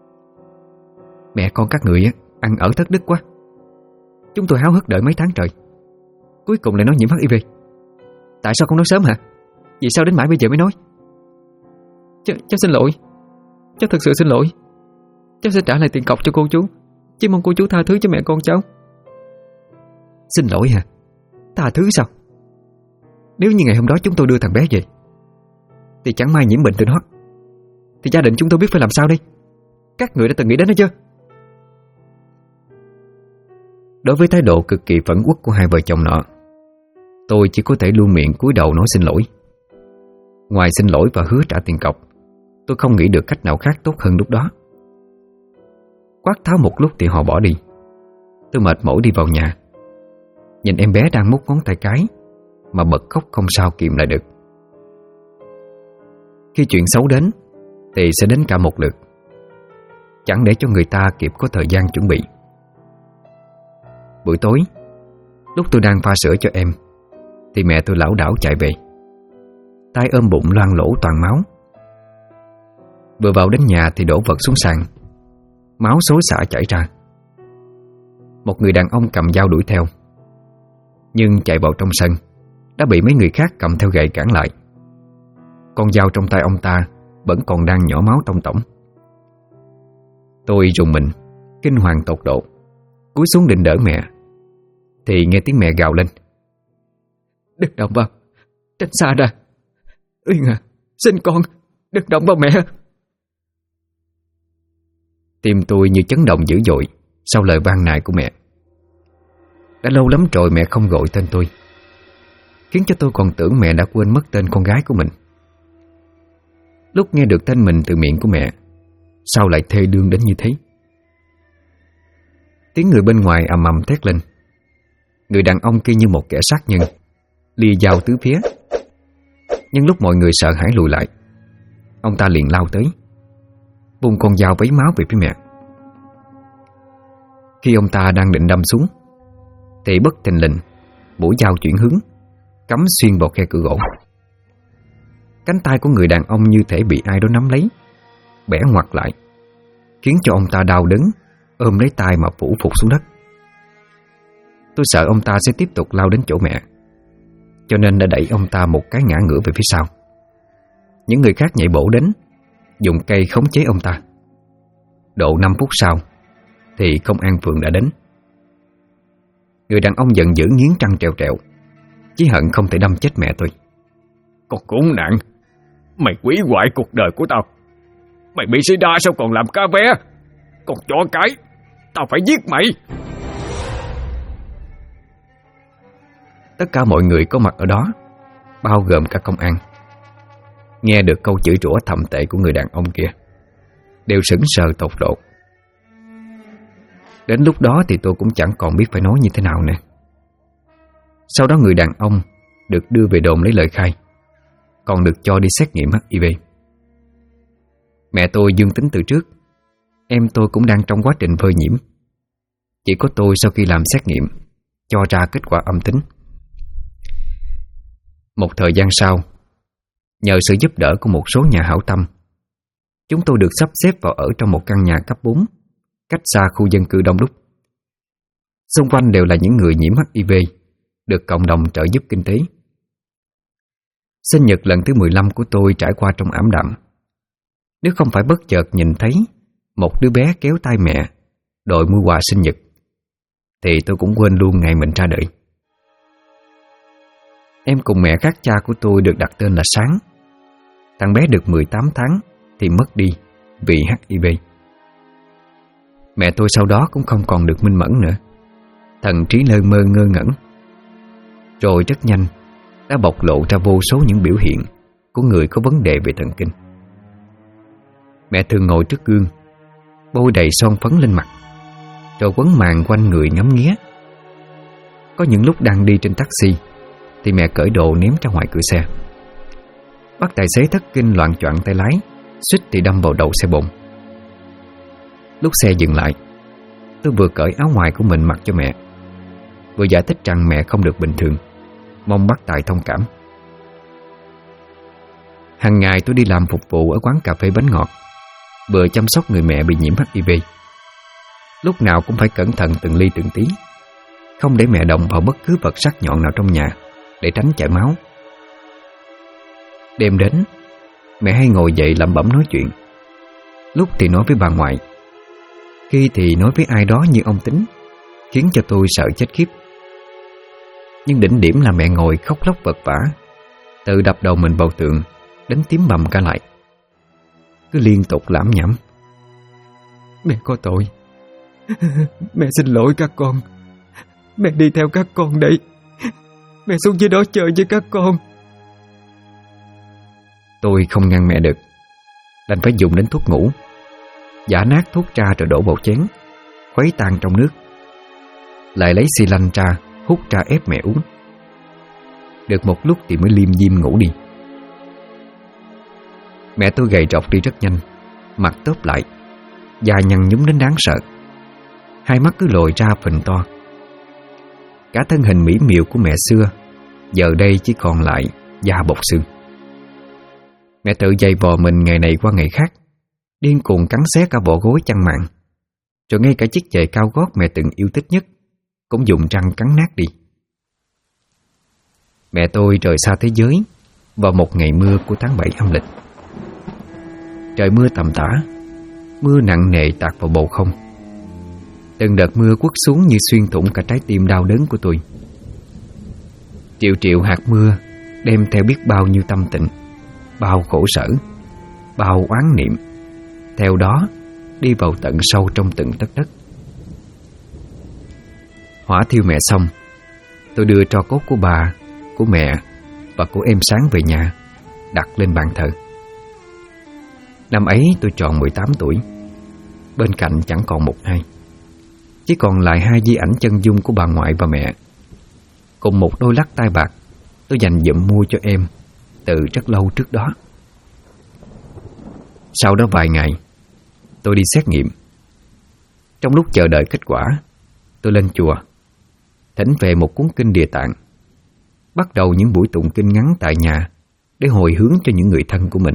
Mẹ con các người ăn ở thất đức quá. Chúng tôi háo hức đợi mấy tháng trời, cuối cùng lại nói nhiễm HIV. Tại sao không nói sớm hả? Vì sao đến mãi bây giờ mới nói? Cháu xin lỗi. Cháu thật sự xin lỗi. Cháu sẽ trả lại tiền cọc cho cô chú, chỉ mong cô chú tha thứ cho mẹ con cháu. Xin lỗi hả? Tha thứ sao? Nếu như ngày hôm đó chúng tôi đưa thằng bé về thì chẳng may nhiễm bệnh từ nó, thì gia đình chúng tôi biết phải làm sao đây? Các người đã từng nghĩ đến nó chưa? Đối với thái độ cực kỳ phẫn uất của hai vợ chồng nọ, tôi chỉ có thể luôn miệng cúi đầu nói xin lỗi. Ngoài xin lỗi và hứa trả tiền cọc, tôi không nghĩ được cách nào khác tốt hơn lúc đó. Quát tháo một lúc thì họ bỏ đi. Tôi mệt mỏi đi vào nhà, nhìn em bé đang mút ngón tay cái mà bật khóc không sao kìm lại được. Khi chuyện xấu đến thì sẽ đến cả một lượt, chẳng để cho người ta kịp có thời gian chuẩn bị. Buổi tối, lúc tôi đang pha sữa cho em thì mẹ tôi lảo đảo chạy về, tay ôm bụng loang lỗ toàn máu. Vừa vào đến nhà thì đổ vật xuống sàn, máu xối xả chảy ra. Một người đàn ông cầm dao đuổi theo, nhưng chạy vào trong sân đã bị mấy người khác cầm theo gậy cản lại. Con dao trong tay ông ta vẫn còn đang nhỏ máu tông tổng. Tôi rùng mình, kinh hoàng tột độ, cúi xuống định đỡ mẹ thì nghe tiếng mẹ gào lên: "Đừng động vào, tránh xa ra. Uyên à, xin con, đừng động vào mẹ." Tim tôi như chấn động dữ dội sau lời van nài của mẹ. Đã lâu lắm rồi mẹ không gọi tên tôi, khiến cho tôi còn tưởng mẹ đã quên mất tên con gái của mình. Lúc nghe được tên mình từ miệng của mẹ, sao lại thê lương đến như thế? Tiếng người bên ngoài ầm ầm thét lên. Người đàn ông kia như một kẻ sát nhân, lìa dao tứ phía. Nhưng lúc mọi người sợ hãi lùi lại, ông ta liền lao tới, vung con dao vấy máu về phía mẹ. Khi ông ta đang định đâm xuống thì bất thình lình mũi dao chuyển hướng, cắm xuyên vào khe cửa gỗ. Cánh tay của người đàn ông như thể bị ai đó nắm lấy, bẻ ngoặt lại, khiến cho ông ta đau đớn, ôm lấy tay mà phủ phục xuống đất. Tôi sợ ông ta sẽ tiếp tục lao đến chỗ mẹ, cho nên đã đẩy ông ta một cái ngã ngửa về phía sau. Những người khác nhảy bổ đến, dùng cây khống chế ông ta. Độ 5 phút sau thì công an phường đã đến. Người đàn ông giận dữ nghiến răng trèo trèo, chí hận không thể đâm chết mẹ tôi. Con khốn nạn, mày quỷ hoại cuộc đời của tao. Mày bị sinh ra sao còn làm cá vé? Con chó cái, tao phải giết mày. Tất cả mọi người có mặt ở đó, bao gồm cả công an, nghe được câu chửi rủa thậm tệ của người đàn ông kia, đều sững sờ tột độ. Đến lúc đó thì tôi cũng chẳng còn biết phải nói như thế nào nè. Sau đó người đàn ông được đưa về đồn lấy lời khai, còn được cho đi xét nghiệm HIV. Mẹ tôi dương tính từ trước, em tôi cũng đang trong quá trình phơi nhiễm. Chỉ có tôi sau khi làm xét nghiệm cho ra kết quả âm tính. Một thời gian sau, nhờ sự giúp đỡ của một số nhà hảo tâm, chúng tôi được sắp xếp vào ở trong một căn nhà cấp 4, cách xa khu dân cư đông đúc. Xung quanh đều là những người nhiễm HIV, được cộng đồng trợ giúp kinh tế. Sinh nhật lần thứ 15 của tôi trải qua trong ảm đạm. Nếu không phải bất chợt nhìn thấy một đứa bé kéo tay mẹ đòi mua quà sinh nhật, thì tôi cũng quên luôn ngày mình ra đời. Em cùng mẹ khác cha của tôi được đặt tên là Sáng. Thằng bé được 18 tháng thì mất đi vì HIV. Mẹ tôi sau đó cũng không còn được minh mẫn nữa, thần trí lơ mơ ngơ ngẩn. Rồi rất nhanh đã bộc lộ ra vô số những biểu hiện của người có vấn đề về thần kinh. Mẹ thường ngồi trước gương, bôi đầy son phấn lên mặt, rồi quấn màn quanh người ngắm nghía. Có những lúc đang đi trên taxi thì mẹ cởi đồ ném ra ngoài cửa xe, bắt tài xế thất kinh loạng choạng tay lái, suýt thì đâm vào đầu xe bồn. Lúc xe dừng lại, tôi vừa cởi áo ngoài của mình mặc cho mẹ, vừa giải thích rằng mẹ không được bình thường, mong bác Tài thông cảm. Hàng ngày tôi đi làm phục vụ ở quán cà phê bánh ngọt, vừa chăm sóc người mẹ bị nhiễm HIV. Lúc nào cũng phải cẩn thận từng ly từng tí, không để mẹ động vào bất cứ vật sắc nhọn nào trong nhà để tránh chảy máu. Đêm đến, mẹ hay ngồi dậy lẩm bẩm nói chuyện. Lúc thì nói với bà ngoại, khi thì nói với ai đó như ông Tính, khiến cho tôi sợ chết khiếp. Nhưng đỉnh điểm là mẹ ngồi khóc lóc vật vã, tự đập đầu mình vào tường, đến tím bầm cả lại. Cứ liên tục lảm nhảm: "Mẹ có tội. Mẹ xin lỗi các con. Mẹ đi theo các con đây. Mẹ xuống dưới đó chơi với các con." Tôi không ngăn mẹ được, đành phải dùng đến thuốc ngủ, giã nát thuốc ra rồi đổ vào chén, khuấy tan trong nước. Lại lấy xi lanh ra, hút ra ép mẹ uống. Được một lúc thì mới liêm diêm ngủ đi. Mẹ tôi gầy rộc đi rất nhanh, mặt tốp lại, da nhăn nhúm đến đáng sợ, hai mắt cứ lồi ra phình to. Cả thân hình mỹ miều của mẹ xưa giờ đây chỉ còn lại da bọc xương. Mẹ tự giày vò mình ngày này qua ngày khác, điên cuồng cắn xé cả bộ gối chăn màn, rồi ngay cả chiếc giày cao gót mẹ từng yêu thích nhất cũng dùng răng cắn nát đi. Mẹ tôi rời xa thế giới vào một ngày mưa của tháng 7 âm lịch. Trời mưa tầm tã, mưa nặng nề tạt vào bầu không. Từng đợt mưa quất xuống như xuyên thủng cả trái tim đau đớn của tôi. Triệu triệu hạt mưa đem theo biết bao nhiêu tâm tình, bao khổ sở, bao oán niệm, theo đó đi vào tận sâu trong từng tấc đất. Hỏa thiêu mẹ xong, tôi đưa tro cốt của bà, của mẹ và của em Sáng về nhà, đặt lên bàn thờ. Năm ấy tôi tròn 18 tuổi. Bên cạnh chẳng còn một ai, chỉ còn lại hai di ảnh chân dung của bà ngoại và mẹ, cùng một đôi lắc tai bạc tôi dành dụm mua cho em từ rất lâu trước đó. Sau đó vài ngày, tôi đi xét nghiệm. Trong lúc chờ đợi kết quả, tôi lên chùa, thỉnh về một cuốn kinh Địa Tạng, bắt đầu những buổi tụng kinh ngắn tại nhà để hồi hướng cho những người thân của mình.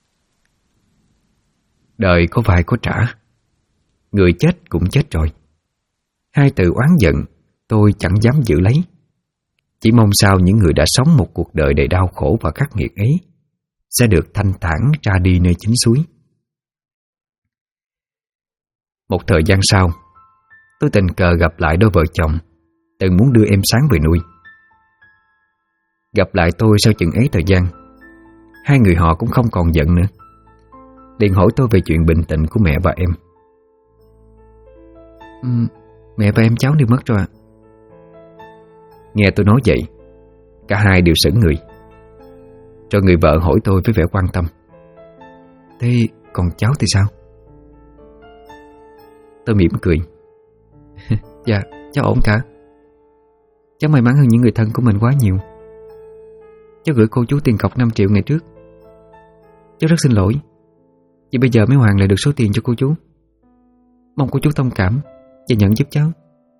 Đời có vai có trả, người chết cũng chết rồi. Hai từ oán giận tôi chẳng dám giữ lấy, chỉ mong sao những người đã sống một cuộc đời đầy đau khổ và khắc nghiệt ấy sẽ được thanh thản ra đi nơi chính suối. Một thời gian sau, tôi tình cờ gặp lại đôi vợ chồng từng muốn đưa em Sáng về nuôi. Gặp lại tôi sau chừng ấy thời gian, hai người họ cũng không còn giận nữa, liền hỏi tôi về chuyện bệnh tình của mẹ và em. Mẹ và em cháu đều mất rồi ạ. Nghe tôi nói vậy, cả hai đều sững người. Rồi người vợ hỏi tôi với vẻ quan tâm: "Thế còn cháu thì sao?" Tôi mỉm cười. "Dạ, cháu ổn cả. Cháu may mắn hơn những người thân của mình quá nhiều. Cháu gửi cô chú tiền cọc 5 triệu ngày trước. Cháu rất xin lỗi vì bây giờ mới hoàn lại được số tiền cho cô chú. Mong cô chú thông cảm và nhận giúp cháu."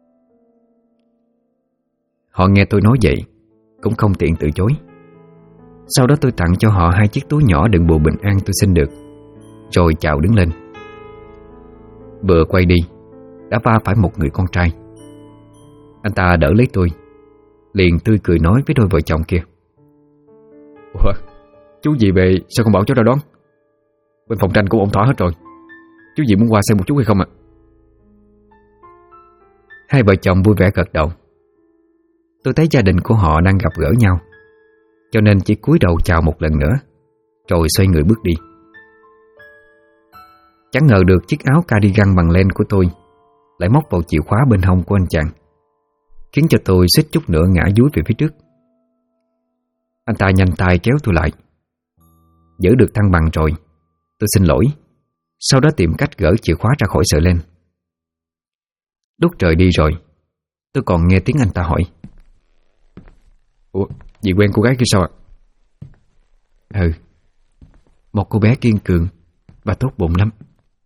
Họ nghe tôi nói vậy cũng không tiện từ chối. Sau đó tôi tặng cho họ 2 chiếc túi nhỏ đựng bùa bình an tôi xin được, rồi chào đứng lên. Vừa quay đi đã va phải một người con trai. Anh ta đỡ lấy tôi, liền tươi cười nói với đôi vợ chồng kia: "Ủa, chú gì về sao không bảo cháu ra đón? Bên phòng tranh cũng ổn thỏa hết rồi. Chú gì muốn qua xem một chút hay không ạ?" Hai vợ chồng vui vẻ gật đầu. Tôi thấy gia đình của họ đang gặp gỡ nhau, cho nên chỉ cúi đầu chào một lần nữa, rồi xoay người bước đi. Chẳng ngờ được chiếc áo cardigan bằng len của tôi lại móc vào chìa khóa bên hông của anh chàng, khiến cho tôi suýt chút nữa ngã dúi về phía trước. Anh ta nhanh tay kéo tôi lại. Giữ được thăng bằng rồi, tôi xin lỗi, sau đó tìm cách gỡ chìa khóa ra khỏi sợi len. Lúc trời đi rồi, tôi còn nghe tiếng anh ta hỏi: "Ủa, dì quen cô gái kia sao ạ?" "Ừ, một cô bé kiên cường và tốt bụng lắm."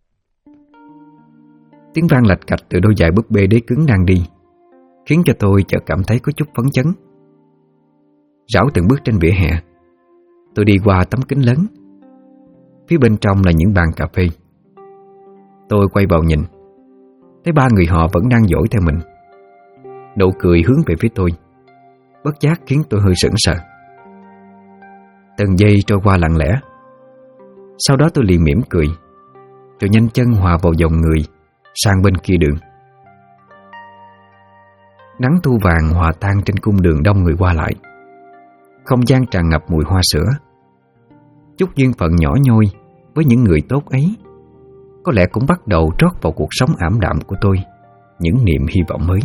Tiếng vang lạch cạch từ đôi giày búp bê đế cứng đang đi khiến cho tôi chợt cảm thấy có chút phấn chấn. Rảo từng bước trên vỉa hè, tôi đi qua tấm kính lớn. Phía bên trong là những bàn cà phê. Tôi quay vào nhìn, thấy 3 người họ vẫn đang dỗi theo mình. Nụ cười hướng về phía tôi, bất giác khiến tôi hơi sững sờ. Từng giây trôi qua lặng lẽ. Sau đó tôi liền mỉm cười, rồi nhanh chân hòa vào dòng người sang bên kia đường. Nắng thu vàng hòa tan trên cung đường đông người qua lại. Không gian tràn ngập mùi hoa sữa. Chút duyên phận nhỏ nhoi với những người tốt ấy có lẽ cũng bắt đầu trót vào cuộc sống ảm đạm của tôi những niềm hy vọng mới.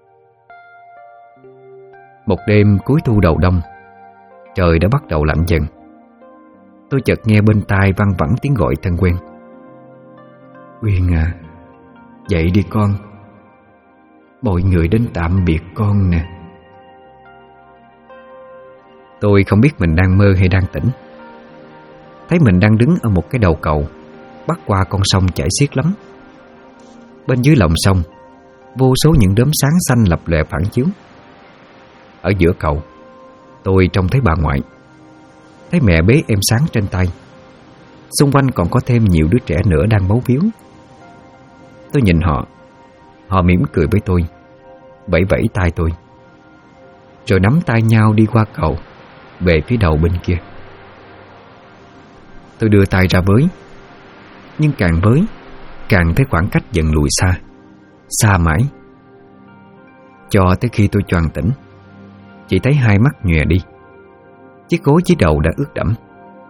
Một đêm cuối thu đầu đông, trời đã bắt đầu lạnh dần. Tôi chợt nghe bên tai văng vẳng tiếng gọi thân quen. Uyên à, dậy đi con. Mọi người đến tạm biệt con nè. Tôi không biết mình đang mơ hay đang tỉnh. Thấy mình đang đứng ở một cái đầu cầu bắc qua con sông chảy xiết lắm. Bên dưới lòng sông, vô số những đốm sáng xanh lập lòe phản chiếu. Ở giữa cầu, tôi trông thấy bà ngoại, thấy mẹ bế em Sáng trên tay. Xung quanh còn có thêm nhiều đứa trẻ nữa đang bấu víu. Tôi nhìn họ, họ mỉm cười với tôi, vẫy vẫy tay tôi, rồi nắm tay nhau đi qua cầu về phía đầu bên kia. Tôi đưa tay ra với, nhưng càng với càng thấy khoảng cách dần lùi xa, xa mãi. Cho tới khi tôi choàng tỉnh, chỉ thấy hai mắt nhòe đi, chiếc gối dưới đầu đã ướt đẫm.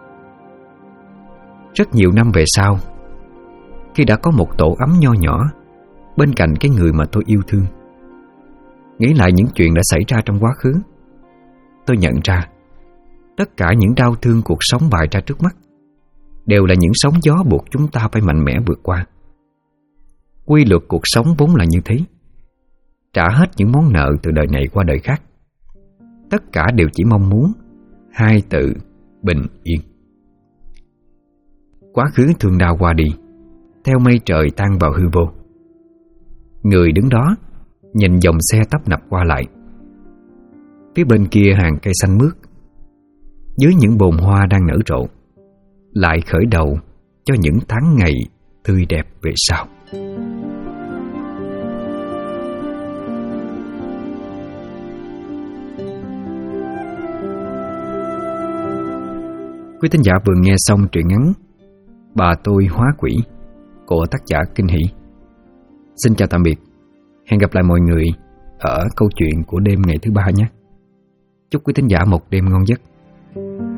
Rất nhiều năm về sau, khi đã có một tổ ấm nho nhỏ bên cạnh cái người mà tôi yêu thương, nghĩ lại những chuyện đã xảy ra trong quá khứ, tôi nhận ra tất cả những đau thương cuộc sống bày ra trước mắt đều là những sóng gió buộc chúng ta phải mạnh mẽ vượt qua. Quy luật cuộc sống vốn là như thế, trả hết những món nợ từ đời này qua đời khác. Tất cả đều chỉ mong muốn hai từ bình yên. Quá khứ thương đau qua đi, theo mây trời tan vào hư vô. Người đứng đó nhìn dòng xe tấp nập qua lại. Phía bên kia hàng cây xanh mướt, dưới những bồn hoa đang nở rộ, lại khởi đầu cho những tháng ngày tươi đẹp về sau. Quý thính giả vừa nghe xong truyện ngắn Bà Tôi Hóa Quỷ của tác giả Kinh Hỷ. Xin chào tạm biệt. Hẹn gặp lại mọi người ở câu chuyện của đêm ngày thứ ba nhé. Chúc quý thính giả một đêm ngon giấc.